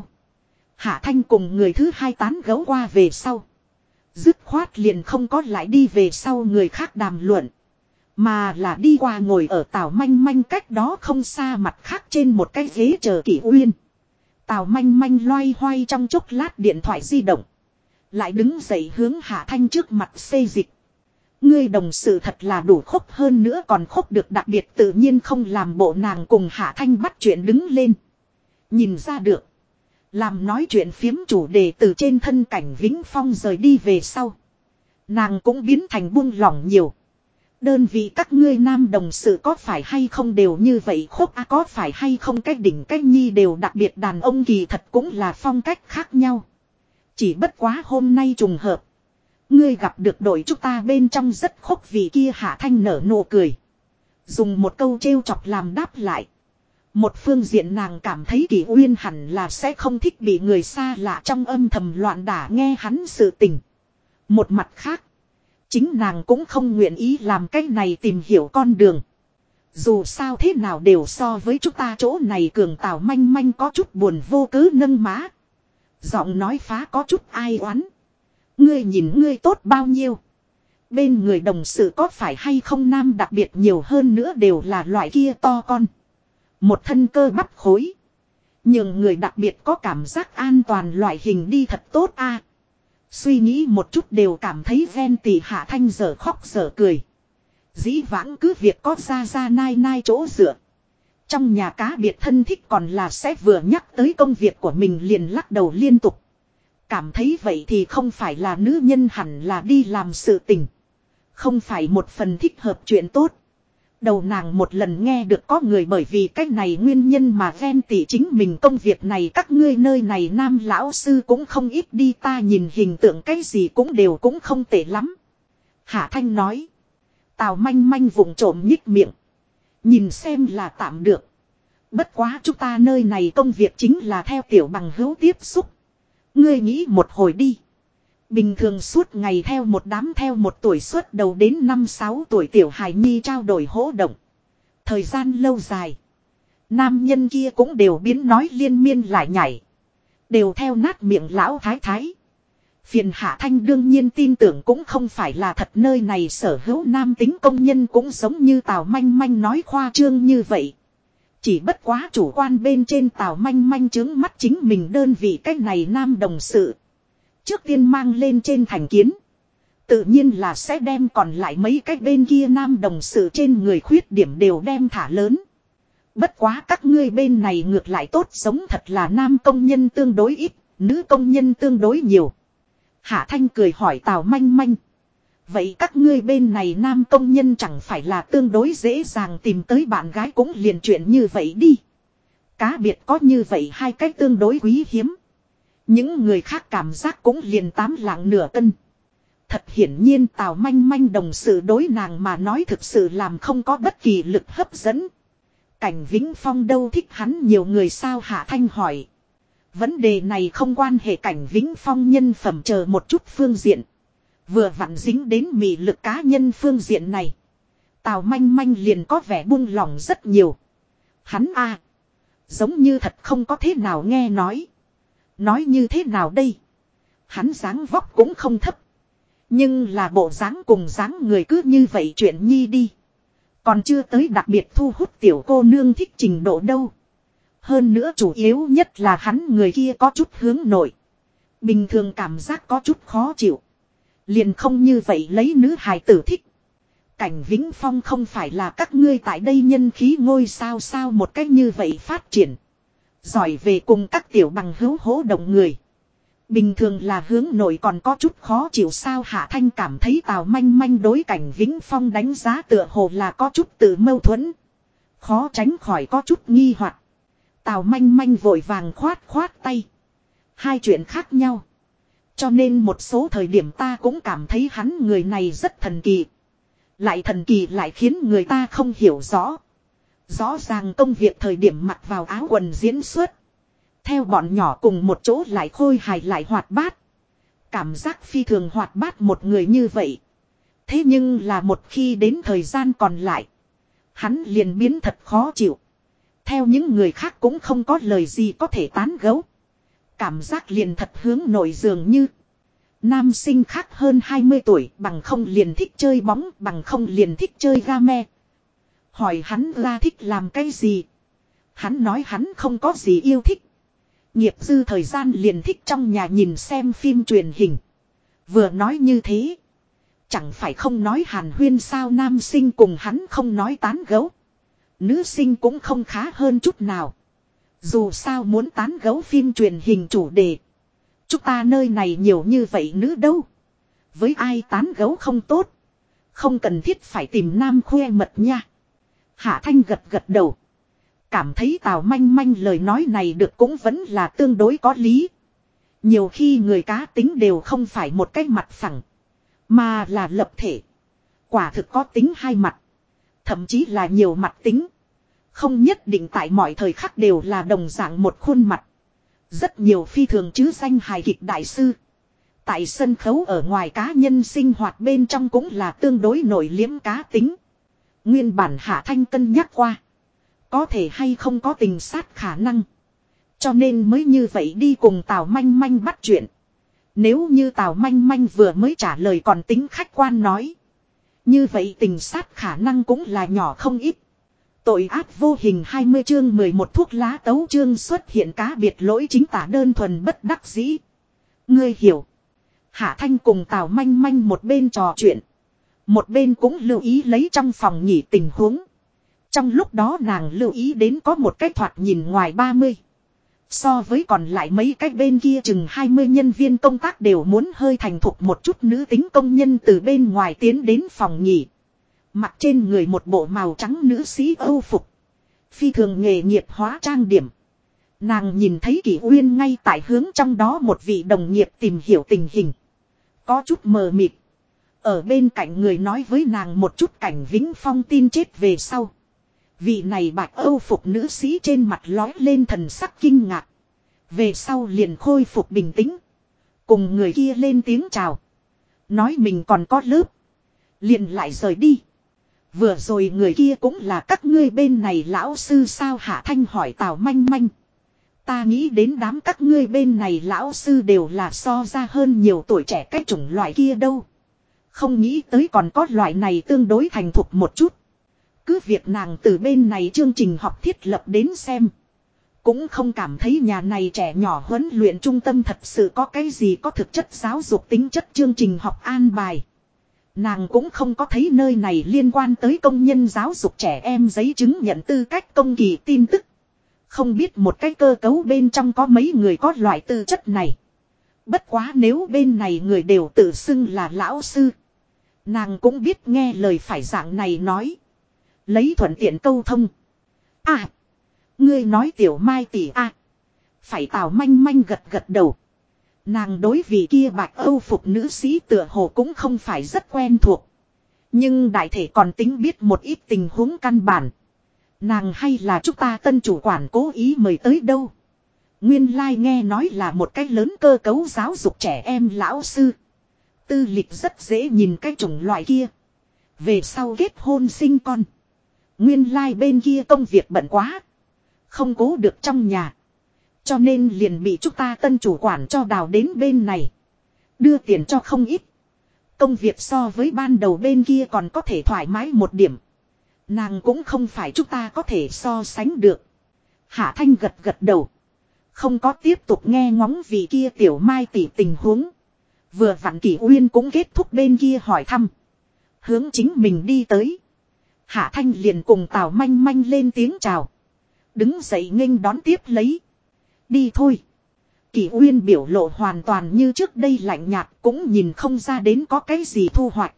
Hạ Thanh cùng người thứ hai tán gấu qua về sau. Dứt khoát liền không có lại đi về sau người khác đàm luận. Mà là đi qua ngồi ở Tào Manh Manh cách đó không xa mặt khác trên một cái ghế chờ Kỷ Uyên. Tào Manh Manh loay hoay trong chốc lát điện thoại di động. Lại đứng dậy hướng Hạ Thanh trước mặt xê dịch. Ngươi đồng sự thật là đủ khốc hơn nữa còn khốc được đặc biệt tự nhiên không làm bộ nàng cùng Hạ Thanh bắt chuyện đứng lên. Nhìn ra được. Làm nói chuyện phiếm chủ đề từ trên thân Cảnh Vĩnh Phong rời đi về sau. Nàng cũng biến thành buông lỏng nhiều. Đơn vị các ngươi nam đồng sự có phải hay không đều như vậy khốc có phải hay không cái đỉnh cái nhi đều đặc biệt đàn ông kỳ thật cũng là phong cách khác nhau. Chỉ bất quá hôm nay trùng hợp. Ngươi gặp được đội chúng ta bên trong rất khốc vì kia Hạ Thanh nở nụ cười. Dùng một câu trêu chọc làm đáp lại. Một phương diện nàng cảm thấy Kỷ Uyên hẳn là sẽ không thích bị người xa lạ trong âm thầm loạn đả nghe hắn sự tình. Một mặt khác, chính nàng cũng không nguyện ý làm cái này tìm hiểu con đường. Dù sao thế nào đều so với chúng ta chỗ này cường Tào Manh Manh có chút buồn vô cớ nâng má. Giọng nói phá có chút ai oán. Ngươi nhìn ngươi tốt bao nhiêu. Bên người đồng sự có phải hay không nam đặc biệt nhiều hơn nữa đều là loại kia to con. Một thân cơ bắp khối. Nhưng người đặc biệt có cảm giác an toàn loại hình đi thật tốt a. Suy nghĩ một chút đều cảm thấy ven tỉ Hạ Thanh dở khóc dở cười. Dĩ vãng cứ việc có ra nai nai chỗ dựa. Trong nhà cá biệt thân thích còn là sẽ vừa nhắc tới công việc của mình liền lắc đầu liên tục. Cảm thấy vậy thì không phải là nữ nhân hẳn là đi làm sự tình. Không phải một phần thích hợp chuyện tốt. Đầu nàng một lần nghe được có người bởi vì cách này nguyên nhân mà ven tỉ chính mình công việc này các ngươi nơi này nam lão sư cũng không ít đi ta nhìn hình tượng cái gì cũng đều cũng không tệ lắm. Hạ Thanh nói. Tào Manh Manh vùng trộm nhích miệng. Nhìn xem là tạm được. Bất quá chúng ta nơi này công việc chính là theo tiểu bằng hữu tiếp xúc. Ngươi nghĩ một hồi đi. Bình thường suốt ngày theo một đám theo một tuổi suốt đầu đến 5-6 tuổi tiểu hài nhi trao đổi hỗ động. Thời gian lâu dài. Nam nhân kia cũng đều biến nói liên miên lại nhảy. Đều theo nát miệng lão thái thái. Phiền Hạ Thanh đương nhiên tin tưởng cũng không phải là thật nơi này sở hữu nam tính công nhân cũng giống như Tào Manh Manh nói khoa trương như vậy. Chỉ bất quá chủ quan bên trên Tào Manh Manh chứng mắt chính mình đơn vị cách này nam đồng sự. Trước tiên mang lên trên thành kiến. Tự nhiên là sẽ đem còn lại mấy cái bên kia nam đồng sự trên người khuyết điểm đều đem thả lớn. Bất quá các ngươi bên này ngược lại tốt sống thật là nam công nhân tương đối ít, nữ công nhân tương đối nhiều. Hạ Thanh cười hỏi Tào Manh Manh. Vậy các ngươi bên này nam công nhân chẳng phải là tương đối dễ dàng tìm tới bạn gái cũng liền chuyện như vậy đi. Cá biệt có như vậy hai cách tương đối quý hiếm. Những người khác cảm giác cũng liền 8 lạng nửa cân. Thật hiển nhiên Tào Manh Manh đồng sự đối nàng mà nói thực sự làm không có bất kỳ lực hấp dẫn. Cảnh Vĩnh Phong đâu thích hắn nhiều người sao Hạ Thanh hỏi. Vấn đề này không quan hệ Cảnh Vĩnh Phong nhân phẩm chờ một chút phương diện. Vừa vặn dính đến mị lực cá nhân phương diện này. Tào Manh Manh liền có vẻ buông lỏng rất nhiều. Hắn giống như thật không có thế nào nghe nói. Nói như thế nào đây? Hắn dáng vóc cũng không thấp. Nhưng là bộ dáng cùng dáng người cứ như vậy chuyện nhi đi. Còn chưa tới đặc biệt thu hút tiểu cô nương thích trình độ đâu. Hơn nữa chủ yếu nhất là hắn người kia có chút hướng nội. Bình thường cảm giác có chút khó chịu. Liền không như vậy lấy nữ hài tử thích. Cảnh Vĩnh Phong không phải là các ngươi tại đây nhân khí ngôi sao sao một cách như vậy phát triển. Giỏi về cùng các tiểu bằng hữu hỗ động người. Bình thường là hướng nội còn có chút khó chịu sao Hạ Thanh cảm thấy Tào Manh Manh đối Cảnh Vĩnh Phong đánh giá tựa hồ là có chút tự mâu thuẫn. Khó tránh khỏi có chút nghi hoặc. Tào Manh Manh vội vàng khoát tay. Hai chuyện khác nhau. Cho nên một số thời điểm ta cũng cảm thấy hắn người này rất thần kỳ. Lại thần kỳ lại khiến người ta không hiểu rõ. Rõ ràng công việc thời điểm mặc vào áo quần diễn xuất. Theo bọn nhỏ cùng một chỗ lại khôi hài lại hoạt bát. Cảm giác phi thường hoạt bát một người như vậy. Thế nhưng là một khi đến thời gian còn lại. Hắn liền biến thật khó chịu. Theo những người khác cũng không có lời gì có thể tán gẫu. Cảm giác liền thật hướng nội dường như. Nam sinh khác hơn 20 tuổi bằng không liền thích chơi bóng bằng không liền thích chơi game. Hỏi hắn ra thích làm cái gì. Hắn nói hắn không có gì yêu thích. Nghiệp dư thời gian liền thích trong nhà nhìn xem phim truyền hình. Vừa nói như thế. Chẳng phải không nói hàn huyên sao nam sinh cùng hắn không nói tán gẫu. Nữ sinh cũng không khá hơn chút nào. Dù sao muốn tán gẫu phim truyền hình chủ đề. Chúng ta nơi này nhiều như vậy nữ đâu. Với ai tán gẫu không tốt. Không cần thiết phải tìm nam khoe mật nha. Hạ Thanh gật đầu. Cảm thấy Tào Manh Manh lời nói này được cũng vẫn là tương đối có lý. Nhiều khi người cá tính đều không phải một cái mặt phẳng. Mà là lập thể. Quả thực có tính hai mặt. Thậm chí là nhiều mặt tính. Không nhất định tại mọi thời khắc đều là đồng dạng một khuôn mặt. Rất nhiều phi thường chứ danh hài kịch đại sư. Tại sân khấu ở ngoài cá nhân sinh hoạt bên trong cũng là tương đối nổi liếm cá tính. Nguyên bản Hạ Thanh cân nhắc qua. Có thể hay không có tình sát khả năng. Cho nên mới như vậy đi cùng Tào Manh Manh bắt chuyện. Nếu như Tào Manh Manh vừa mới trả lời còn tính khách quan nói. Như vậy tình sát khả năng cũng là nhỏ không ít. Tội ác vô hình 20 chương 11 thuốc lá tấu chương xuất hiện cá biệt lỗi chính tả đơn thuần bất đắc dĩ. Ngươi hiểu. Hạ Thanh cùng Tào Manh Manh một bên trò chuyện. Một bên cũng lưu ý lấy trong phòng nghỉ tình huống. Trong lúc đó nàng lưu ý đến có một cái thoạt nhìn ngoài 30. So với còn lại mấy cái bên kia chừng 20 nhân viên công tác đều muốn hơi thành thục một chút nữ tính công nhân từ bên ngoài tiến đến phòng nghỉ. Mặc trên người một bộ màu trắng nữ sĩ âu phục. Phi thường nghề nghiệp hóa trang điểm. Nàng nhìn thấy Kỷ Uyên ngay tại hướng trong đó một vị đồng nghiệp tìm hiểu tình hình. Có chút mờ mịt. Ở bên cạnh người nói với nàng một chút cảnh Vĩnh Phong tin chết về sau. Vị này bạch âu phục nữ sĩ trên mặt lói lên thần sắc kinh ngạc. Về sau liền khôi phục bình tĩnh. Cùng người kia lên tiếng chào. Nói mình còn có lớp. Liền lại rời đi. Vừa rồi người kia cũng là các ngươi bên này lão sư sao Hạ Thanh hỏi Tào Manh Manh. Ta nghĩ đến đám các ngươi bên này lão sư đều là so ra hơn nhiều tuổi trẻ cái chủng loại kia đâu. Không nghĩ tới còn có loại này tương đối thành thục một chút. Cứ việc nàng từ bên này chương trình học thiết lập đến xem. Cũng không cảm thấy nhà này trẻ nhỏ huấn luyện trung tâm thật sự có cái gì có thực chất giáo dục tính chất chương trình học an bài. Nàng cũng không có thấy nơi này liên quan tới công nhân giáo dục trẻ em giấy chứng nhận tư cách công kỳ tin tức. Không biết một cái cơ cấu bên trong có mấy người có loại tư chất này. Bất quá nếu bên này người đều tự xưng là lão sư. Nàng cũng biết nghe lời phải dạng này nói. Lấy thuận tiện câu thông. À. Ngươi nói tiểu Mai tỷ à. Phải Tào Manh Manh gật gật đầu. Nàng đối vị kia bạch âu phục nữ sĩ tựa hồ cũng không phải rất quen thuộc. Nhưng đại thể còn tính biết một ít tình huống căn bản. Nàng hay là chúng ta tân chủ quản cố ý mời tới đâu. Nguyên lai nghe nói là một cái lớn cơ cấu giáo dục trẻ em lão sư. Tư lịch rất dễ nhìn cái chủng loại kia. Về sau kết hôn sinh con. Nguyên lai bên kia công việc bận quá. Không cố được trong nhà. Cho nên liền bị chúng ta tân chủ quản cho đào đến bên này. Đưa tiền cho không ít. Công việc so với ban đầu bên kia còn có thể thoải mái một điểm. Nàng cũng không phải chúng ta có thể so sánh được. Hạ Thanh gật gật đầu. Không có tiếp tục nghe ngóng vị kia tiểu Mai tỷ tình huống. Vừa vặn Kỷ Uyên cũng kết thúc bên kia hỏi thăm. Hướng chính mình đi tới. Hạ Thanh liền cùng Tào Manh Manh lên tiếng chào. Đứng dậy nghênh đón tiếp lấy. Đi thôi. Kỷ Uyên biểu lộ hoàn toàn như trước đây lạnh nhạt cũng nhìn không ra đến có cái gì thu hoạch.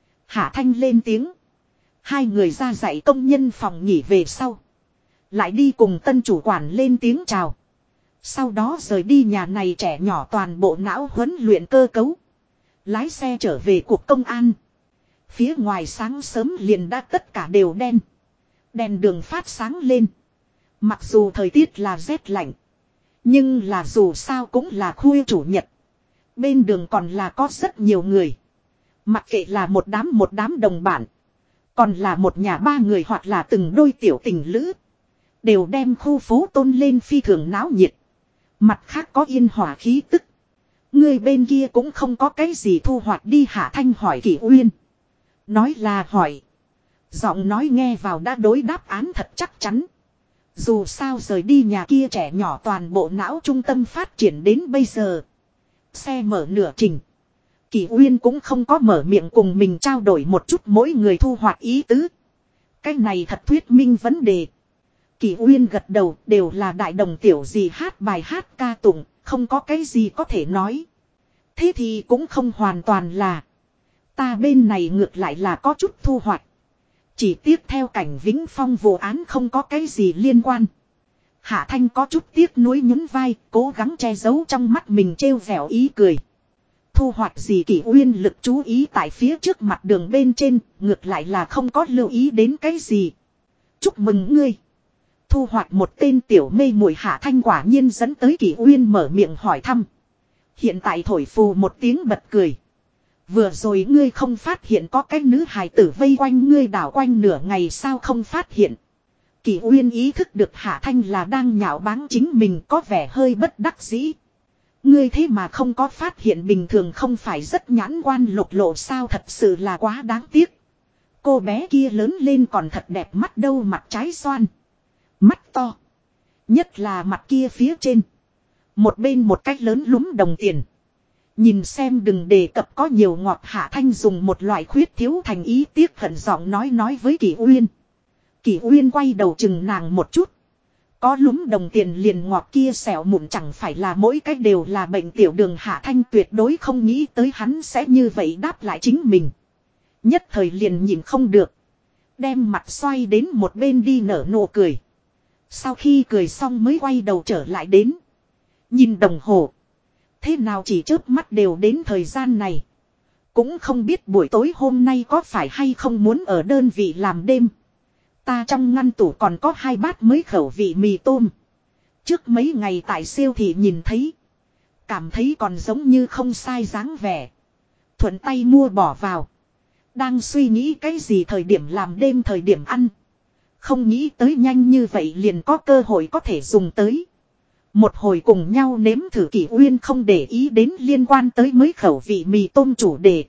Hạ Thanh lên tiếng. Hai người ra dạy công nhân phòng nghỉ về sau. Lại đi cùng tân chủ quản lên tiếng chào. Sau đó rời đi nhà này trẻ nhỏ toàn bộ não huấn luyện cơ cấu. Lái xe trở về cục công an. Phía ngoài sáng sớm liền đã tất cả đều đen. Đèn đường phát sáng lên. Mặc dù thời tiết là rét lạnh. Nhưng là dù sao cũng là khuya chủ nhật. Bên đường còn là có rất nhiều người. Mặc kệ là một đám đồng bản. Còn là một nhà ba người hoặc là từng đôi tiểu tình lữ. Đều đem khu phố tôn lên phi thường náo nhiệt. Mặt khác có yên hòa khí tức. Người bên kia cũng không có cái gì thu hoạch đi Hạ Thanh hỏi Kỷ Uyên. Nói là hỏi. Giọng nói nghe vào đã đối đáp án thật chắc chắn. Dù sao rời đi nhà kia trẻ nhỏ toàn bộ não trung tâm phát triển đến bây giờ. Xe mở nửa trình. Kỷ Uyên cũng không có mở miệng cùng mình trao đổi một chút mỗi người thu hoạch ý tứ. Cái này thật thuyết minh vấn đề. Kỷ Uyên gật đầu đều là đại đồng tiểu gì hát bài hát ca tụng, không có cái gì có thể nói. Thế thì cũng không hoàn toàn là. Ta bên này ngược lại là có chút thu hoạch. Chỉ tiếc theo cảnh Vĩnh Phong vụ án không có cái gì liên quan. Hạ Thanh có chút tiếc nuối nhún vai, cố gắng che giấu trong mắt mình trêu vẻo ý cười. Thu hoạch gì Kỷ Uyên lực chú ý tại phía trước mặt đường bên trên, ngược lại là không có lưu ý đến cái gì. Chúc mừng ngươi. Thu hoạch một tên tiểu mê muội Hạ Thanh quả nhiên dẫn tới Kỷ Uyên mở miệng hỏi thăm. Hiện tại thổi phù một tiếng bật cười. Vừa rồi ngươi không phát hiện có cái nữ hài tử vây quanh ngươi đảo quanh nửa ngày sao không phát hiện. Kỷ Uyên ý thức được Hạ Thanh là đang nhạo báng chính mình có vẻ hơi bất đắc dĩ. Ngươi thế mà không có phát hiện bình thường không phải rất nhãn quan lục lộ sao thật sự là quá đáng tiếc. Cô bé kia lớn lên còn thật đẹp mắt đâu mặt trái xoan. Mắt to. Nhất là mặt kia phía trên. Một bên một cách lớn lúm đồng tiền. Nhìn xem đừng đề cập có nhiều ngọt Hạ Thanh dùng một loại khuyết thiếu thành ý tiếc hận giọng nói với Kỷ Uyên. Kỷ Uyên quay đầu chừng nàng một chút. Có lúm đồng tiền liền ngọt kia xẻo mụn chẳng phải là mỗi cách đều là bệnh tiểu đường Hạ Thanh tuyệt đối không nghĩ tới hắn sẽ như vậy đáp lại chính mình. Nhất thời liền nhìn không được. Đem mặt xoay đến một bên đi nở nụ cười. Sau khi cười xong mới quay đầu trở lại đến. Nhìn đồng hồ. Thế nào chỉ chớp mắt đều đến thời gian này. Cũng không biết buổi tối hôm nay có phải hay không muốn ở đơn vị làm đêm. Ta trong ngăn tủ còn có 2 bát mới khẩu vị mì tôm. Trước mấy ngày tại siêu thị nhìn thấy. Cảm thấy còn giống như không sai dáng vẻ. Thuận tay mua bỏ vào. Đang suy nghĩ cái gì thời điểm làm đêm thời điểm ăn. Không nghĩ tới nhanh như vậy liền có cơ hội có thể dùng tới. Một hồi cùng nhau nếm thử Kỷ Uyên không để ý đến liên quan tới mới khẩu vị mì tôm chủ đề.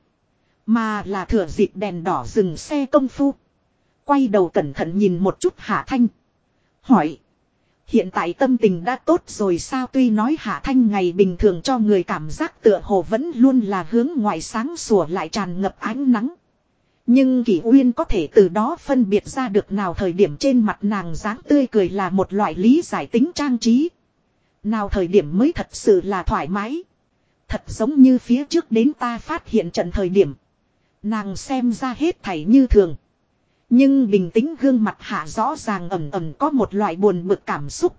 Mà là thừa dịp đèn đỏ dừng xe công phu. Quay đầu cẩn thận nhìn một chút Hạ Thanh. Hỏi. Hiện tại tâm tình đã tốt rồi sao tuy nói Hạ Thanh ngày bình thường cho người cảm giác tựa hồ vẫn luôn là hướng ngoài sáng sủa lại tràn ngập ánh nắng. Nhưng Kỷ Uyên có thể từ đó phân biệt ra được nào thời điểm trên mặt nàng dáng tươi cười là một loại lý giải tính trang trí. Nào thời điểm mới thật sự là thoải mái. Thật giống như phía trước đến ta phát hiện trận thời điểm. Nàng xem ra hết thảy như thường. Nhưng bình tĩnh gương mặt Hạ rõ ràng ẩn ẩn có một loại buồn bực cảm xúc.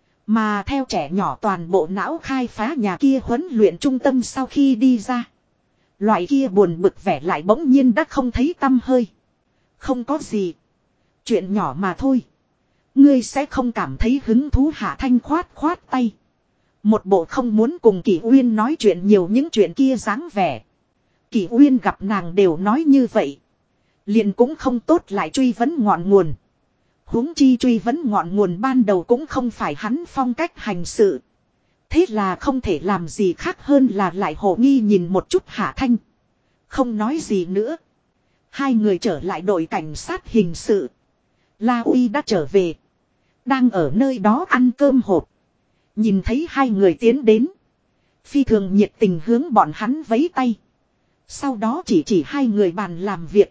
Mà theo trẻ nhỏ toàn bộ não khai phá nhà kia huấn luyện trung tâm sau khi đi ra. Loại kia buồn bực vẻ lại bỗng nhiên đã không thấy tăm hơi. Không có gì. Chuyện nhỏ mà thôi. Ngươi sẽ không cảm thấy hứng thú Hạ Thanh khoát khoát tay. Một bộ không muốn cùng Kỷ Uyên nói chuyện nhiều những chuyện kia dáng vẻ. Kỷ Uyên gặp nàng đều nói như vậy. Liền cũng không tốt lại truy vấn ngọn nguồn. Huống chi truy vấn ngọn nguồn ban đầu cũng không phải hắn phong cách hành sự. Thế là không thể làm gì khác hơn là lại hồ nghi nhìn một chút Hạ Thanh. Không nói gì nữa. Hai người trở lại đội cảnh sát hình sự. La Uy đã trở về. Đang ở nơi đó ăn cơm hộp. Nhìn thấy hai người tiến đến. Phi thường nhiệt tình hướng bọn hắn vẫy tay. Sau đó chỉ hai người bàn làm việc.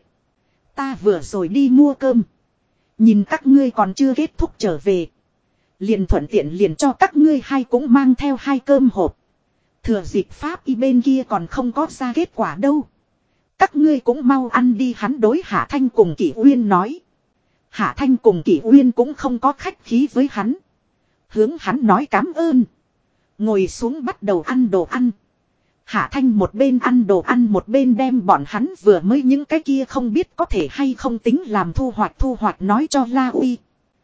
Ta vừa rồi đi mua cơm. Nhìn các ngươi còn chưa kết thúc trở về. Liền thuận tiện liền cho các ngươi hai cũng mang theo 2 cơm hộp. Thừa dịp Pháp y bên kia còn không có ra kết quả đâu. Các ngươi cũng mau ăn đi hắn đối Hạ Thanh cùng Kỷ Uyên nói. Hạ Thanh cùng Kỷ Uyên cũng không có khách khí với hắn. Hướng hắn nói cám ơn. Ngồi xuống bắt đầu ăn đồ ăn. Hạ Thanh một bên ăn đồ ăn một bên đem bọn hắn vừa mới những cái kia không biết có thể hay không tính làm thu hoạch nói cho La Uy.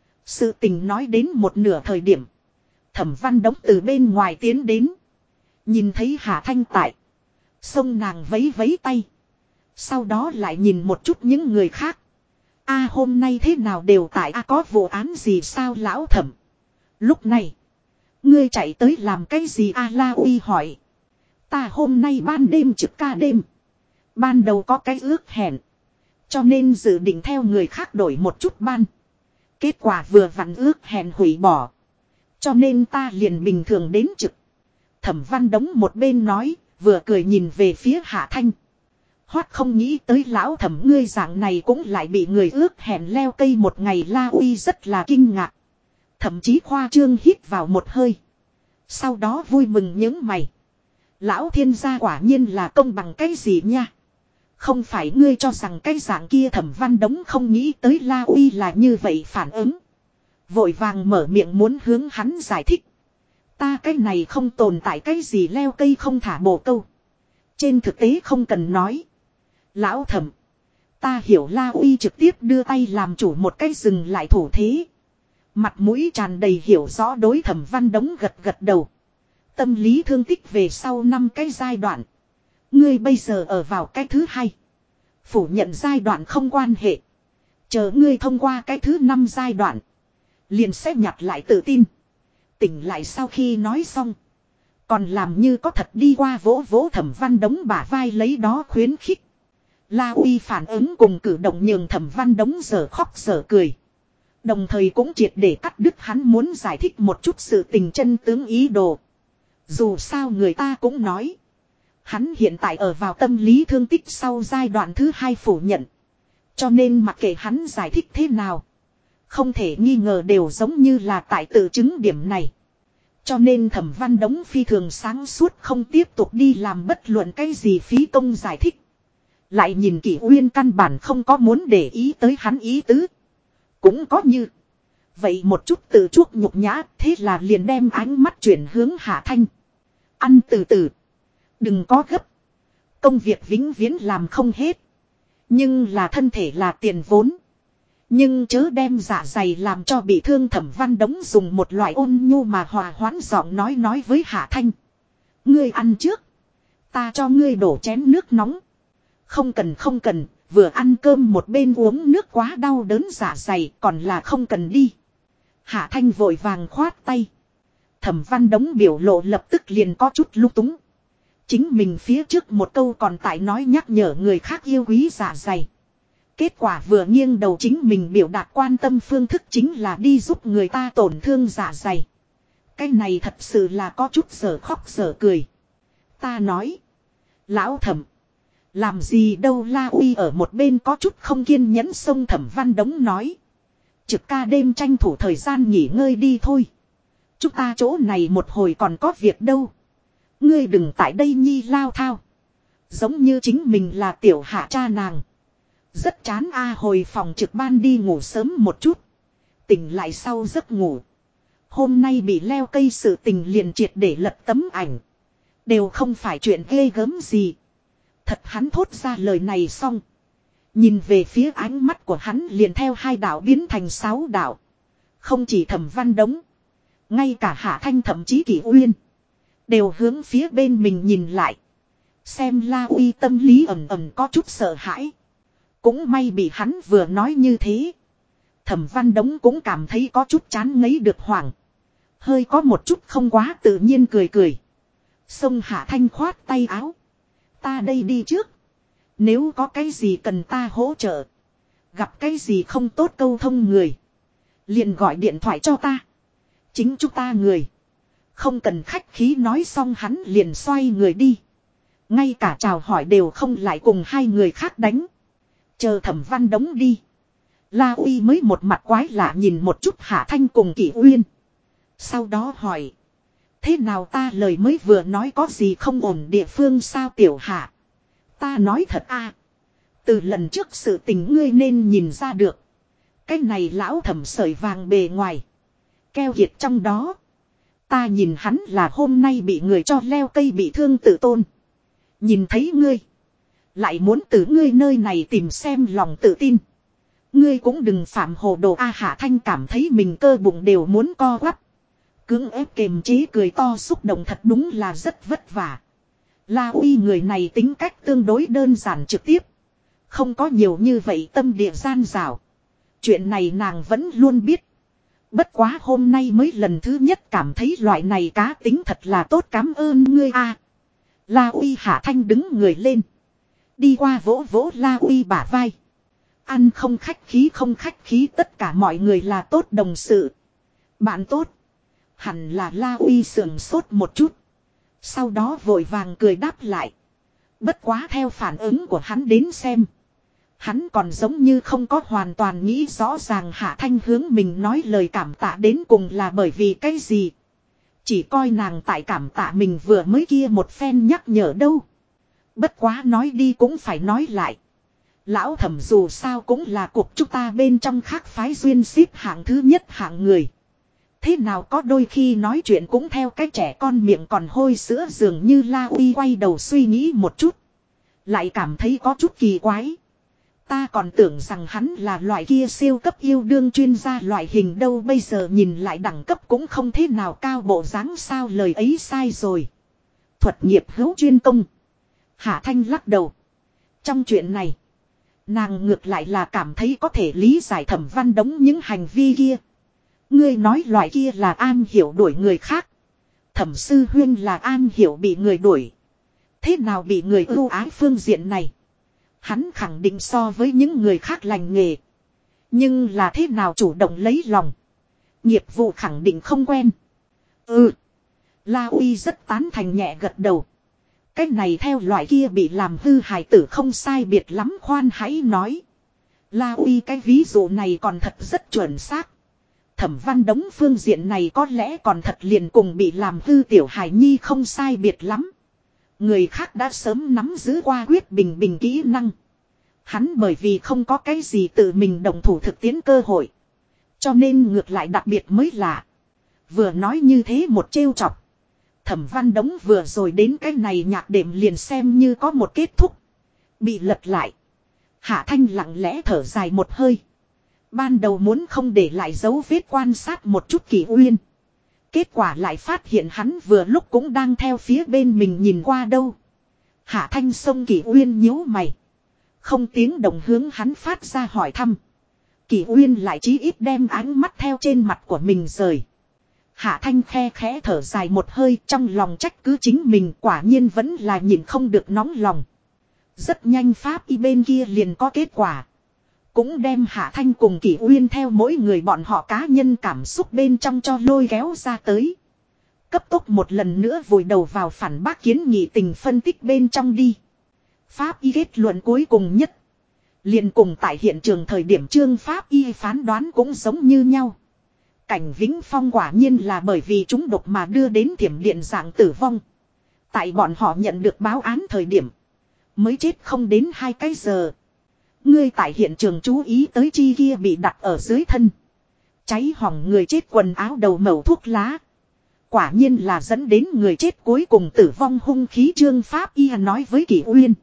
Sự tình nói đến một nửa thời điểm. Thẩm Văn Đống từ bên ngoài tiến đến. Nhìn thấy Hạ Thanh tại. Xông nàng vấy vấy tay. Sau đó lại nhìn một chút những người khác. A hôm nay thế nào đều tại có vụ án gì sao lão Thẩm. Lúc này. Ngươi chạy tới làm cái gì La Uy hỏi. Ta hôm nay ban đêm trực ca đêm. Ban đầu có cái ước hẹn. Cho nên dự định theo người khác đổi một chút ban. Kết quả vừa vặn ước hẹn hủy bỏ. Cho nên ta liền bình thường đến trực. Thẩm Văn Đống một bên nói, vừa cười nhìn về phía Hạ Thanh. Hoát không nghĩ tới lão Thẩm ngươi dạng này cũng lại bị người ước hẹn leo cây một ngày. La Uy rất là kinh ngạc. Thậm chí khoa trương hít vào một hơi. Sau đó vui mừng những mày. Lão thiên gia quả nhiên là công bằng cái gì nha. Không phải ngươi cho rằng cái dạng kia Thẩm Văn Đống không nghĩ tới La Uy là như vậy phản ứng. Vội vàng mở miệng muốn hướng hắn giải thích. Ta cái này không tồn tại cái gì leo cây không thả bồ câu. Trên thực tế không cần nói. Lão Thẩm. Ta hiểu La Uy trực tiếp đưa tay làm chủ một cái dừng lại thủ thế. Mặt mũi tràn đầy hiểu rõ đối Thẩm Văn Đống gật gật đầu. Tâm lý thương tích về sau 5 cái giai đoạn. Ngươi bây giờ ở vào cái thứ 2. Phủ nhận giai đoạn không quan hệ. Chờ ngươi thông qua cái thứ 5 giai đoạn. Liền sẽ nhặt lại tự tin. Tỉnh lại sau khi nói xong. Còn làm như có thật đi qua vỗ vỗ Thẩm Văn Đống bả vai lấy đó khuyến khích. La Uy phản ứng cùng cử động nhường Thẩm Văn Đống giờ khóc giờ cười. Đồng thời cũng triệt để cắt đứt hắn muốn giải thích một chút sự tình chân tướng ý đồ. Dù sao người ta cũng nói. Hắn hiện tại ở vào tâm lý thương tích sau giai đoạn thứ 2 phủ nhận. Cho nên mặc kệ hắn giải thích thế nào. Không thể nghi ngờ đều giống như là tại tự chứng điểm này. Cho nên Thẩm Văn Đống phi thường sáng suốt không tiếp tục đi làm bất luận cái gì phí công giải thích. Lại nhìn Kỷ Uyên căn bản không có muốn để ý tới hắn ý tứ. Cũng có như. Vậy một chút tự chuốc nhục nhã, thế là liền đem ánh mắt chuyển hướng Hạ Thanh. Ăn từ từ. Đừng có gấp. Công việc vĩnh viễn làm không hết. Nhưng là thân thể là tiền vốn. Nhưng chớ đem dạ dày làm cho bị thương. Thẩm Văn Đống dùng một loại ôn nhu mà hòa hoãn giọng nói với Hạ Thanh. Ngươi ăn trước. Ta cho ngươi đổ chén nước nóng. Không cần không cần, vừa ăn cơm một bên uống nước quá đau đớn dạ dày, còn là không cần đi. Hạ Thanh vội vàng khoát tay. Thẩm Văn Đống biểu lộ lập tức liền có chút lung túng. Chính mình phía trước một câu còn tại nói nhắc nhở người khác yêu quý dạ dày. Kết quả vừa nghiêng đầu chính mình biểu đạt quan tâm phương thức chính là đi giúp người ta tổn thương dạ dày. Cái này thật sự là có chút giờ khóc giờ cười. Ta nói. Lão Thẩm. Làm gì đâu. La Uy ở một bên có chút không kiên nhẫn xông Thẩm Văn Đống nói. Trực ca đêm tranh thủ thời gian nghỉ ngơi đi thôi. Chúng ta chỗ này một hồi còn có việc đâu. Ngươi đừng tại đây nhi lao thao. Giống như chính mình là tiểu hạ cha nàng. Rất chán hồi phòng trực ban đi ngủ sớm một chút. Tỉnh lại sau giấc ngủ. Hôm nay bị leo cây sự tình liền triệt để lật tấm ảnh. Đều không phải chuyện ghê gớm gì. Thật hắn thốt ra lời này xong. Nhìn về phía ánh mắt của hắn liền theo 2 đạo biến thành 6 đạo. Không chỉ Thẩm Văn Đống. Ngay cả Hạ Thanh thậm chí Kỷ Uyên. Đều hướng phía bên mình nhìn lại. Xem La Uy tâm lý ẩm ẩm có chút sợ hãi. Cũng may bị hắn vừa nói như thế. Thẩm Văn Đống cũng cảm thấy có chút chán ngấy được hoảng. Hơi có một chút không quá tự nhiên cười cười. Xông Hạ Thanh khoát tay áo. Ta đây đi trước. Nếu có cái gì cần ta hỗ trợ. Gặp cái gì không tốt câu thông người. Liền gọi điện thoại cho ta. Chính chúng ta người. Không cần khách khí nói xong hắn liền xoay người đi. Ngay cả chào hỏi đều không lại cùng 2 người khác đánh. Chờ Thẩm Văn Đống đi. La Uy mới một mặt quái lạ nhìn một chút Hạ Thanh cùng Kỷ Uyên. Sau đó hỏi. Thế nào ta lời mới vừa nói có gì không ổn địa phương sao tiểu Hạ. Ta nói thật Từ lần trước sự tình ngươi nên nhìn ra được. Cái này lão Thẩm sợi vàng bề ngoài. Keo kiệt trong đó. Ta nhìn hắn là hôm nay bị người cho leo cây bị thương tự tôn. Nhìn thấy ngươi. Lại muốn từ ngươi nơi này tìm xem lòng tự tin. Ngươi cũng đừng phạm hồ đồ Hạ Thanh cảm thấy mình cơ bụng đều muốn co quắp. Cưỡng ép kềm chế cười to xúc động thật đúng là rất vất vả. La Uy người này tính cách tương đối đơn giản trực tiếp. Không có nhiều như vậy tâm địa gian rào. Chuyện này nàng vẫn luôn biết. Bất quá hôm nay mới lần thứ nhất cảm thấy loại này cá tính thật là tốt cảm ơn ngươi La Uy Hạ Thanh đứng người lên. Đi qua vỗ vỗ La Uy bả vai. Ăn không khách khí không khách khí tất cả mọi người là tốt đồng sự. Bạn tốt. Hẳn là La Uy sườn sốt một chút. Sau đó vội vàng cười đáp lại. Bất quá theo phản ứng của hắn đến xem. Hắn còn giống như không có hoàn toàn nghĩ rõ ràng Hạ Thanh hướng mình nói lời cảm tạ đến cùng là bởi vì cái gì. Chỉ coi nàng tại cảm tạ mình vừa mới kia một phen nhắc nhở đâu. Bất quá nói đi cũng phải nói lại. Lão Thẩm dù sao cũng là cuộc chúng ta bên trong khác phái duyên xếp hạng thứ nhất hạng người. Thế nào có đôi khi nói chuyện cũng theo cái trẻ con miệng còn hôi sữa dường như La Uy quay đầu suy nghĩ một chút. Lại cảm thấy có chút kỳ quái. Ta còn tưởng rằng hắn là loại kia siêu cấp yêu đương chuyên gia loại hình đâu, bây giờ nhìn lại đẳng cấp cũng không thế nào cao bộ dáng, sao lời ấy sai rồi. Thuật nghiệp hữu chuyên công. Hạ Thanh lắc đầu. Trong chuyện này, nàng ngược lại là cảm thấy có thể lý giải Thẩm Văn Đống những hành vi kia. Ngươi nói loại kia là an hiểu đuổi người khác. Thẩm sư huyên là an hiểu bị người đuổi. Thế nào bị người ưu ái phương diện này? Hắn khẳng định so với những người khác lành nghề. Nhưng là thế nào chủ động lấy lòng? Nghiệp vụ khẳng định không quen. La Uy rất tán thành nhẹ gật đầu. Cái này theo loại kia bị làm hư hài tử không sai biệt lắm, khoan hãy nói. La Uy cái ví dụ này còn thật rất chuẩn xác. Thẩm Văn Đống phương diện này có lẽ còn thật liền cùng bị làm hư tiểu hài nhi không sai biệt lắm. Người khác đã sớm nắm giữ qua quyết bình bình kỹ năng. Hắn bởi vì không có cái gì tự mình đồng thủ thực tiễn cơ hội. Cho nên ngược lại đặc biệt mới lạ. Vừa nói như thế một trêu chọc. Thẩm Văn Đống vừa rồi đến cái này nhạc đệm liền xem như có một kết thúc. Bị lật lại. Hạ Thanh lặng lẽ thở dài một hơi. Ban đầu muốn không để lại dấu vết quan sát một chút Kỷ Uyên. Kết quả lại phát hiện hắn vừa lúc cũng đang theo phía bên mình nhìn qua đâu. Hạ Thanh xông Kỷ Uyên nhíu mày. Không tiếng động hướng hắn phát ra hỏi thăm. Kỷ Uyên lại chí ít đem ánh mắt theo trên mặt của mình rời. Hạ Thanh khe khẽ thở dài một hơi, trong lòng trách cứ chính mình, quả nhiên vẫn là nhìn không được nóng lòng. Rất nhanh pháp y bên kia liền có kết quả. Cũng đem Hạ Thanh cùng Kỷ Uyên theo mỗi người bọn họ cá nhân cảm xúc bên trong cho lôi kéo ra tới. Cấp tốc một lần nữa vùi đầu vào phản bác kiến nghị tình phân tích bên trong đi. Pháp y kết luận cuối cùng nhất. Liền cùng tại hiện trường thời điểm Trương Pháp y phán đoán cũng giống như nhau. Cảnh Vĩnh Phong quả nhiên là bởi vì trúng độc mà đưa đến thiểm điện dạng tử vong. Tại bọn họ nhận được báo án thời điểm. Mới chết không đến 2 cái giờ. Ngươi tại hiện trường chú ý tới chi kia bị đặt ở dưới thân. Cháy hỏng người chết quần áo đầu mẩu thuốc lá. Quả nhiên là dẫn đến người chết cuối cùng tử vong hung khí. Trương Pháp y nói với Kỷ Uyên.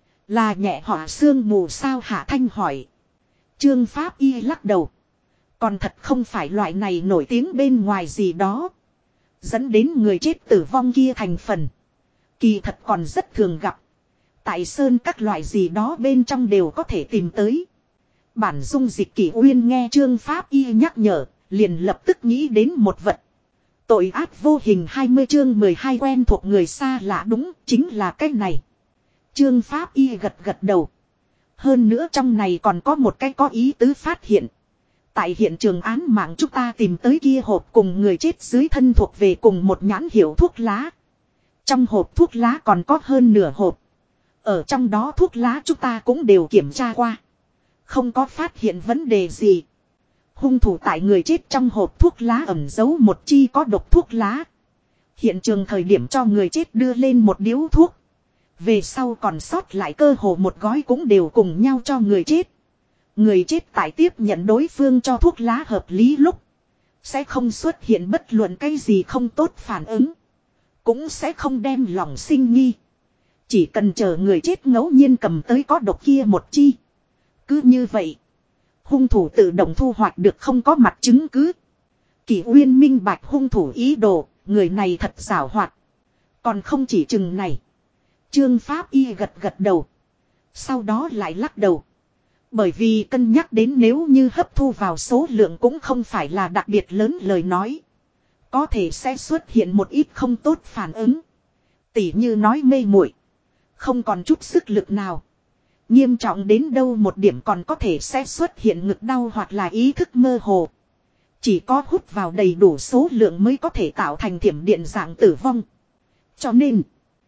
Là nhẹ họa sương mù sao? Hạ Thanh hỏi. Trương Pháp y lắc đầu. Còn thật không phải loại này nổi tiếng bên ngoài gì đó. Dẫn đến người chết tử vong kia thành phần. Kỳ thật còn rất thường gặp. Tại sơn các loại gì đó bên trong đều có thể tìm tới. Bản dung dịch. Kỷ Uyên nghe Trương Pháp y nhắc nhở, liền lập tức nghĩ đến một vật. Tội ác vô hình 20 chương 12 quen thuộc người xa lạ, đúng chính là cái này. Trương Pháp y gật gật đầu. Hơn nữa trong này còn có một cái có ý tứ phát hiện. Tại hiện trường án mạng chúng ta tìm tới kia hộp cùng người chết dưới thân thuộc về cùng một nhãn hiệu thuốc lá. Trong hộp thuốc lá còn có hơn nửa hộp. Ở trong đó thuốc lá chúng ta cũng đều kiểm tra qua. Không có phát hiện vấn đề gì. Hung thủ tại người chết trong hộp thuốc lá ẩn giấu một chi có độc thuốc lá. Hiện trường thời điểm cho người chết đưa lên một điếu thuốc. Về sau còn sót lại cơ hồ một gói cũng đều cùng nhau cho người chết. Người chết tại tiếp nhận đối phương cho thuốc lá hợp lý lúc. Sẽ không xuất hiện bất luận cái gì không tốt phản ứng. Cũng sẽ không đem lòng sinh nghi. Chỉ cần chờ người chết ngẫu nhiên cầm tới có độc kia một chi. Cứ như vậy. Hung thủ tự động thu hoạch được không có mặt chứng cứ. Kỷ Uyên minh bạch hung thủ ý đồ. Người này thật giảo hoạt. Còn không chỉ chừng này. Trương Pháp y gật gật đầu. Sau đó lại lắc đầu. Bởi vì cân nhắc đến nếu như hấp thu vào số lượng cũng không phải là đặc biệt lớn lời nói. Có thể sẽ xuất hiện một ít không tốt phản ứng. Tỉ như nói mê muội, không còn chút sức lực nào. Nghiêm trọng đến đâu một điểm còn có thể sẽ xuất hiện ngực đau hoặc là ý thức mơ hồ. Chỉ có hút vào đầy đủ số lượng mới có thể tạo thành thiểm điện dạng tử vong. Cho nên,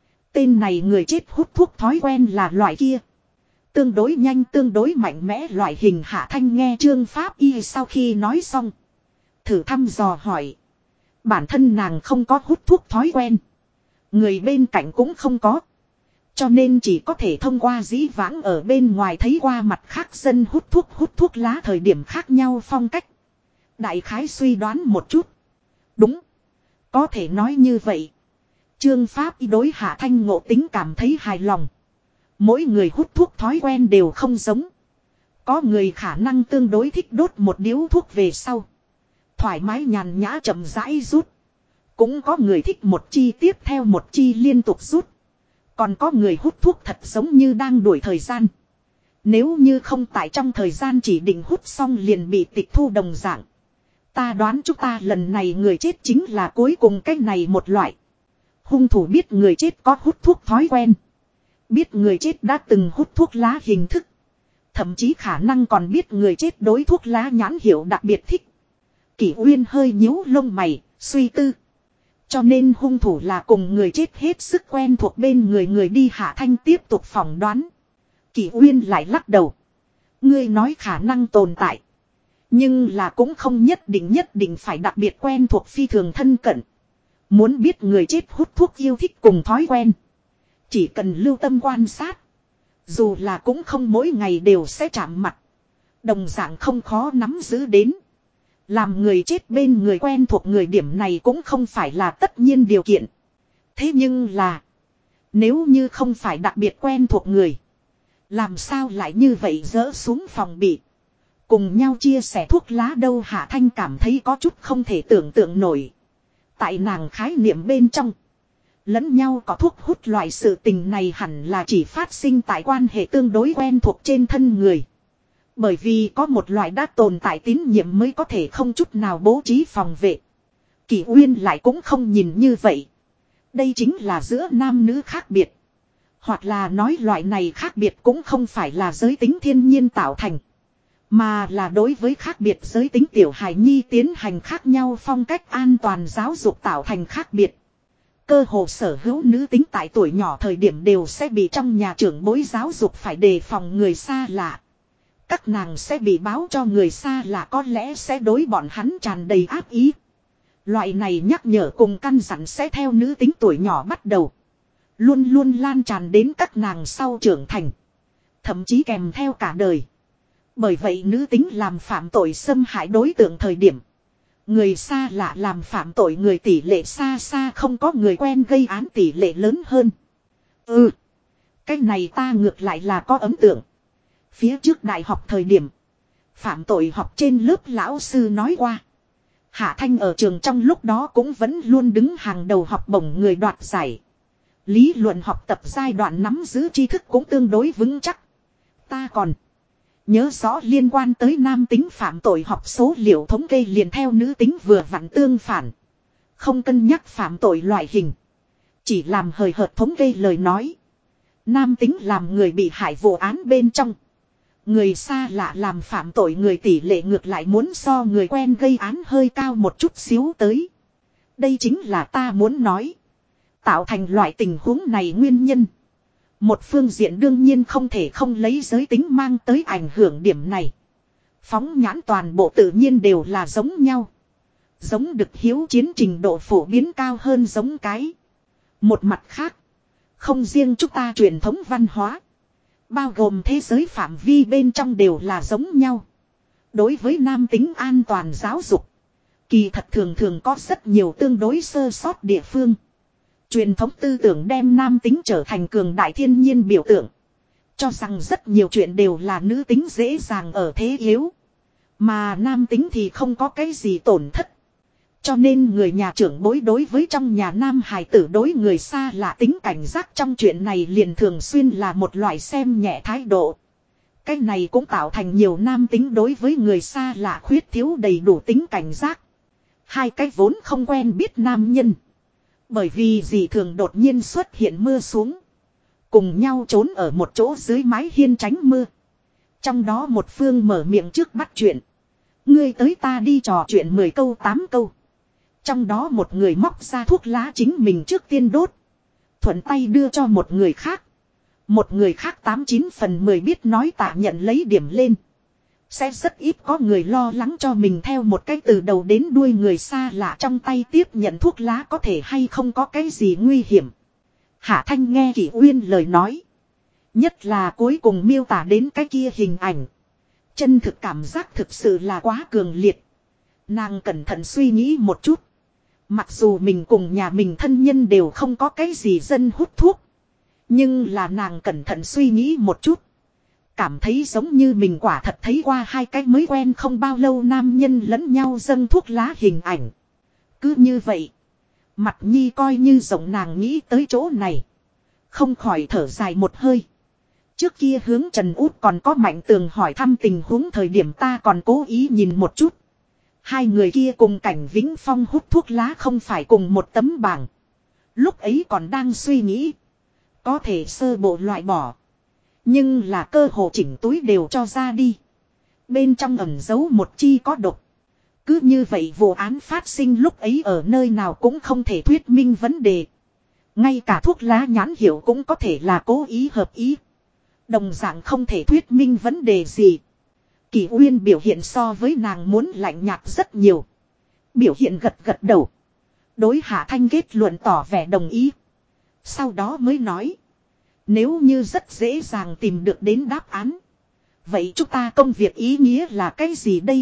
tên này người chết hút thuốc thói quen là loại kia. Tương đối nhanh tương đối mạnh mẽ loại hình. Hạ Thanh nghe Trương Pháp y sau khi nói xong. Thử thăm dò hỏi. Bản thân nàng không có hút thuốc thói quen. Người bên cạnh cũng không có. Cho nên chỉ có thể thông qua dĩ vãng ở bên ngoài thấy qua mặt khác dân hút thuốc lá thời điểm khác nhau phong cách. Đại khái suy đoán một chút. Đúng. Có thể nói như vậy. Trương Pháp y đối Hạ Thanh ngộ tính cảm thấy hài lòng. Mỗi người hút thuốc thói quen đều không giống. Có người khả năng tương đối thích đốt một điếu thuốc về sau. Thoải mái nhàn nhã chậm rãi rút. Cũng có người thích một chi tiếp theo một chi liên tục rút. Còn có người hút thuốc thật giống như đang đuổi thời gian. Nếu như không tại trong thời gian chỉ định hút xong liền bị tịch thu đồng dạng. Ta đoán chúng ta lần này người chết chính là cuối cùng cái này một loại. Hung thủ biết người chết có hút thuốc thói quen. Biết người chết đã từng hút thuốc lá hình thức. Thậm chí khả năng còn biết người chết đối thuốc lá nhãn hiệu đặc biệt thích. Kỷ Uyên hơi nhíu lông mày, suy tư. Cho nên hung thủ là cùng người chết hết sức quen thuộc bên người đi. Hạ Thanh tiếp tục phỏng đoán. Kỷ Uyên lại lắc đầu. Ngươi nói khả năng tồn tại. Nhưng là cũng không nhất định phải đặc biệt quen thuộc phi thường thân cận. Muốn biết người chết hút thuốc yêu thích cùng thói quen. Chỉ cần lưu tâm quan sát. Dù là cũng không mỗi ngày đều sẽ chạm mặt. Đồng dạng không khó nắm giữ đến. Làm người chết bên người quen thuộc người điểm này cũng không phải là tất nhiên điều kiện. Thế nhưng là. Nếu như không phải đặc biệt quen thuộc người. Làm sao lại như vậy dỡ xuống phòng bị. Cùng nhau chia sẻ thuốc lá đâu. Hạ Thanh cảm thấy có chút không thể tưởng tượng nổi. Tại nàng khái niệm bên trong. Lẫn nhau có thuốc hút loại sự tình này hẳn là chỉ phát sinh tại quan hệ tương đối quen thuộc trên thân người. Bởi vì có một loại đã tồn tại tín nhiệm mới có thể không chút nào bố trí phòng vệ. Kỷ Uyên lại cũng không nhìn như vậy. Đây chính là giữa nam nữ khác biệt. Hoặc là nói loại này khác biệt cũng không phải là giới tính thiên nhiên tạo thành. Mà là đối với khác biệt giới tính tiểu hài nhi tiến hành khác nhau phong cách an toàn giáo dục tạo thành khác biệt. Cơ hồ sở hữu nữ tính tại tuổi nhỏ thời điểm đều sẽ bị trong nhà trưởng bối giáo dục phải đề phòng người xa lạ. Các nàng sẽ bị báo cho người xa lạ có lẽ sẽ đối bọn hắn tràn đầy ác ý. Loại này nhắc nhở cùng căn dặn sẽ theo nữ tính tuổi nhỏ bắt đầu. Luôn luôn lan tràn đến các nàng sau trưởng thành. Thậm chí kèm theo cả đời. Bởi vậy nữ tính làm phạm tội xâm hại đối tượng thời điểm. Người xa lạ làm phạm tội người tỷ lệ xa xa không có người quen gây án tỷ lệ lớn hơn. Cái này ta ngược lại là có ấn tượng. Phía trước đại học thời điểm. Phạm tội học trên lớp lão sư nói qua. Hạ Thanh ở trường trong lúc đó cũng vẫn luôn đứng hàng đầu học bổng người đoạt giải. Lý luận học tập giai đoạn nắm giữ tri thức cũng tương đối vững chắc. Ta còn nhớ rõ liên quan tới nam tính phạm tội học số liệu thống kê liền theo nữ tính vừa vặn tương phản. Không cân nhắc phạm tội loại hình. Chỉ làm hời hợt thống kê lời nói. Nam tính làm người bị hại vụ án bên trong. Người xa lạ làm phạm tội người tỷ lệ ngược lại muốn so người quen gây án hơi cao một chút xíu tới. Đây chính là ta muốn nói. Tạo thành loại tình huống này nguyên nhân. Một phương diện đương nhiên không thể không lấy giới tính mang tới ảnh hưởng điểm này. Phóng nhãn toàn bộ tự nhiên đều là giống nhau. Giống được hiếu chiến trình độ phổ biến cao hơn giống cái. Một mặt khác. Không riêng chúng ta truyền thống văn hóa. Bao gồm thế giới phạm vi bên trong đều là giống nhau. Đối với nam tính an toàn giáo dục. Kỳ thật thường thường có rất nhiều tương đối sơ sót địa phương. Truyền thống tư tưởng đem nam tính trở thành cường đại thiên nhiên biểu tượng. Cho rằng rất nhiều chuyện đều là nữ tính dễ dàng ở thế yếu. Mà nam tính thì không có cái gì tổn thất. Cho nên người nhà trưởng bối đối với trong nhà nam hài tử đối người xa lạ tính cảnh giác trong chuyện này liền thường xuyên là một loại xem nhẹ thái độ. Cái này cũng tạo thành nhiều nam tính đối với người xa lạ khuyết thiếu đầy đủ tính cảnh giác. Hai cái vốn không quen biết nam nhân. Bởi vì dị thường đột nhiên xuất hiện mưa xuống. Cùng nhau trốn ở một chỗ dưới mái hiên tránh mưa. Trong đó một phương mở miệng trước bắt chuyện. Ngươi tới ta đi trò chuyện 10 câu 8 câu. Trong đó một người móc ra thuốc lá chính mình trước tiên đốt. Thuận tay đưa cho một người khác. Một người khác 89 phần 10 biết nói tạ nhận lấy điểm lên. Sẽ rất ít có người lo lắng cho mình theo một cái từ đầu đến đuôi người xa lạ trong tay tiếp nhận thuốc lá có thể hay không có cái gì nguy hiểm. Hạ Thanh nghe Kỷ Uyên lời nói. Nhất là cuối cùng miêu tả đến cái kia hình ảnh. Chân thực cảm giác thực sự là quá cường liệt. Nàng cẩn thận suy nghĩ một chút. Mặc dù mình cùng nhà mình thân nhân đều không có cái gì dân hút thuốc. Nhưng là nàng cẩn thận suy nghĩ một chút. cảm thấy giống như mình quả thật thấy qua hai cái mới quen không bao lâu nam nhân lẫn nhau dâng thuốc lá hình ảnh. Cứ như vậy. Mặt Nhi coi như rộng nàng nghĩ tới chỗ này. Không khỏi thở dài một hơi. Trước kia hướng Trần Út còn có Mạnh Tường hỏi thăm tình huống thời điểm ta còn cố ý nhìn một chút. Hai người kia cùng Cảnh Vĩnh Phong hút thuốc lá không phải cùng một tấm bảng. Lúc ấy còn đang suy nghĩ. Có thể sơ bộ loại bỏ. Nhưng là cơ hồ chỉnh túi đều cho ra đi. Bên trong ẩn giấu một chi có độc. Cứ như vậy vụ án phát sinh lúc ấy ở nơi nào cũng không thể thuyết minh vấn đề. Ngay cả thuốc lá nhãn hiệu cũng có thể là cố ý hợp ý. Đồng dạng không thể thuyết minh vấn đề gì. Kỳ Uyên biểu hiện so với nàng muốn lạnh nhạt rất nhiều. Biểu hiện gật gật đầu. Đối Hạ Thanh kết luận tỏ vẻ đồng ý. Sau đó mới nói. Nếu như rất dễ dàng tìm được đến đáp án. Vậy chúng ta công việc ý nghĩa là cái gì đây?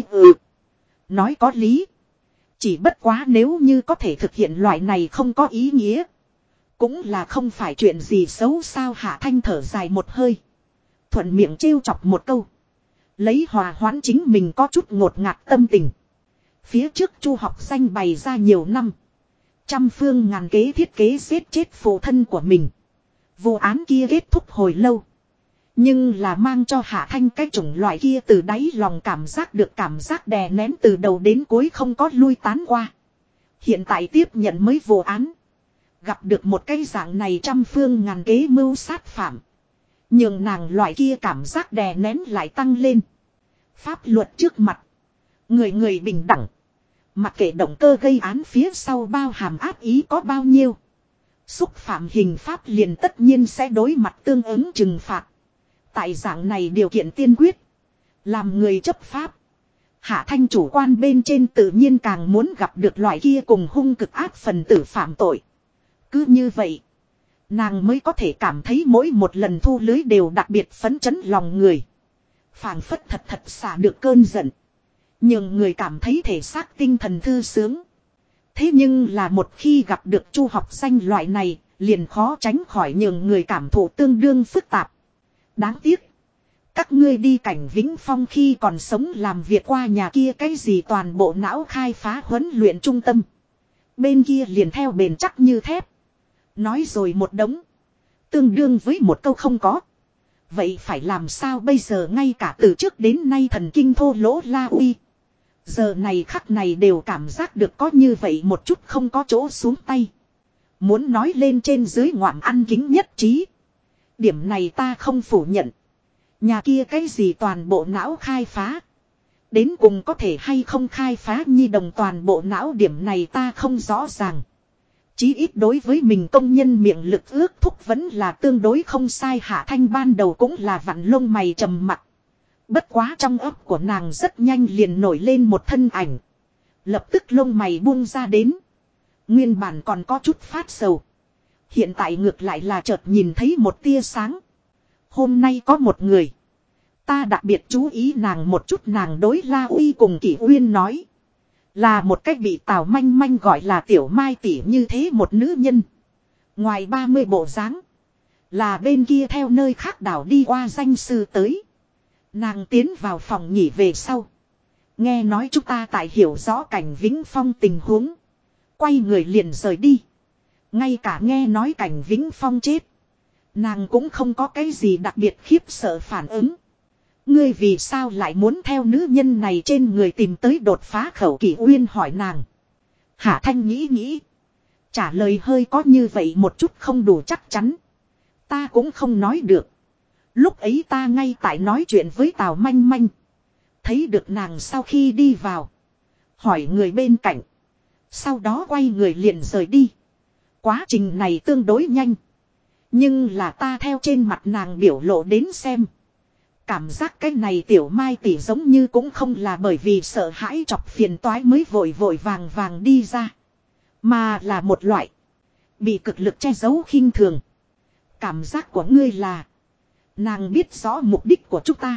Nói có lý. Chỉ bất quá nếu như có thể thực hiện loại này không có ý nghĩa. Cũng là không phải chuyện gì xấu sao. Hạ Thanh thở dài một hơi. Thuận miệng trêu chọc một câu. Lấy hòa hoãn chính mình có chút ngột ngạt tâm tình. Phía trước Chu Học Danh bày ra nhiều năm. Trăm phương ngàn kế thiết kế giết chết phụ thân của mình. Vụ án kia kết thúc hồi lâu. Nhưng là mang cho Hạ Thanh cái chủng loại kia từ đáy lòng cảm giác được cảm giác đè nén từ đầu đến cuối không có lui tán qua. Hiện tại tiếp nhận mới vụ án. Gặp được một cái dạng này trăm phương ngàn kế mưu sát phạm. Nhưng nàng loại kia cảm giác đè nén lại tăng lên. Pháp luật trước mặt. Người người bình đẳng. Mặc kệ động cơ gây án phía sau bao hàm ác ý có bao nhiêu. Xúc phạm hình pháp liền tất nhiên sẽ đối mặt tương ứng trừng phạt. Tại dạng này điều kiện tiên quyết. Làm người chấp pháp. Hạ Thanh chủ quan bên trên tự nhiên càng muốn gặp được loại kia cùng hung cực ác phần tử phạm tội. Cứ như vậy. Nàng mới có thể cảm thấy mỗi một lần thu lưới đều đặc biệt phấn chấn lòng người. Phảng phất thật thật xả được cơn giận. Nhưng người cảm thấy thể xác tinh thần thư sướng. Thế nhưng là một khi gặp được Chu Học Danh loại này, liền khó tránh khỏi nhường người cảm thụ tương đương phức tạp. Đáng tiếc. Các ngươi đi Cảnh Vĩnh Phong khi còn sống làm việc qua nhà kia cái gì toàn bộ não khai phá huấn luyện trung tâm. Bên kia liền theo bền chắc như thép. Nói rồi một đống. Tương đương với một câu không có. Vậy phải làm sao bây giờ ngay cả từ trước đến nay thần kinh thô lỗ La Uy. Giờ này khắc này đều cảm giác được có như vậy một chút không có chỗ xuống tay. Muốn nói lên trên dưới ngoạm ăn kính nhất trí. Điểm này ta không phủ nhận. Nhà kia cái gì toàn bộ não khai phá. Đến cùng có thể hay không khai phá nhi đồng toàn bộ não điểm này ta không rõ ràng. Chí ít đối với mình công nhân miệng lực ước thúc vẫn là tương đối không sai. Hạ Thanh ban đầu cũng là vặn lông mày trầm mặt. Bất quá trong óc của nàng rất nhanh liền nổi lên một thân ảnh. Lập tức lông mày buông ra đến. Nguyên bản còn có chút phát sầu. Hiện tại ngược lại là chợt nhìn thấy một tia sáng. Hôm nay có một người. Ta đặc biệt chú ý nàng một chút, nàng đối La Uy cùng Kỷ Uyên nói. Là một cách bị Tào Manh Manh gọi là Tiểu Mai tỷ như thế một nữ nhân. Ngoài 30 bộ dáng. Là bên kia theo nơi khác đảo đi qua danh sư tới. Nàng tiến vào phòng nghỉ về sau. Nghe nói chúng ta tại hiểu rõ Cảnh Vĩnh Phong tình huống. Quay người liền rời đi. Ngay cả nghe nói Cảnh Vĩnh Phong chết. Nàng cũng không có cái gì đặc biệt khiếp sợ phản ứng. Ngươi vì sao lại muốn theo nữ nhân này trên người tìm tới đột phá khẩu? Kỷ Uyên hỏi nàng. Hạ Thanh nghĩ nghĩ. Trả lời hơi có như vậy một chút không đủ chắc chắn. Ta cũng không nói được. Lúc ấy ta ngay tại nói chuyện với Tào Manh Manh. Thấy được nàng sau khi đi vào. Hỏi người bên cạnh. Sau đó quay người liền rời đi. Quá trình này tương đối nhanh. Nhưng là ta theo trên mặt nàng biểu lộ đến xem. Cảm giác cái này Tiểu Mai tỷ giống như cũng không là bởi vì sợ hãi chọc phiền toái mới vội vội vàng vàng đi ra. Mà là một loại. Bị cực lực che giấu khinh thường. Cảm giác của ngươi là. Nàng biết rõ mục đích của chúng ta.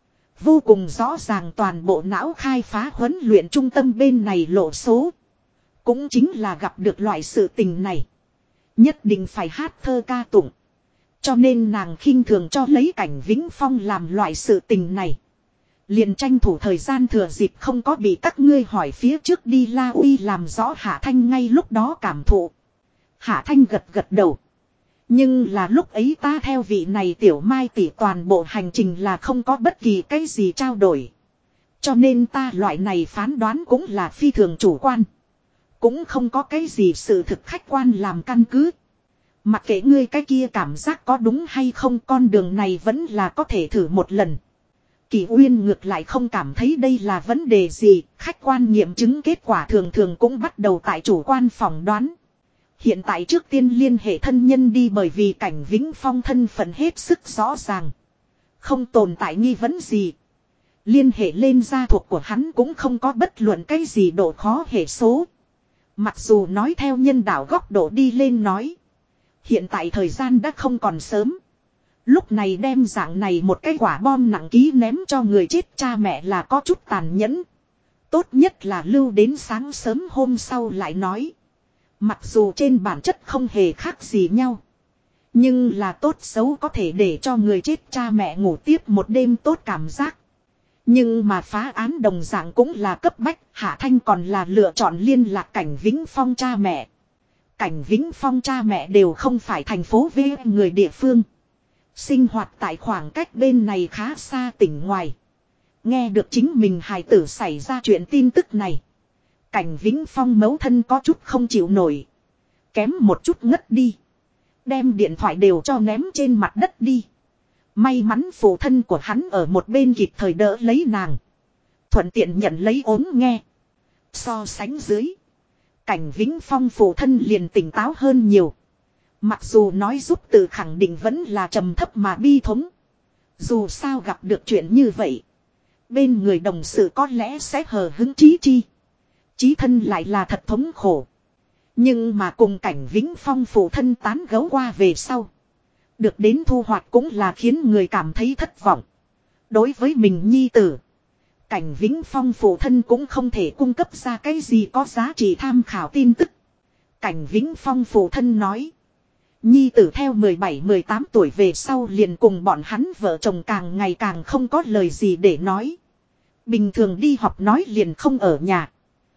Vô cùng rõ ràng toàn bộ não khai phá huấn luyện trung tâm bên này lộ số. Cũng chính là gặp được loại sự tình này. Nhất định phải hát thơ ca tụng. Cho nên nàng khinh thường cho lấy Cảnh Vĩnh Phong làm loại sự tình này. Liền tranh thủ thời gian thừa dịp không có bị các ngươi hỏi phía trước đi La Uy làm rõ Hạ Thanh ngay lúc đó cảm thụ. Hạ Thanh gật gật đầu. Nhưng là lúc ấy ta theo vị này tiểu mai tỷ toàn bộ hành trình là không có bất kỳ cái gì trao đổi. Cho nên ta loại này phán đoán cũng là phi thường chủ quan. Cũng không có cái gì sự thực khách quan làm căn cứ. Mặc kệ ngươi cái kia cảm giác có đúng hay không, con đường này vẫn là có thể thử một lần. Kỳ Uyên ngược lại không cảm thấy đây là vấn đề gì, khách quan nghiệm chứng kết quả thường thường cũng bắt đầu tại chủ quan phỏng đoán. Hiện tại trước tiên liên hệ thân nhân đi, bởi vì Cảnh Vĩnh Phong thân phận hết sức rõ ràng. Không tồn tại nghi vấn gì. Liên hệ lên gia thuộc của hắn cũng không có bất luận cái gì độ khó hệ số. Mặc dù nói theo nhân đạo góc độ đi lên nói. Hiện tại thời gian đã không còn sớm. Lúc này đem dạng này một cái quả bom nặng ký ném cho người chết cha mẹ là có chút tàn nhẫn. Tốt nhất là lưu đến sáng sớm hôm sau lại nói. Mặc dù trên bản chất không hề khác gì nhau. Nhưng là tốt xấu có thể để cho người chết cha mẹ ngủ tiếp một đêm tốt cảm giác. Nhưng mà phá án đồng dạng cũng là cấp bách. Hạ Thanh còn là lựa chọn liên lạc Cảnh Vĩnh Phong cha mẹ. Cảnh Vĩnh Phong cha mẹ đều không phải thành phố V người địa phương. Sinh hoạt tại khoảng cách bên này khá xa tỉnh ngoài. Nghe được chính mình hài tử xảy ra chuyện tin tức này. Cảnh Vĩnh Phong mẫu thân có chút không chịu nổi. Kém một chút ngất đi. Đem điện thoại đều cho ném trên mặt đất đi. May mắn phụ thân của hắn ở một bên kịp thời đỡ lấy nàng. Thuận tiện nhận lấy ốm nghe. So sánh dưới. Cảnh Vĩnh Phong phụ thân liền tỉnh táo hơn nhiều. Mặc dù nói giúp từ khẳng định vẫn là trầm thấp mà bi thống. Dù sao gặp được chuyện như vậy. Bên người đồng sự có lẽ sẽ hờ hứng chí chi. Chí thân lại là thật thống khổ. Nhưng mà cùng Cảnh Vĩnh Phong phụ thân tán gẫu qua về sau. Được đến thu hoạch cũng là khiến người cảm thấy thất vọng. Đối với mình nhi tử. Cảnh Vĩnh Phong phụ thân cũng không thể cung cấp ra cái gì có giá trị tham khảo tin tức. Cảnh Vĩnh Phong phụ thân nói. Nhi tử theo 17-18 tuổi về sau liền cùng bọn hắn vợ chồng càng ngày càng không có lời gì để nói. Bình thường đi học nói liền không ở nhà.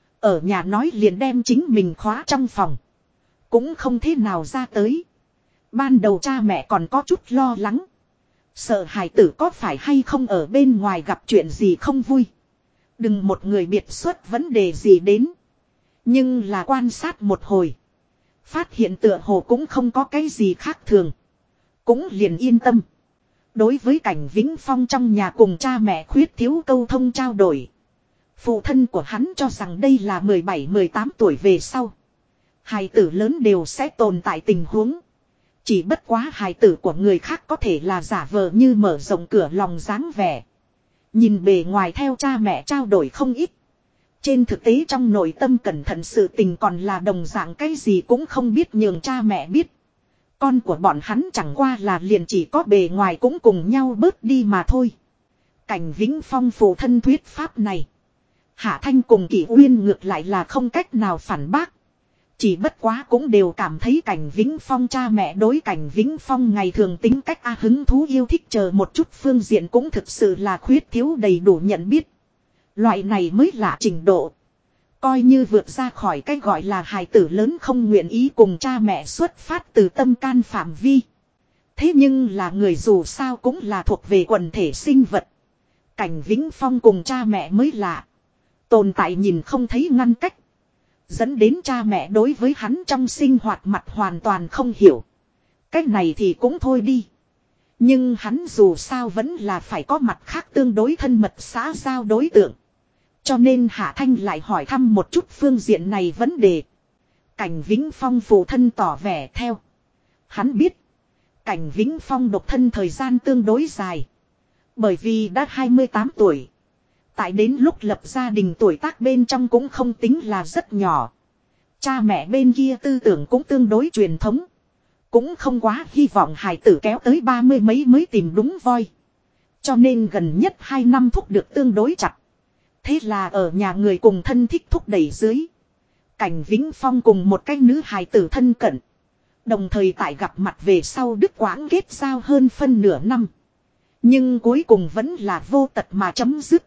Ở nhà nói liền đem chính mình khóa trong phòng. Cũng không thế nào ra tới. Ban đầu cha mẹ còn có chút lo lắng. Sợ hài tử có phải hay không ở bên ngoài gặp chuyện gì không vui. Đừng một người biệt xuất vấn đề gì đến. Nhưng là quan sát một hồi. Phát hiện tựa hồ cũng không có cái gì khác thường. Cũng liền yên tâm. Đối với Cảnh Vĩnh Phong trong nhà cùng cha mẹ khuyết thiếu câu thông trao đổi. Phụ thân của hắn cho rằng đây là 17-18 tuổi về sau. Hài tử lớn đều sẽ tồn tại tình huống. Chỉ bất quá hài tử của người khác có thể là giả vờ như mở rộng cửa lòng dáng vẻ. Nhìn bề ngoài theo cha mẹ trao đổi không ít. Trên thực tế trong nội tâm cẩn thận sự tình còn là đồng dạng cái gì cũng không biết nhường cha mẹ biết. Con của bọn hắn chẳng qua là liền chỉ có bề ngoài cũng cùng nhau bớt đi mà thôi. Cảnh Vĩnh Phong phụ thân thuyết pháp này. Hạ Thanh cùng Kỷ Uyên ngược lại là không cách nào phản bác. Chỉ bất quá cũng đều cảm thấy Cảnh Vĩnh Phong cha mẹ đối Cảnh Vĩnh Phong ngày thường tính cách hứng thú yêu thích chờ một chút phương diện cũng thực sự là khuyết thiếu đầy đủ nhận biết. Loại này mới là trình độ. Coi như vượt ra khỏi cái gọi là hài tử lớn không nguyện ý cùng cha mẹ xuất phát từ tâm can phạm vi. Thế nhưng là người dù sao cũng là thuộc về quần thể sinh vật. Cảnh Vĩnh Phong cùng cha mẹ mới lạ. Tồn tại nhìn không thấy ngăn cách. Dẫn đến cha mẹ đối với hắn trong sinh hoạt mặt hoàn toàn không hiểu. Cách này thì cũng thôi đi. Nhưng hắn dù sao vẫn là phải có mặt khác tương đối thân mật xã giao đối tượng. Cho nên Hạ Thanh lại hỏi thăm một chút phương diện này vấn đề. Cảnh Vĩnh Phong phụ thân tỏ vẻ theo. Hắn biết. Cảnh Vĩnh Phong độc thân thời gian tương đối dài. Bởi vì đã 28 tuổi. Tại đến lúc lập gia đình tuổi tác bên trong cũng không tính là rất nhỏ. Cha mẹ bên kia tư tưởng cũng tương đối truyền thống. Cũng không quá hy vọng hài tử kéo tới 30 mấy mới tìm đúng voi. Cho nên gần nhất 2 năm thúc được tương đối chặt. Thế là ở nhà người cùng thân thích thúc đẩy dưới. Cảnh Vĩnh Phong cùng một cái nữ hài tử thân cận. Đồng thời tại gặp mặt về sau đứt quãng kết giao hơn phân nửa năm. Nhưng cuối cùng vẫn là vô tật mà chấm dứt.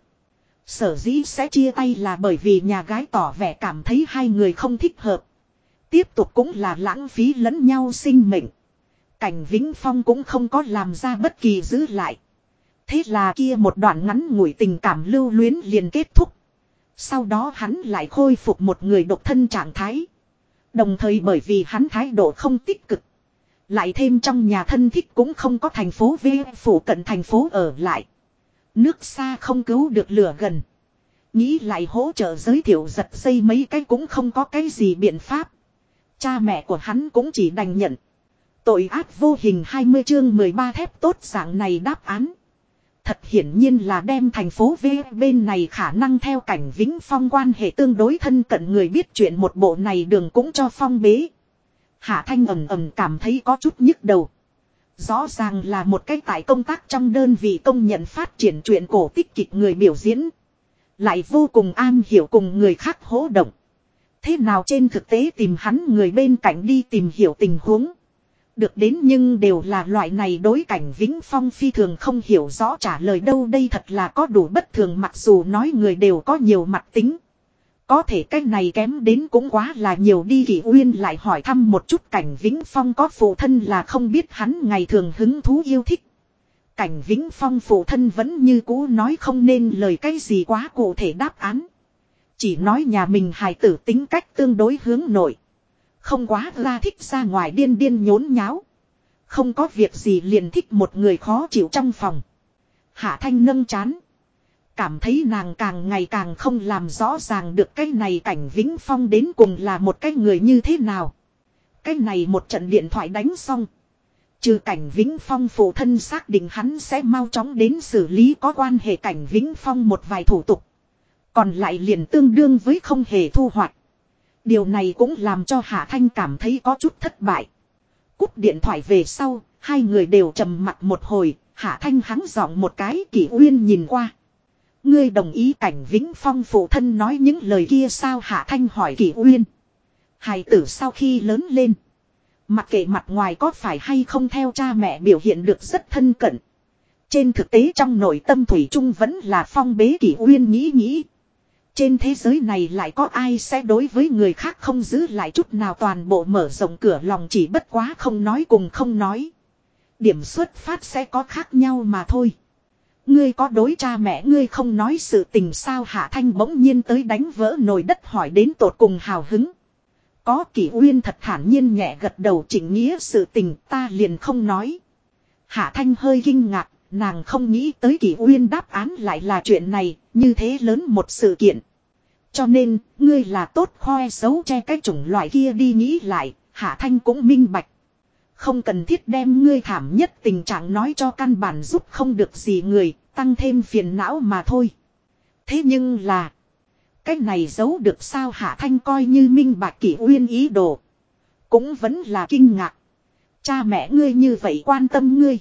Sở dĩ sẽ chia tay là bởi vì nhà gái tỏ vẻ cảm thấy hai người không thích hợp. Tiếp tục cũng là lãng phí lẫn nhau sinh mệnh. Cảnh Vĩnh Phong cũng không có làm ra bất kỳ giữ lại. Thế là kia một đoạn ngắn ngủi tình cảm lưu luyến liền kết thúc. Sau đó hắn lại khôi phục một người độc thân trạng thái. Đồng thời bởi vì hắn thái độ không tích cực. Lại thêm trong nhà thân thích cũng không có thành phố V phủ cận thành phố ở lại. Nước xa không cứu được lửa gần. Nghĩ lại hỗ trợ giới thiệu giật dây mấy cái cũng không có cái gì biện pháp. Cha mẹ của hắn cũng chỉ đành nhận. Tội ác vô hình 20 chương 13 thép tốt dạng này đáp án. Thật hiển nhiên là đem thành phố V bên này khả năng theo Cảnh Vĩnh Phong quan hệ tương đối thân cận người biết chuyện một bộ này đường cũng cho phong bế. Hạ Thanh ầm ầm cảm thấy có chút nhức đầu. Rõ ràng là một cái tại công tác trong đơn vị công nhận phát triển truyện cổ tích kịch người biểu diễn. Lại vô cùng an hiểu cùng người khác hỗ động. Thế nào trên thực tế tìm hắn người bên cạnh đi tìm hiểu tình huống. Được đến nhưng đều là loại này đối Cảnh Vĩnh Phong phi thường không hiểu rõ trả lời đâu đây thật là có đủ bất thường mặc dù nói người đều có nhiều mặt tính. Có thể cái này kém đến cũng quá là nhiều đi Kỷ Uyên lại hỏi thăm một chút Cảnh Vĩnh Phong có phụ thân là không biết hắn ngày thường hứng thú yêu thích. Cảnh Vĩnh Phong phụ thân vẫn như cũ nói không nên lời cái gì quá cụ thể đáp án. Chỉ nói nhà mình hài tử tính cách tương đối hướng nội. Không quá ra thích ra ngoài điên điên nhốn nháo. Không có việc gì liền thích một người khó chịu trong phòng. Hạ Thanh nâng chán. Cảm thấy nàng càng ngày càng không làm rõ ràng được cái này Cảnh Vĩnh Phong đến cùng là một cái người như thế nào. Cái này một trận điện thoại đánh xong. Trừ Cảnh Vĩnh Phong phụ thân xác định hắn sẽ mau chóng đến xử lý có quan hệ Cảnh Vĩnh Phong một vài thủ tục. Còn lại liền tương đương với không hề thu hoạch. Điều này cũng làm cho Hạ Thanh cảm thấy có chút thất bại. Cúp điện thoại về sau, hai người đều trầm mặt một hồi, Hạ Thanh hắng giọng một cái. Kỷ Uyên nhìn qua. Ngươi đồng ý Cảnh Vĩnh Phong phụ thân nói những lời kia sao? Hạ Thanh hỏi Kỷ Uyên. Hài tử sau khi lớn lên, mặc kệ mặt ngoài có phải hay không theo cha mẹ biểu hiện được rất thân cận. Trên thực tế trong nội tâm thủy chung vẫn là phong bế. Kỷ Uyên nghĩ. Trên thế giới này lại có ai sẽ đối với người khác không giữ lại chút nào toàn bộ mở rộng cửa lòng chỉ bất quá không nói cùng không nói. Điểm xuất phát sẽ có khác nhau mà thôi. Ngươi có đối cha mẹ ngươi không nói sự tình sao? Hạ Thanh bỗng nhiên tới đánh vỡ nồi đất hỏi đến tột cùng hào hứng. Có. Kỷ Uyên thật thản nhiên nhẹ gật đầu. Chỉnh nghĩa sự tình ta liền không nói. Hạ Thanh hơi kinh ngạc. Nàng không nghĩ tới Kỷ Uyên đáp án lại là chuyện này. Như thế lớn một sự kiện. Cho nên ngươi là tốt khoe xấu che cái chủng loại kia đi. Nghĩ lại Hạ Thanh cũng minh bạch. Không cần thiết đem ngươi thảm nhất tình trạng nói cho căn bản giúp không được gì người. Tăng thêm phiền não mà thôi. Thế nhưng là cái này giấu được sao? Hạ Thanh coi như minh bạch Kỷ Uyên ý đồ. Cũng vẫn là kinh ngạc. Cha mẹ ngươi như vậy quan tâm ngươi.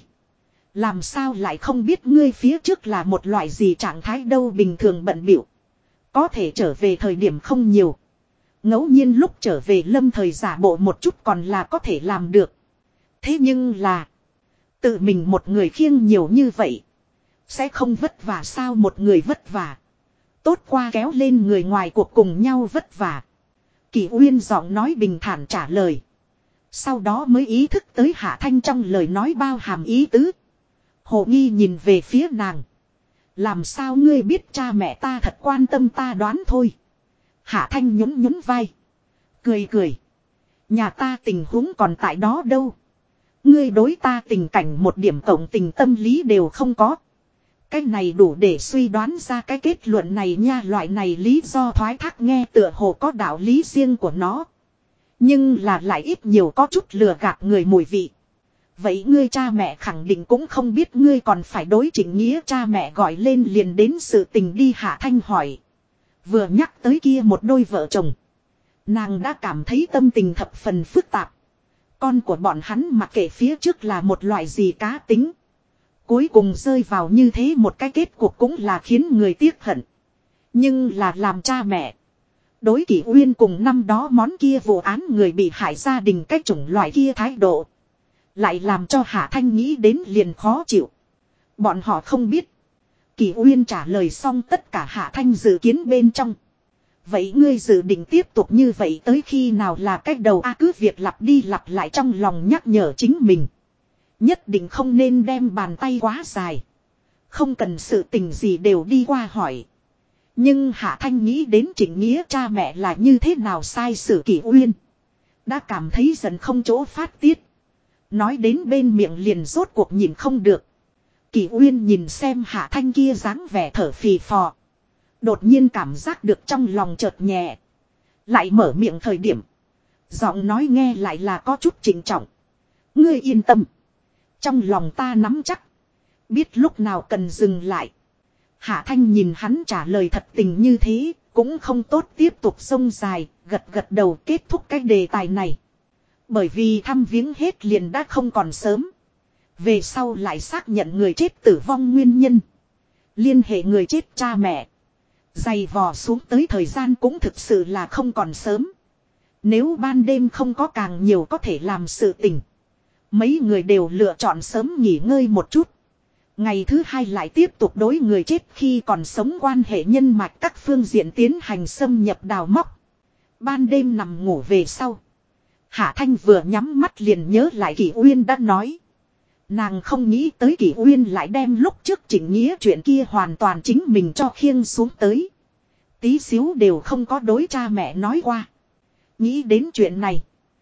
Làm sao lại không biết ngươi phía trước là một loại gì trạng thái đâu? Bình thường bận bịu. Có thể trở về thời điểm không nhiều. Ngẫu nhiên lúc trở về lâm thời giả bộ một chút còn là có thể làm được. Thế nhưng là tự mình một người khiêng nhiều như vậy. Sẽ không vất vả sao? Một người vất vả. Tốt qua kéo lên người ngoài cuộc cùng nhau vất vả. Kỷ Uyên giọng nói bình thản trả lời. Sau đó mới ý thức tới Hạ Thanh trong lời nói bao hàm ý tứ. Hồ nghi nhìn về phía nàng. Làm sao ngươi biết cha mẹ ta thật quan tâm ta đoán thôi. Hạ Thanh nhún vai. Cười. Nhà ta tình huống còn tại đó đâu. Ngươi đối ta tình cảnh một điểm cộng tình tâm lý đều không có. Cái này đủ để suy đoán ra cái kết luận này nha. Loại này lý do thoái thác nghe tựa hồ có đạo lý riêng của nó. Nhưng là lại ít nhiều có chút lừa gạt người mùi vị. Vậy ngươi cha mẹ khẳng định cũng không biết ngươi còn phải đối Trịnh Nghĩa cha mẹ gọi lên liền đến sự tình đi. Hạ Thanh hỏi. Vừa nhắc tới kia một đôi vợ chồng. Nàng đã cảm thấy tâm tình thập phần phức tạp. Con của bọn hắn mặc kệ phía trước là một loại gì cá tính. Cuối cùng rơi vào như thế một cái kết cuộc cũng là khiến người tiếc hận. Nhưng là làm cha mẹ. Đối Kỷ Uyên cùng năm đó món kia vụ án người bị hại gia đình cái chủng loại kia thái độ. Lại làm cho Hạ Thanh nghĩ đến liền khó chịu. Bọn họ không biết. Kỷ Uyên trả lời xong tất cả Hạ Thanh dự kiến bên trong. Vậy ngươi dự định tiếp tục như vậy tới khi nào là cách đầu cứ việc lặp đi lặp lại trong lòng nhắc nhở chính mình. Nhất định không nên đem bàn tay quá dài. Không cần sự tình gì đều đi qua hỏi. Nhưng Hạ Thanh nghĩ đến Trịnh Nghĩa cha mẹ là như thế nào sai xử Kỷ Uyên. Đã cảm thấy dần không chỗ phát tiết. Nói đến bên miệng liền rốt cuộc nhìn không được. Kỷ Uyên nhìn xem Hạ Thanh kia dáng vẻ thở phì phò. Đột nhiên cảm giác được trong lòng chợt nhẹ. Lại mở miệng thời điểm. Giọng nói nghe lại là có chút trịnh trọng. Ngươi yên tâm. Trong lòng ta nắm chắc. Biết lúc nào cần dừng lại. Hạ Thanh nhìn hắn trả lời thật tình như thế. Cũng không tốt tiếp tục xông dài. Gật gật đầu kết thúc cái đề tài này. Bởi vì thăm viếng hết liền đã không còn sớm. Về sau lại xác nhận người chết tử vong nguyên nhân. Liên hệ người chết cha mẹ. Dày vò xuống tới thời gian cũng thực sự là không còn sớm. Nếu ban đêm không có càng nhiều có thể làm sự tình. Mấy người đều lựa chọn sớm nghỉ ngơi một chút. Ngày thứ hai lại tiếp tục đối người chết khi còn sống quan hệ nhân mạch các phương diện tiến hành xâm nhập đào móc. Ban đêm nằm ngủ về sau. Hạ Thanh vừa nhắm mắt liền nhớ lại Kỷ Uyên đã nói. Nàng không nghĩ tới Kỷ Uyên lại đem lúc trước Trịnh Nghĩa chuyện kia hoàn toàn chính mình cho khiêng xuống tới. Tí xíu đều không có đối cha mẹ nói qua. Nghĩ đến chuyện này.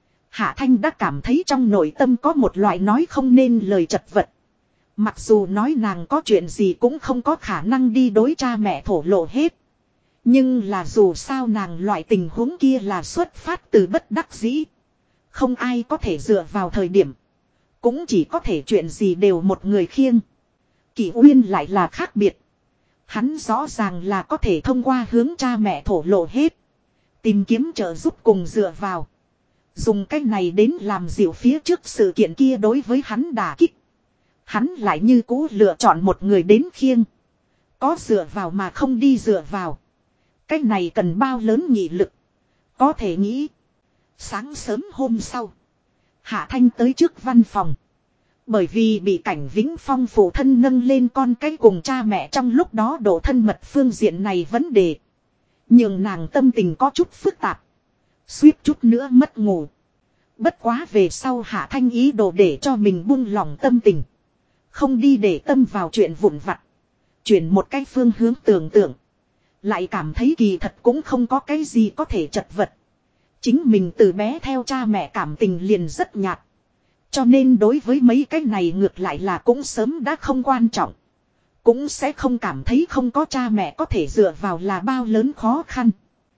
Hạ Thanh đã cảm thấy trong nội tâm có một loại nói không nên lời chật vật. Mặc dù nói nàng có chuyện gì cũng không có khả năng đi đối cha mẹ thổ lộ hết. Nhưng là dù sao nàng loại tình huống kia là xuất phát từ bất đắc dĩ. Không ai có thể dựa vào thời điểm. Cũng chỉ có thể chuyện gì đều một người khiêng. Kỷ Uyên lại là khác biệt. Hắn rõ ràng là có thể thông qua hướng cha mẹ thổ lộ hết. Tìm kiếm trợ giúp cùng dựa vào. Dùng cách này đến làm dịu phía trước sự kiện kia đối với hắn đả kích. Hắn lại như cũ lựa chọn một người đến khiêng. Có dựa vào mà không đi dựa vào. Cách này cần bao lớn nghị lực. Có thể nghĩ. Sáng sớm hôm sau. Hạ Thanh tới trước văn phòng. Bởi vì bị Cảnh Vĩnh Phong phụ thân nâng lên con cái cùng cha mẹ trong lúc đó độ thân mật phương diện này vấn đề. Nhưng nàng tâm tình có chút phức tạp. Suýt chút nữa mất ngủ. Bất quá về sau Hạ Thanh ý đồ để cho mình buông lòng tâm tình. Không đi để tâm vào chuyện vụn vặt. Chuyển một cái phương hướng tưởng tượng. Lại cảm thấy kỳ thật cũng không có cái gì có thể chật vật. Chính mình từ bé theo cha mẹ cảm tình liền rất nhạt. Cho nên đối với mấy cái này ngược lại là cũng sớm đã không quan trọng. Cũng sẽ không cảm thấy không có cha mẹ có thể dựa vào là bao lớn khó khăn.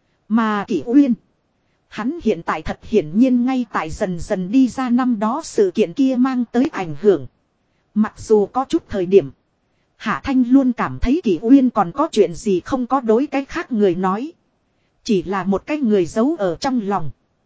Mà Kỷ Uyên. Hắn hiện tại thật hiển nhiên ngay tại dần dần đi ra năm đó sự kiện kia mang tới ảnh hưởng. Mặc dù có chút thời điểm. Hạ Thanh luôn cảm thấy Kỷ Uyên còn có chuyện gì không có đối cái khác người nói. Chỉ là một cái người giấu ở trong lòng.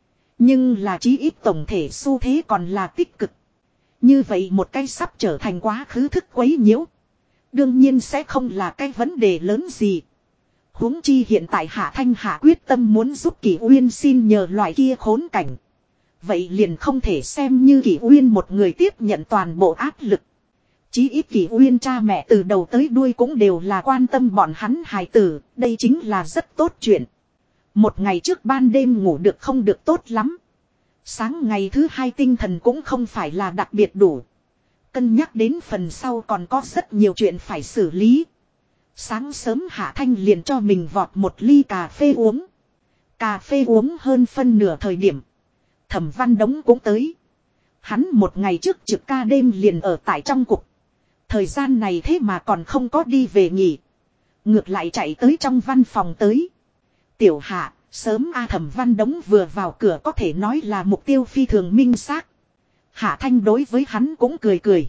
Nhưng là chí ít tổng thể xu thế còn là tích cực. Như vậy một cái sắp trở thành quá khứ thức quấy nhiễu. Đương nhiên sẽ không là cái vấn đề lớn gì. Huống chi hiện tại Hạ Thanh Hạ quyết tâm muốn giúp Kỷ Uyên xin nhờ loại kia khốn cảnh. Vậy liền không thể xem như Kỷ Uyên một người tiếp nhận toàn bộ áp lực. Chí ít Kỷ Uyên cha mẹ từ đầu tới đuôi cũng đều là quan tâm bọn hắn hài tử. Đây chính là rất tốt chuyện. Một ngày trước ban đêm ngủ được không được tốt lắm. Sáng ngày thứ hai tinh thần cũng không phải là đặc biệt đủ. Cân nhắc đến phần sau còn có rất nhiều chuyện phải xử lý. Sáng sớm Hạ Thanh liền cho mình vọt một ly cà phê uống. Cà phê uống hơn phân nửa thời điểm. Thẩm Văn Đống cũng tới. Hắn một ngày trước trực ca đêm liền ở tại trong cục. Thời gian này thế mà còn không có đi về nghỉ. Ngược lại chạy tới trong văn phòng tới. Tiểu Hạ, sớm Thẩm Văn Đống vừa vào cửa có thể nói là mục tiêu phi thường minh xác. Hạ Thanh đối với hắn cũng cười cười.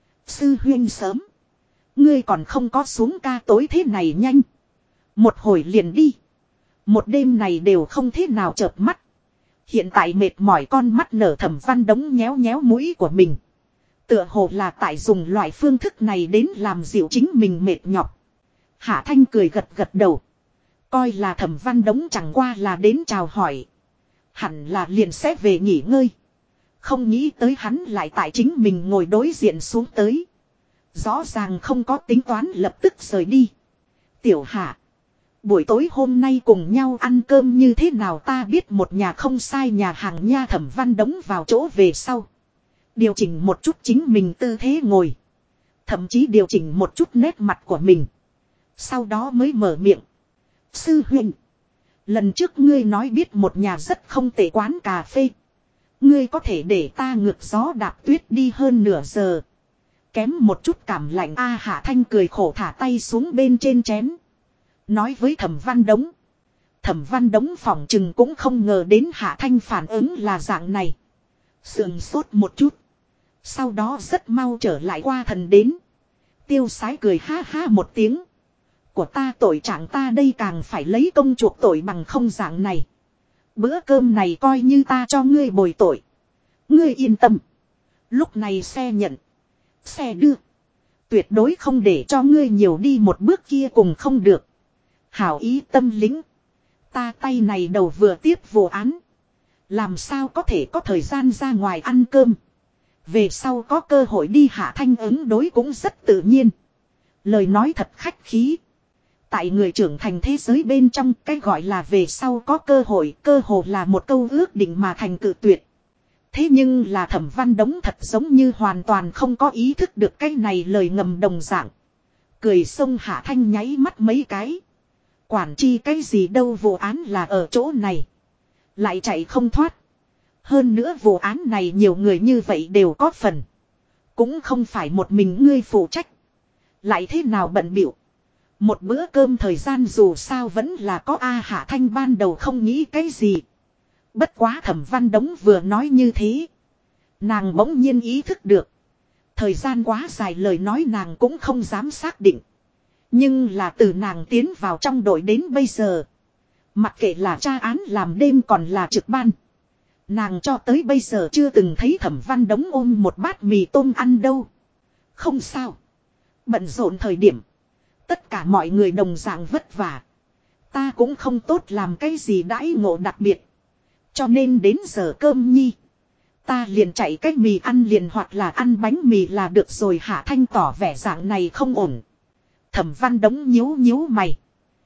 Sư huynh sớm. Ngươi còn không có xuống ca tối thế này nhanh. Một hồi liền đi. Một đêm này đều không thế nào chợp mắt. Hiện tại mệt mỏi con mắt nở. Thẩm Văn Đống nhéo nhéo mũi của mình. Tựa hồ là tại dùng loại phương thức này đến làm dịu chính mình mệt nhọc. Hạ Thanh cười gật gật đầu. Coi là Thẩm Văn Đống chẳng qua là đến chào hỏi. Hẳn là liền sẽ về nghỉ ngơi. Không nghĩ tới hắn lại tại chính mình ngồi đối diện xuống tới. Rõ ràng không có tính toán lập tức rời đi. Tiểu Hạ. Buổi tối hôm nay cùng nhau ăn cơm như thế nào ta biết một nhà không sai nhà hàng nha. Thẩm Văn Đống vào chỗ về sau. Điều chỉnh một chút chính mình tư thế ngồi. Thậm chí điều chỉnh một chút nét mặt của mình. Sau đó mới mở miệng. Sư huynh. Lần trước ngươi nói biết một nhà rất không tệ quán cà phê. Ngươi có thể để ta ngược gió đạp tuyết đi hơn nửa giờ. Kém một chút cảm lạnh a. Hạ Thanh cười khổ thả tay xuống bên trên chén. Nói với Thẩm Văn Đống. Thẩm Văn Đống phỏng chừng cũng không ngờ đến Hạ Thanh phản ứng là dạng này. Sườn sốt một chút. Sau đó rất mau trở lại qua thần đến. Tiêu Sái cười ha ha một tiếng. Của ta tội trạng ta đây càng phải lấy công chuộc tội bằng không dạng này. Bữa cơm này coi như ta cho ngươi bồi tội. Ngươi yên tâm. Lúc này xe nhận. Xe đưa. Tuyệt đối không để cho ngươi nhiều đi một bước kia cùng không được. Hảo ý tâm lính. Ta tay này đầu vừa tiếp vụ án. Làm sao có thể có thời gian ra ngoài ăn cơm. Về sau có cơ hội đi. Hạ Thanh ứng đối cũng rất tự nhiên. Lời nói thật khách khí. Tại người trưởng thành thế giới bên trong cái gọi là về sau có cơ hội, cơ hồ là một câu ước định mà thành cự tuyệt. Thế nhưng là Thẩm Văn Đống thật giống như hoàn toàn không có ý thức được cái này lời ngầm đồng dạng. Cười xông Hạ Thanh nháy mắt mấy cái. Quản chi cái gì đâu, vụ án là ở chỗ này. Lại chạy không thoát. Hơn nữa vụ án này nhiều người như vậy đều có phần. Cũng không phải một mình ngươi phụ trách. Lại thế nào bận bịu. Một bữa cơm thời gian dù sao vẫn là có A. Hạ Thanh ban đầu không nghĩ cái gì. Bất quá Thẩm Văn Đống vừa nói như thế. Nàng bỗng nhiên ý thức được. Thời gian quá dài lời nói nàng cũng không dám xác định. Nhưng là từ nàng tiến vào trong đội đến bây giờ. Mặc kệ là tra án làm đêm còn là trực ban. Nàng cho tới bây giờ chưa từng thấy Thẩm Văn Đống ôm một bát mì tôm ăn đâu. Không sao. Bận rộn thời điểm. Tất cả mọi người đồng dạng vất vả. Ta cũng không tốt làm cái gì đãi ngộ đặc biệt. Cho nên đến giờ cơm nhi. Ta liền chạy cái mì ăn liền hoặc là ăn bánh mì là được rồi. Hạ Thanh tỏ vẻ dạng này không ổn. Thẩm Văn Đống nhíu nhíu mày.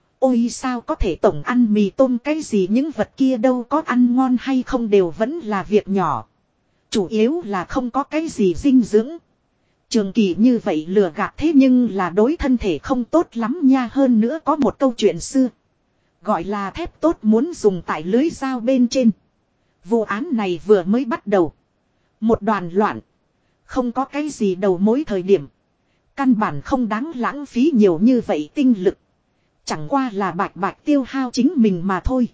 Ôi sao có thể tổng ăn mì tôm cái gì, những vật kia đâu có ăn ngon hay không đều vẫn là việc nhỏ. Chủ yếu là không có cái gì dinh dưỡng. Trường kỳ như vậy lừa gạt thế nhưng là đối thân thể không tốt lắm nha. Hơn nữa có một câu chuyện xưa. Gọi là thép tốt muốn dùng tại lưới dao bên trên. Vụ án này vừa mới bắt đầu. Một đoàn loạn. Không có cái gì đầu mối thời điểm. Căn bản không đáng lãng phí nhiều như vậy tinh lực. Chẳng qua là bạch bạch tiêu hao chính mình mà thôi.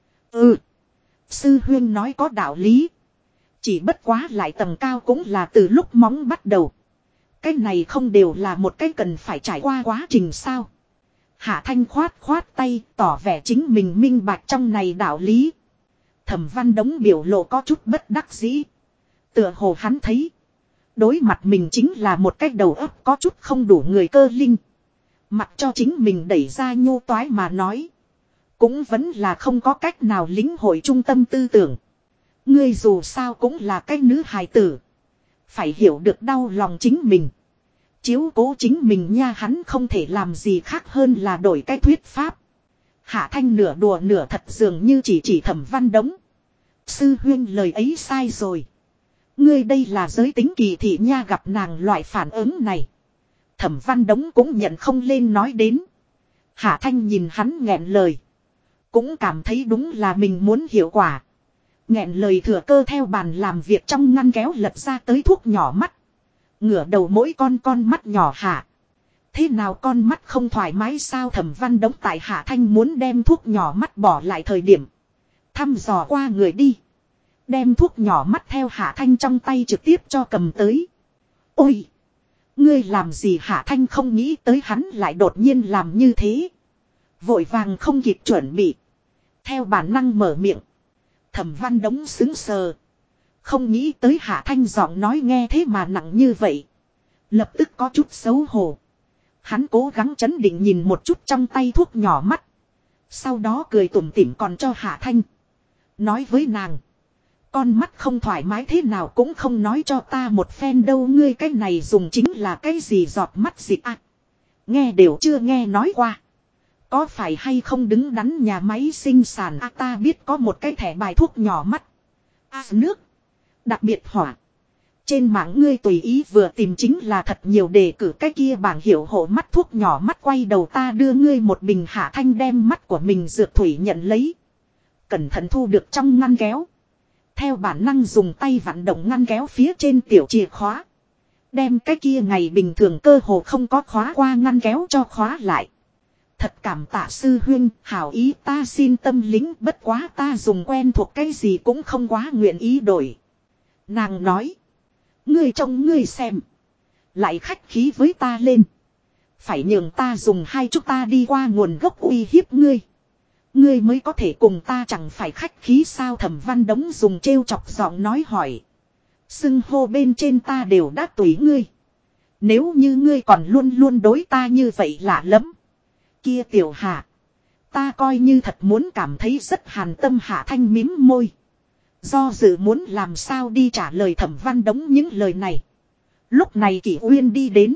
Sư huyên nói có đạo lý. Chỉ bất quá lại tầng cao cũng là từ lúc móng bắt đầu. Cái này không đều là một cái cần phải trải qua quá trình sao. Hạ Thanh khoát tay tỏ vẻ chính mình minh bạch trong này đạo lý. Thẩm Văn Đống biểu lộ có chút bất đắc dĩ. Tựa hồ hắn thấy. Đối mặt mình chính là một cái đầu óc có chút không đủ người cơ linh. Mặc cho chính mình đẩy ra nhô toái mà nói. Cũng vẫn là không có cách nào lĩnh hội trung tâm tư tưởng. Ngươi dù sao cũng là cái nữ hài tử. Phải hiểu được đau lòng chính mình. Chiếu cố chính mình nha, hắn không thể làm gì khác hơn là đổi cái thuyết pháp. Hạ Thanh nửa đùa nửa thật dường như chỉ Thẩm Văn Đống. Sư huyên lời ấy sai rồi. Ngươi đây là giới tính kỳ thị nha, gặp nàng loại phản ứng này. Thẩm Văn Đống cũng nhận không lên nói đến. Hạ Thanh nhìn hắn nghẹn lời. Cũng cảm thấy đúng là mình muốn hiệu quả. Nghẹn lời thừa cơ theo bàn làm việc trong ngăn kéo lật ra tới thuốc nhỏ mắt. Ngửa đầu mỗi con mắt nhỏ hạ. Thế nào con mắt không thoải mái sao? Thẩm Văn Đống tại Hạ Thanh muốn đem thuốc nhỏ mắt bỏ lại thời điểm. Thăm dò qua người đi. Đem thuốc nhỏ mắt theo Hạ Thanh trong tay trực tiếp cho cầm tới. Ôi! Ngươi làm gì? Hạ Thanh không nghĩ tới hắn lại đột nhiên làm như thế. Vội vàng không kịp chuẩn bị. Theo bản năng mở miệng. Thẩm Văn Đống sững sờ. Không nghĩ tới Hạ Thanh giọng nói nghe thế mà nặng như vậy. Lập tức có chút xấu hổ. Hắn cố gắng chấn định nhìn một chút trong tay thuốc nhỏ mắt. Sau đó cười tủm tỉm còn cho Hạ Thanh. Nói với nàng. Con mắt không thoải mái thế nào cũng không nói cho ta một phen đâu, ngươi cái này dùng chính là cái gì giọt mắt dịch à. Nghe đều chưa nghe nói qua. Có phải hay không đứng đắn nhà máy sinh sản à, ta biết có một cái thẻ bài thuốc nhỏ mắt. À, nước. Đặc biệt hỏa. Trên mạng ngươi tùy ý vừa tìm chính là thật nhiều đề cử cái kia bảng hiệu hộ mắt thuốc nhỏ mắt, quay đầu ta đưa ngươi một bình. Hạ Thanh đem mắt của mình dược thủy nhận lấy. Cẩn thận thu được trong ngăn kéo. Theo bản năng dùng tay vặn động ngăn kéo phía trên tiểu chìa khóa. Đem cái kia ngày bình thường cơ hồ không có khóa qua ngăn kéo cho khóa lại. Thật cảm tạ sư huynh, hảo ý ta xin tâm lính, bất quá ta dùng quen thuộc cái gì cũng không quá nguyện ý đổi. Nàng nói. Ngươi trông ngươi xem. Lại khách khí với ta lên. Phải nhường ta dùng hai chúng ta đi qua nguồn gốc uy hiếp ngươi. Ngươi mới có thể cùng ta chẳng phải khách khí sao? Thẩm Văn Đống dùng trêu chọc giọng nói hỏi. Xưng hô bên trên ta đều đã tùy ngươi. Nếu như ngươi còn luôn luôn đối ta như vậy lạ lắm. Kia tiểu Hạ. Ta coi như thật muốn cảm thấy rất hàn tâm. Hạ Thanh mím môi. Do dự muốn làm sao đi trả lời Thẩm Văn Đống những lời này. Lúc này Kỷ Uyên đi đến.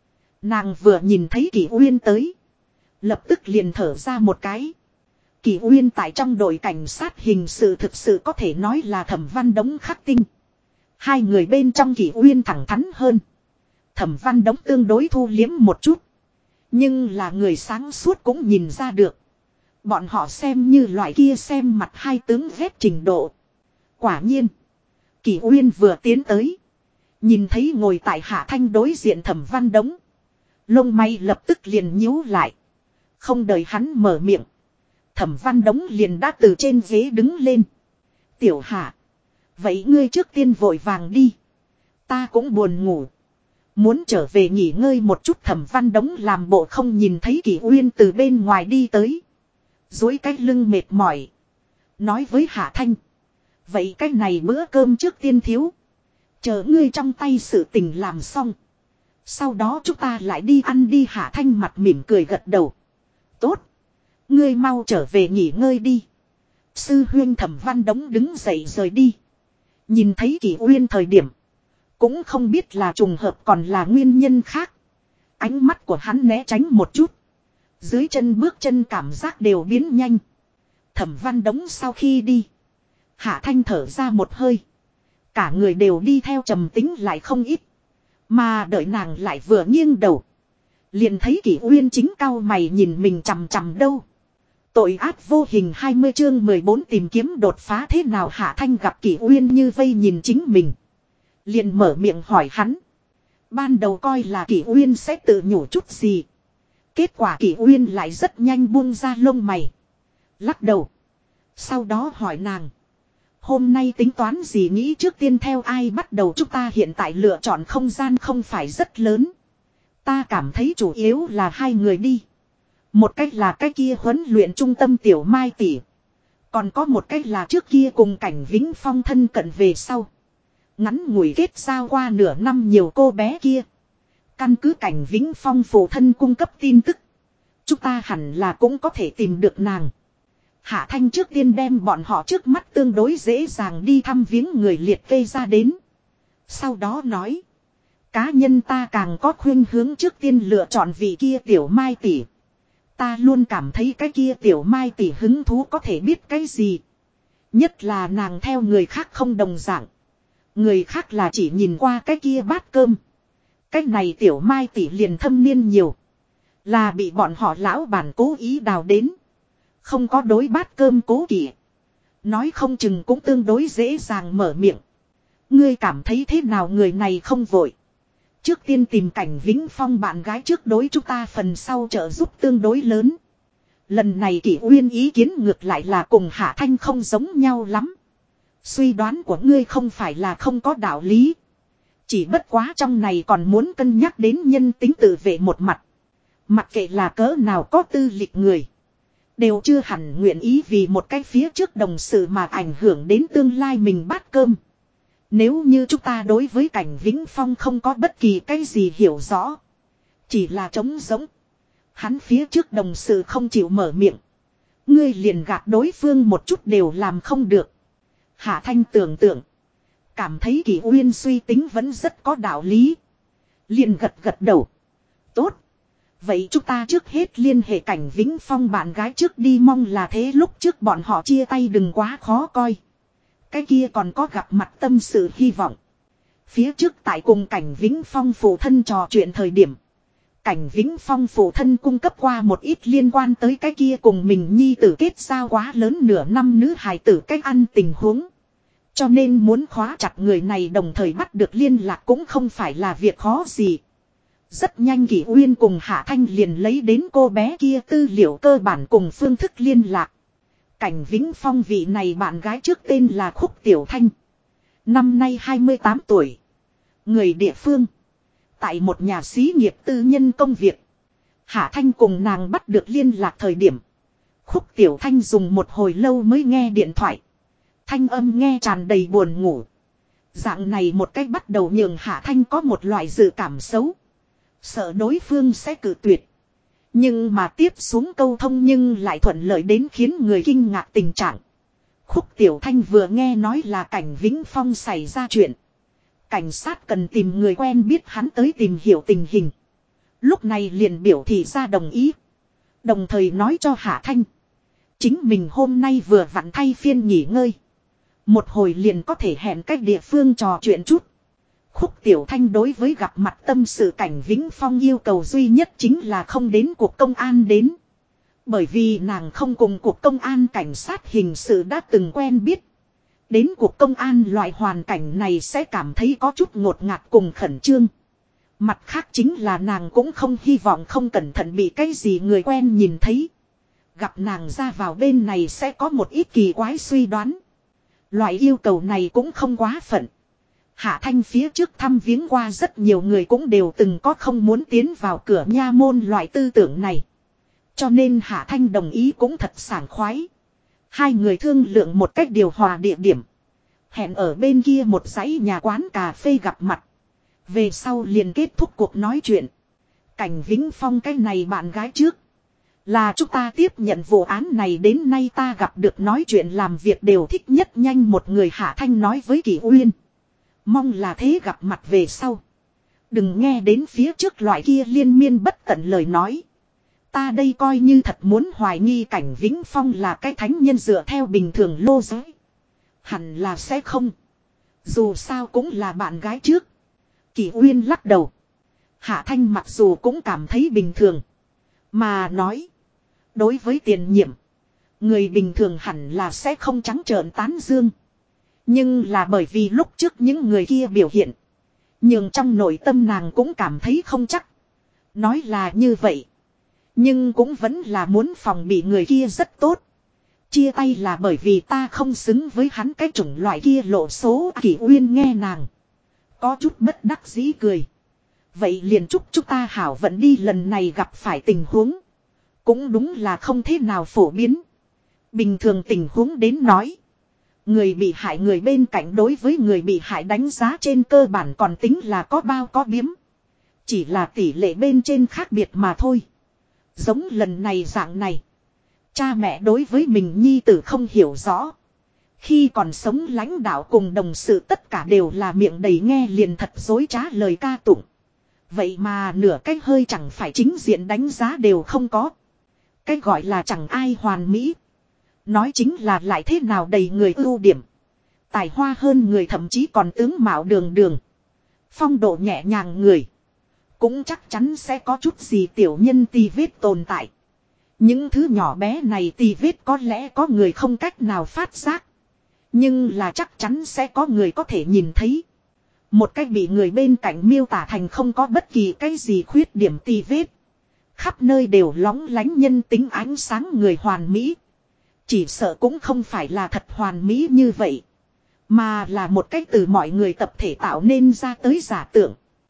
Nàng vừa nhìn thấy Kỷ Uyên tới. Lập tức liền thở ra một cái. Kỷ Uyên tại trong đội cảnh sát hình sự thực sự có thể nói là Thẩm Văn Đống khắc tinh. Hai người bên trong Kỷ Uyên thẳng thắn hơn. Thẩm Văn Đống tương đối thu liếm một chút. Nhưng là người sáng suốt cũng nhìn ra được. Bọn họ xem như loại kia xem mặt hai tướng ghét trình độ. Quả nhiên. Kỷ Uyên vừa tiến tới. Nhìn thấy ngồi tại Hạ Thanh đối diện Thẩm Văn Đống. Lông mày lập tức liền nhíu lại. Không đợi hắn mở miệng. Thẩm Văn Đống liền đã từ trên ghế đứng lên. Tiểu Hạ. Vậy ngươi trước tiên vội vàng đi. Ta cũng buồn ngủ. Muốn trở về nghỉ ngơi một chút. Thẩm Văn Đống làm bộ không nhìn thấy Kỷ Uyên từ bên ngoài đi tới. Dối cái lưng mệt mỏi. Nói với Hạ Thanh. Vậy cái này bữa cơm trước tiên thiếu. Chờ ngươi trong tay sự tình làm xong. Sau đó chúng ta lại đi ăn đi. Hạ Thanh mặt mỉm cười gật đầu. Tốt. Ngươi mau trở về nghỉ ngơi đi. Sư huynh. Thẩm Văn Đống đứng dậy rời đi. Nhìn thấy Kỷ Uyên thời điểm. Cũng không biết là trùng hợp còn là nguyên nhân khác. Ánh mắt của hắn né tránh một chút. Dưới chân bước chân cảm giác đều biến nhanh. Thẩm Văn Đống sau khi đi. Hạ Thanh thở ra một hơi. Cả người đều đi theo trầm tính lại không ít. Mà đợi nàng lại vừa nghiêng đầu. Liền thấy Kỷ Uyên chính cau mày nhìn mình chằm chằm đâu. Tội ác vô hình 20 chương 14 tìm kiếm đột phá thế nào. Hạ Thanh gặp Kỷ Uyên như vây nhìn chính mình. Liền mở miệng hỏi hắn. Ban đầu coi là Kỷ Uyên sẽ tự nhủ chút gì. Kết quả Kỷ Uyên lại rất nhanh buông ra lông mày. Lắc đầu. Sau đó hỏi nàng. Hôm nay tính toán gì, nghĩ trước tiên theo ai bắt đầu? Chúng ta hiện tại lựa chọn không gian không phải rất lớn. Ta cảm thấy chủ yếu là hai người đi. Một cách là cái kia huấn luyện trung tâm Tiểu Mai tỷ. Còn có một cách là trước kia cùng Cảnh Vĩnh Phong thân cận về sau. Ngắn ngủi kết giao qua nửa năm nhiều cô bé kia. Căn cứ Cảnh Vĩnh Phong phụ thân cung cấp tin tức. Chúng ta hẳn là cũng có thể tìm được nàng. Hạ Thanh trước tiên đem bọn họ trước mắt tương đối dễ dàng đi thăm viếng người liệt kê ra đến. Sau đó nói. Cá nhân ta càng có khuynh hướng trước tiên lựa chọn vị kia Tiểu Mai tỷ. Ta luôn cảm thấy cái kia Tiểu Mai tỷ hứng thú có thể biết cái gì. Nhất là nàng theo người khác không đồng dạng. Người khác là chỉ nhìn qua cái kia bát cơm. Cái này Tiểu Mai tỷ liền thâm niên nhiều. Là bị bọn họ lão bản cố ý đào đến. Không có đối bát cơm cố kỵ. Nói không chừng cũng tương đối dễ dàng mở miệng. Ngươi cảm thấy thế nào? Người này không vội. Trước tiên tìm Cảnh Vĩnh Phong bạn gái trước, đối chúng ta phần sau trợ giúp tương đối lớn. Lần này Kỷ Uyên ý kiến ngược lại là cùng Hạ Thanh không giống nhau lắm. Suy đoán của ngươi không phải là không có đạo lý. Chỉ bất quá trong này còn muốn cân nhắc đến nhân tính tự vệ một mặt. Mặc kệ là cỡ nào có tư lịch người. Đều chưa hẳn nguyện ý vì một cái phía trước đồng sự mà ảnh hưởng đến tương lai mình bát cơm. Nếu như chúng ta đối với Cảnh Vĩnh Phong không có bất kỳ cái gì hiểu rõ. Chỉ là trống rỗng. Hắn phía trước đồng sự không chịu mở miệng. Ngươi liền gạt đối phương một chút đều làm không được. Hạ Thanh tưởng tượng. Cảm thấy Kỷ Uyên suy tính vẫn rất có đạo lý. Liền gật gật đầu. Tốt. Vậy chúng ta trước hết liên hệ Cảnh Vĩnh Phong bạn gái trước đi, mong là thế lúc trước bọn họ chia tay đừng quá khó coi. Cái kia còn có gặp mặt tâm sự hy vọng. Phía trước tại cùng Cảnh Vĩnh Phong phụ thân trò chuyện thời điểm. Cảnh Vĩnh Phong phụ thân cung cấp qua một ít liên quan tới cái kia cùng mình nhi tử kết giao quá lớn nửa năm nữ hài tử cách ăn tình huống. Cho nên muốn khóa chặt người này đồng thời bắt được liên lạc cũng không phải là việc khó gì. Rất nhanh Kỷ Uyên cùng Hạ Thanh liền lấy đến cô bé kia tư liệu cơ bản cùng phương thức liên lạc. Cảnh Vĩnh Phong vị này bạn gái trước tên là Khúc Tiểu Thanh. Năm nay 28 tuổi. Người địa phương. Tại một nhà xí nghiệp tư nhân công việc. Hạ Thanh cùng nàng bắt được liên lạc thời điểm. Khúc Tiểu Thanh dùng một hồi lâu mới nghe điện thoại. Thanh âm nghe tràn đầy buồn ngủ. Dạng này một cách bắt đầu nhường Hạ Thanh có một loại dự cảm xấu. Sợ đối phương sẽ cự tuyệt. Nhưng mà tiếp xuống câu thông nhưng lại thuận lợi đến khiến người kinh ngạc tình trạng. Khúc Tiểu Thanh vừa nghe nói là Cảnh Vĩnh Phong xảy ra chuyện. Cảnh sát cần tìm người quen biết hắn tới tìm hiểu tình hình. Lúc này liền biểu thị ra đồng ý. Đồng thời nói cho Hạ Thanh. Chính mình hôm nay vừa vặn thay phiên nghỉ ngơi. Một hồi liền có thể hẹn cách địa phương trò chuyện chút. Khúc Tiểu Thanh đối với gặp mặt tâm sự Cảnh Vĩnh Phong yêu cầu duy nhất chính là không đến cuộc công an đến. Bởi vì nàng không cùng cuộc công an cảnh sát hình sự đã từng quen biết. Đến cuộc công an loại hoàn cảnh này sẽ cảm thấy có chút ngột ngạt cùng khẩn trương. Mặt khác chính là nàng cũng không hy vọng không cẩn thận bị cái gì người quen nhìn thấy. Gặp nàng ra vào bên này sẽ có một ít kỳ quái suy đoán. Loại yêu cầu này cũng không quá phận. Hạ Thanh phía trước thăm viếng qua rất nhiều người cũng đều từng có không muốn tiến vào cửa nha môn loại tư tưởng này. Cho nên Hạ Thanh đồng ý cũng thật sảng khoái. Hai người thương lượng một cách điều hòa địa điểm. Hẹn ở bên kia một dãy nhà quán cà phê gặp mặt. Về sau liền kết thúc cuộc nói chuyện. Cảnh Vĩnh Phong cái này bạn gái trước. Là chúng ta tiếp nhận vụ án này đến nay ta gặp được nói chuyện làm việc đều thích nhất nhanh một người, Hạ Thanh nói với Kỷ Uyên. Mong là thế gặp mặt về sau. Đừng nghe đến phía trước loại kia liên miên bất tận lời nói. Ta đây coi như thật muốn hoài nghi Cảnh Vĩnh Phong là cái thánh nhân dựa theo bình thường lô giới. Hẳn là sẽ không. Dù sao cũng là bạn gái trước. Kỷ Uyên lắc đầu. Hạ Thanh mặc dù cũng cảm thấy bình thường. Mà nói. Đối với tiền nhiệm. Người bình thường hẳn là sẽ không trắng trợn tán dương. Nhưng là bởi vì lúc trước những người kia biểu hiện. Nhưng trong nội tâm nàng cũng cảm thấy không chắc. Nói là như vậy. Nhưng cũng vẫn là muốn phòng bị người kia rất tốt. Chia tay là bởi vì ta không xứng với hắn cái chủng loại kia lộ số. Kỷ Uyên nghe nàng. Có chút bất đắc dĩ cười. Vậy liền chúc chúng ta hảo vận đi, lần này gặp phải tình huống. Cũng đúng là không thế nào phổ biến. Bình thường tình huống đến nói. Người bị hại người bên cạnh đối với người bị hại đánh giá trên cơ bản còn tính là có bao có biếm. Chỉ là tỷ lệ bên trên khác biệt mà thôi. Giống lần này dạng này. Cha mẹ đối với mình nhi tử không hiểu rõ. Khi còn sống lãnh đạo cùng đồng sự tất cả đều là miệng đầy nghe liền thật dối trá lời ca tụng. Vậy mà nửa cách hơi chẳng phải chính diện đánh giá đều không có. Cái gọi là chẳng ai hoàn mỹ. Nói chính là lại thế nào đầy người ưu điểm. Tài hoa hơn người, thậm chí còn tướng mạo đường đường. Phong độ nhẹ nhàng người. Cũng chắc chắn sẽ có chút gì tiểu nhân tì vết tồn tại. Những thứ nhỏ bé này tì vết có lẽ có người không cách nào phát giác. Nhưng là chắc chắn sẽ có người có thể nhìn thấy. Một cách bị người bên cạnh miêu tả thành không có bất kỳ cái gì khuyết điểm tì vết. Khắp nơi đều lóng lánh nhân tính ánh sáng người hoàn mỹ. Chỉ sợ cũng không phải là thật hoàn mỹ như vậy. Mà là một cách từ mọi người tập thể tạo nên ra tới giả tưởng.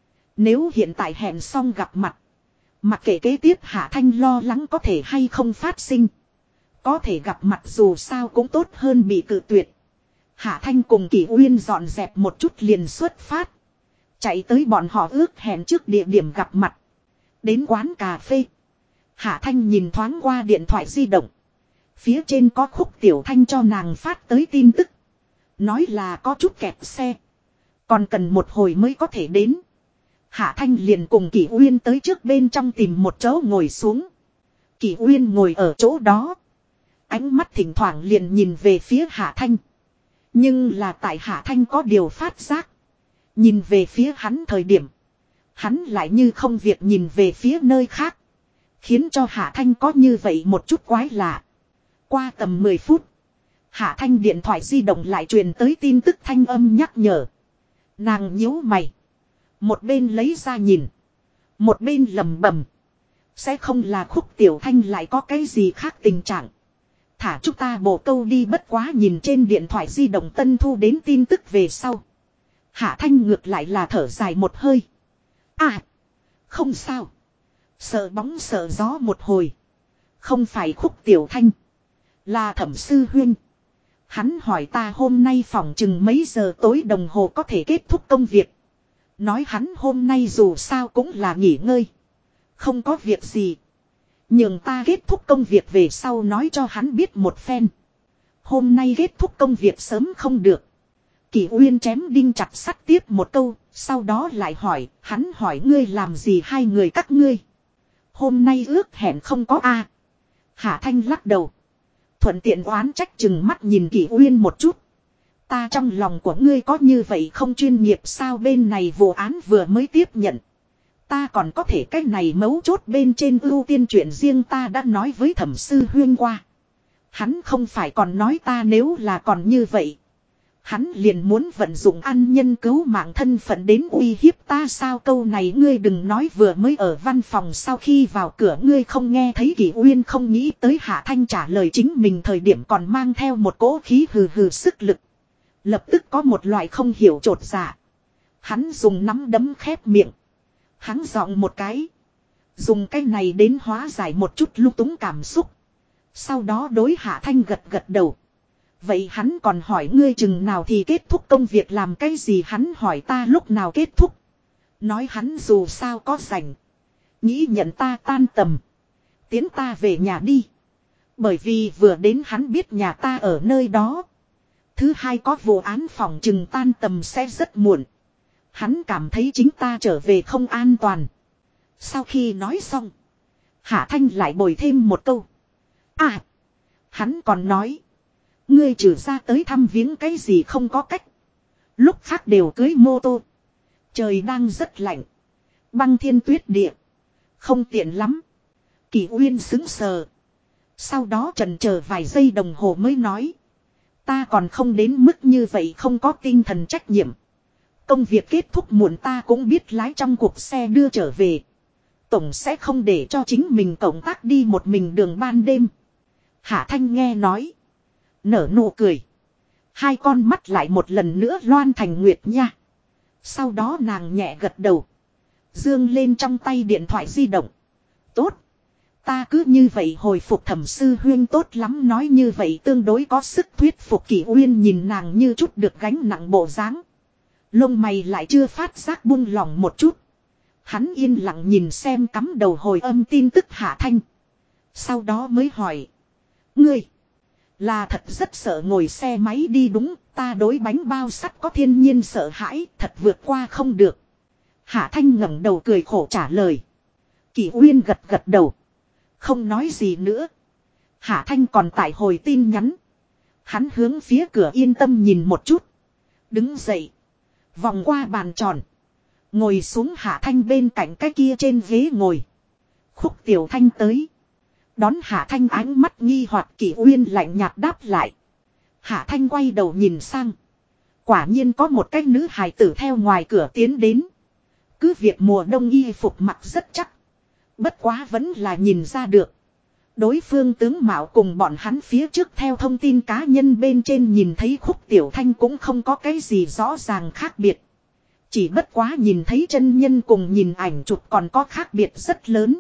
Nếu hiện tại hẹn xong gặp mặt. Mặc kệ kế tiếp Hạ Thanh lo lắng có thể hay không phát sinh. Có thể gặp mặt dù sao cũng tốt hơn bị cự tuyệt. Hạ Thanh cùng Kỷ Uyên dọn dẹp một chút liền xuất phát. Chạy tới bọn họ ước hẹn trước địa điểm gặp mặt. Đến quán cà phê. Hạ Thanh nhìn thoáng qua điện thoại di động. Phía trên có Khúc Tiểu Thanh cho nàng phát tới tin tức. Nói là có chút kẹt xe. Còn cần một hồi mới có thể đến. Hạ Thanh liền cùng Kỷ Uyên tới trước bên trong tìm một chỗ ngồi xuống. Kỷ Uyên ngồi ở chỗ đó. Ánh mắt thỉnh thoảng liền nhìn về phía Hạ Thanh. Nhưng là tại Hạ Thanh có điều phát giác. Nhìn về phía hắn thời điểm. Hắn lại như không việc nhìn về phía nơi khác. Khiến cho Hạ Thanh có như vậy một chút quái lạ. Qua tầm 10 phút. Hạ Thanh điện thoại di động lại truyền tới tin tức thanh âm nhắc nhở. Nàng nhíu mày. Một bên lấy ra nhìn. Một bên lầm bầm. Sẽ không là Khúc Tiểu Thanh lại có cái gì khác tình trạng. Thả chúng ta bộ câu đi bất quá nhìn trên điện thoại di động tân thu đến tin tức về sau. Hạ Thanh ngược lại là thở dài một hơi. À. Không sao. Sợ bóng sợ gió một hồi. Không phải Khúc Tiểu Thanh. Là Thẩm Sư Huyên. Hắn hỏi ta hôm nay phỏng chừng mấy giờ tối đồng hồ có thể kết thúc công việc. Nói hắn hôm nay dù sao cũng là nghỉ ngơi. Không có việc gì. Nhưng ta kết thúc công việc về sau nói cho hắn biết một phen. Hôm nay kết thúc công việc sớm không được. Kỷ Uyên chém đinh chặt sắt tiếp một câu. Sau đó lại hỏi. Hắn hỏi ngươi làm gì hai người các ngươi. Hôm nay ước hẹn không có a. Hạ Thanh lắc đầu. Thuận tiện oán trách chừng mắt nhìn Kỷ Uyên một chút. Ta trong lòng của ngươi có như vậy không chuyên nghiệp sao bên này vụ án vừa mới tiếp nhận. Ta còn có thể cái này mấu chốt bên trên ưu tiên chuyện riêng ta đã nói với Thẩm Sư Huyên qua. Hắn không phải còn nói ta nếu là còn như vậy. Hắn liền muốn vận dụng ăn nhân cứu mạng thân phận đến uy hiếp ta sao câu này ngươi đừng nói vừa mới ở văn phòng sau khi vào cửa ngươi không nghe thấy Kỷ Uyên không nghĩ tới Hạ Thanh trả lời chính mình thời điểm còn mang theo một cỗ khí hừ hừ sức lực. Lập tức có một loại không hiểu chột dạ. Hắn dùng nắm đấm khép miệng. Hắn giọng một cái. Dùng cái này đến hóa giải một chút lung túng cảm xúc. Sau đó đối Hạ Thanh gật gật đầu. Vậy hắn còn hỏi ngươi chừng nào thì kết thúc công việc làm cái gì hắn hỏi ta lúc nào kết thúc. Nói hắn dù sao có rảnh. Nghĩ nhận ta tan tầm. Tiến ta về nhà đi. Bởi vì vừa đến hắn biết nhà ta ở nơi đó. Thứ hai có vụ án phòng chừng tan tầm sẽ rất muộn. Hắn cảm thấy chính ta trở về không an toàn. Sau khi nói xong. Hạ Thanh lại bồi thêm một câu. À. Hắn còn nói. Ngươi trừ ra tới thăm viếng cái gì không có cách. Lúc khác đều cưới mô tô. Trời đang rất lạnh. Băng thiên tuyết địa. Không tiện lắm. Kỷ Uyên sững sờ. Sau đó trần chờ vài giây đồng hồ mới nói. Ta còn không đến mức như vậy không có tinh thần trách nhiệm. Công việc kết thúc muộn ta cũng biết lái trong cuộc xe đưa trở về. Tổng sẽ không để cho chính mình cộng tác đi một mình đường ban đêm. Hạ Thanh nghe nói. Nở nụ cười. Hai con mắt lại một lần nữa loan thành nguyệt nha. Sau đó nàng nhẹ gật đầu. Dương lên trong tay điện thoại di động. Tốt. Ta cứ như vậy hồi phục Thẩm Sư Huyên tốt lắm nói như vậy tương đối có sức thuyết phục Kỷ Uyên nhìn nàng như chút được gánh nặng bộ dáng. Lông mày lại chưa phát giác buông lỏng một chút. Hắn yên lặng nhìn xem cắm đầu hồi âm tin tức Hạ Thanh. Sau đó mới hỏi. Ngươi. Là thật rất sợ ngồi xe máy đi đúng. Ta đối bánh bao sắt có thiên nhiên sợ hãi. Thật vượt qua không được. Hạ Thanh ngẩng đầu cười khổ trả lời. Kỷ Uyên gật gật đầu. Không nói gì nữa. Hạ Thanh còn tại hồi tin nhắn. Hắn hướng phía cửa yên tâm nhìn một chút. Đứng dậy. Vòng qua bàn tròn. Ngồi xuống Hạ Thanh bên cạnh cái kia trên ghế ngồi. Khúc Tiểu Thanh tới. Đón Hạ Thanh ánh mắt nghi hoặc Kỷ Uyên lạnh nhạt đáp lại. Hạ Thanh quay đầu nhìn sang. Quả nhiên có một cái nữ hài tử theo ngoài cửa tiến đến. Cứ việc mùa đông y phục mặc rất chắc. Bất quá vẫn là nhìn ra được. Đối phương tướng mạo cùng bọn hắn phía trước theo thông tin cá nhân bên trên nhìn thấy Khúc Tiểu Thanh cũng không có cái gì rõ ràng khác biệt. Chỉ bất quá nhìn thấy chân nhân cùng nhìn ảnh chụp còn có khác biệt rất lớn.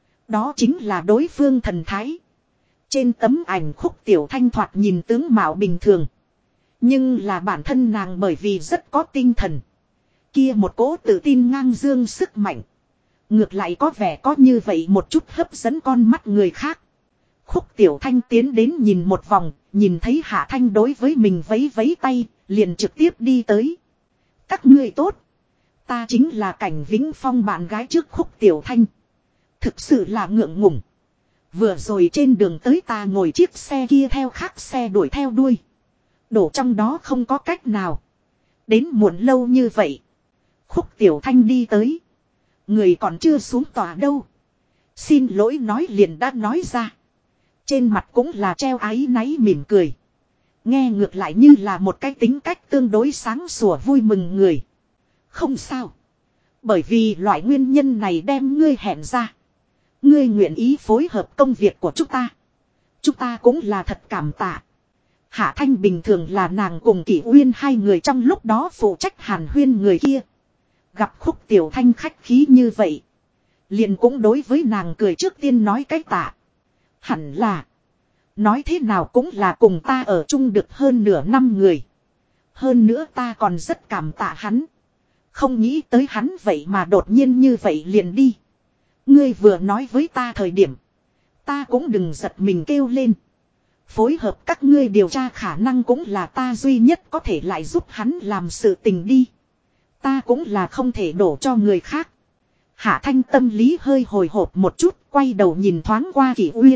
Đó chính là đối phương thần thái. Trên tấm ảnh Khúc Tiểu Thanh thoạt nhìn tướng mạo bình thường. Nhưng là bản thân nàng bởi vì rất có tinh thần. Kia một cỗ tự tin ngang dương sức mạnh. Ngược lại có vẻ có như vậy một chút hấp dẫn con mắt người khác. Khúc Tiểu Thanh tiến đến nhìn một vòng, nhìn thấy Hạ Thanh đối với mình vấy vấy tay, liền trực tiếp đi tới. Các ngươi tốt. Ta chính là Cảnh Vĩnh Phong bạn gái trước Khúc Tiểu Thanh. Thực sự là ngượng ngùng. Vừa rồi trên đường tới ta ngồi chiếc xe kia theo khác xe đuổi theo đuôi. Đổ trong đó không có cách nào. Đến muộn lâu như vậy. Khúc Tiểu Thanh đi tới. Người còn chưa xuống tòa đâu. Xin lỗi nói liền đã nói ra. Trên mặt cũng là treo áy náy mỉm cười. Nghe ngược lại như là một cái tính cách tương đối sáng sủa vui mừng người. Không sao. Bởi vì loại nguyên nhân này đem ngươi hẹn ra. Ngươi nguyện ý phối hợp công việc của chúng ta. Chúng ta cũng là thật cảm tạ. Hạ Thanh bình thường là nàng cùng Kỷ Uyên hai người trong lúc đó phụ trách hàn huyên người kia. Gặp Khúc Tiểu Thanh khách khí như vậy. Liền cũng đối với nàng cười trước tiên nói cái tạ. Hẳn là. Nói thế nào cũng là cùng ta ở chung được hơn nửa năm người. Hơn nữa ta còn rất cảm tạ hắn. Không nghĩ tới hắn vậy mà đột nhiên như vậy liền đi. Ngươi vừa nói với ta thời điểm. Ta cũng đừng giật mình kêu lên. Phối hợp các ngươi điều tra khả năng cũng là ta duy nhất có thể lại giúp hắn làm sự tình đi. Ta cũng là không thể đổ cho người khác. Hạ Thanh tâm lý hơi hồi hộp một chút, quay đầu nhìn thoáng qua Kỷ Uyên.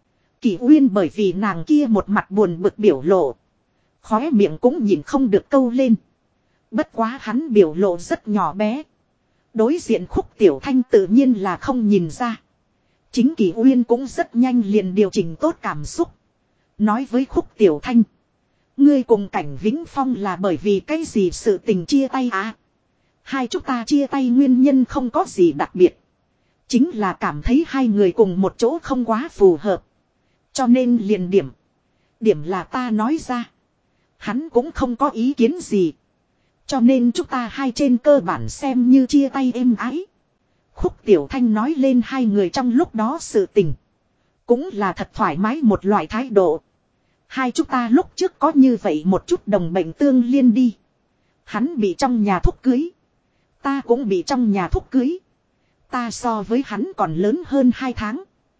Kỷ Uyên bởi vì nàng kia một mặt buồn bực biểu lộ. Khóe miệng cũng nhìn không được câu lên. Bất quá hắn biểu lộ rất nhỏ bé. Đối diện Khúc Tiểu Thanh tự nhiên là không nhìn ra. Chính Kỷ Uyên cũng rất nhanh liền điều chỉnh tốt cảm xúc. Nói với Khúc Tiểu Thanh. Ngươi cùng Cảnh Vĩnh Phong là bởi vì cái gì sự tình chia tay à? Hai chúng ta chia tay nguyên nhân không có gì đặc biệt. Chính là cảm thấy hai người cùng một chỗ không quá phù hợp. Cho nên liền điểm. Điểm là ta nói ra. Hắn cũng không có ý kiến gì. Cho nên chúng ta hai trên cơ bản xem như chia tay êm ái. Khúc Tiểu Thanh nói lên hai người trong lúc đó sự tình. Cũng là thật thoải mái một loại thái độ. Hai chúng ta lúc trước có như vậy một chút đồng bệnh tương liên đi. Hắn bị trong nhà thúc cưới. Ta cũng bị trong nhà thúc cưới. Ta so với hắn còn lớn hơn 2 tháng.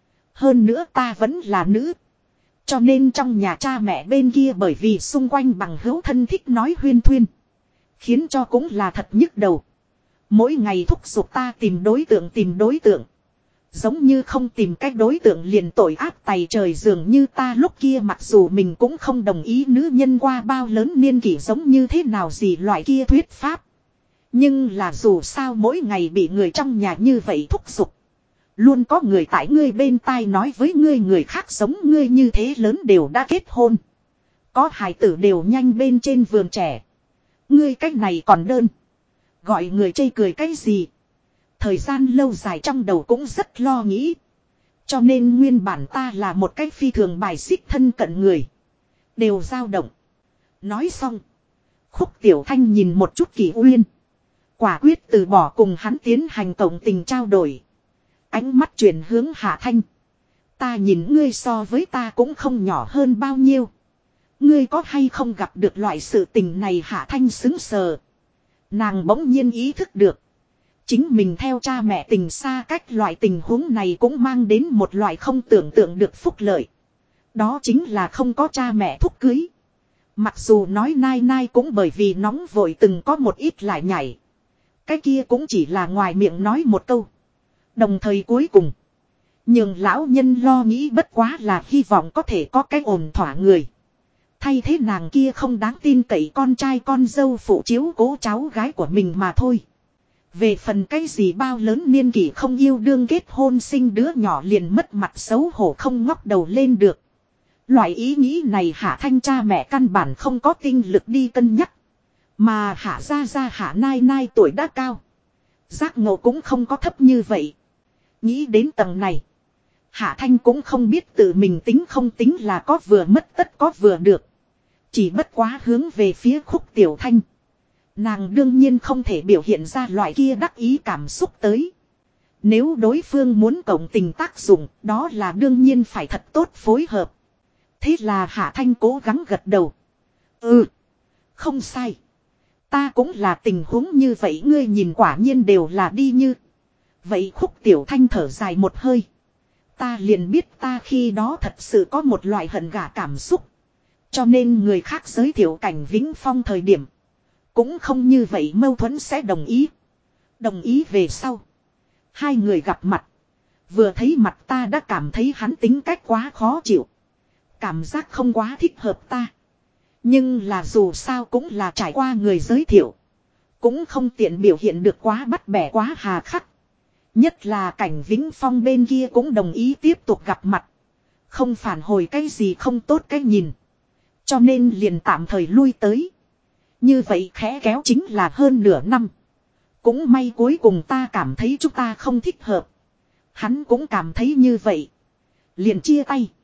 Hơn nữa ta vẫn là nữ. Cho nên trong nhà cha mẹ bên kia bởi vì xung quanh bằng hữu thân thích nói huyên thuyên. Khiến cho cũng là thật nhức đầu. Mỗi ngày thúc giục ta tìm đối tượng. Giống như không tìm cách đối tượng liền tội ác tày trời, dường như ta lúc kia mặc dù mình cũng không đồng ý nữ nhân qua bao lớn niên kỷ giống như thế nào gì loại kia thuyết pháp. Nhưng là dù sao mỗi ngày bị người trong nhà như vậy thúc giục. Luôn có người tại ngươi bên tai nói với ngươi người khác giống ngươi như thế lớn đều đã kết hôn. Có hài tử đều nhanh bên trên vườn trẻ. Ngươi cách này còn đơn. Gọi người chê cười cái gì. Thời gian lâu dài trong đầu cũng rất lo nghĩ. Cho nên nguyên bản ta là một cách phi thường bài xích thân cận người. Đều dao động. Nói xong. Khúc Tiểu Thanh nhìn một chút Kỷ Uyên. Quả quyết từ bỏ cùng hắn tiến hành tổng tình trao đổi. Ánh mắt chuyển hướng Hạ Thanh. Ta nhìn ngươi so với ta cũng không nhỏ hơn bao nhiêu. Ngươi có hay không gặp được loại sự tình này? Hạ Thanh sững sờ. Nàng bỗng nhiên ý thức được. Chính mình theo cha mẹ tình xa cách loại tình huống này cũng mang đến một loại không tưởng tượng được phúc lợi. Đó chính là không có cha mẹ thúc cưới. Mặc dù nói nai nai cũng bởi vì nóng vội từng có một ít lại nhảy. Cái kia cũng chỉ là ngoài miệng nói một câu. Đồng thời cuối cùng. Nhưng lão nhân lo nghĩ bất quá là hy vọng có thể có cái ổn thỏa người. Thay thế nàng kia không đáng tin cậy con trai con dâu phụ chiếu cố cháu gái của mình mà thôi. Về phần cái gì bao lớn niên kỷ không yêu đương kết hôn sinh đứa nhỏ liền mất mặt xấu hổ không ngóc đầu lên được. Loại ý nghĩ này Hạ Thanh cha mẹ căn bản không có tinh lực đi cân nhắc. Mà Hạ gia Hạ nai nai tuổi đã cao. Giác ngộ cũng không có thấp như vậy. Nghĩ đến tầng này. Hạ Thanh cũng không biết tự mình tính không tính là có vừa mất tất có vừa được. Chỉ bất quá hướng về phía Khúc Tiểu Thanh. Nàng đương nhiên không thể biểu hiện ra loại kia đắc ý cảm xúc tới. Nếu đối phương muốn cộng tình tác dụng, đó là đương nhiên phải thật tốt phối hợp. Thế là Hạ Thanh cố gắng gật đầu. Ừ, không sai. Ta cũng là tình huống như vậy, ngươi nhìn quả nhiên đều là đi như. Vậy Khúc Tiểu Thanh thở dài một hơi. Ta liền biết ta khi đó thật sự có một loại hận gả cảm xúc. Cho nên người khác giới thiệu Cảnh Vĩnh Phong thời điểm. Cũng không như vậy mâu thuẫn sẽ đồng ý. Đồng ý về sau. Hai người gặp mặt. Vừa thấy mặt ta đã cảm thấy hắn tính cách quá khó chịu. Cảm giác không quá thích hợp ta. Nhưng là dù sao cũng là trải qua người giới thiệu. Cũng không tiện biểu hiện được quá bắt bẻ quá hà khắc. Nhất là Cảnh Vĩnh Phong bên kia cũng đồng ý tiếp tục gặp mặt. Không phản hồi cái gì không tốt cái nhìn. Cho nên liền tạm thời lui tới. Như vậy khẽ kéo chính là hơn nửa năm. Cũng may cuối cùng ta cảm thấy chúng ta không thích hợp. Hắn cũng cảm thấy như vậy. Liền chia tay.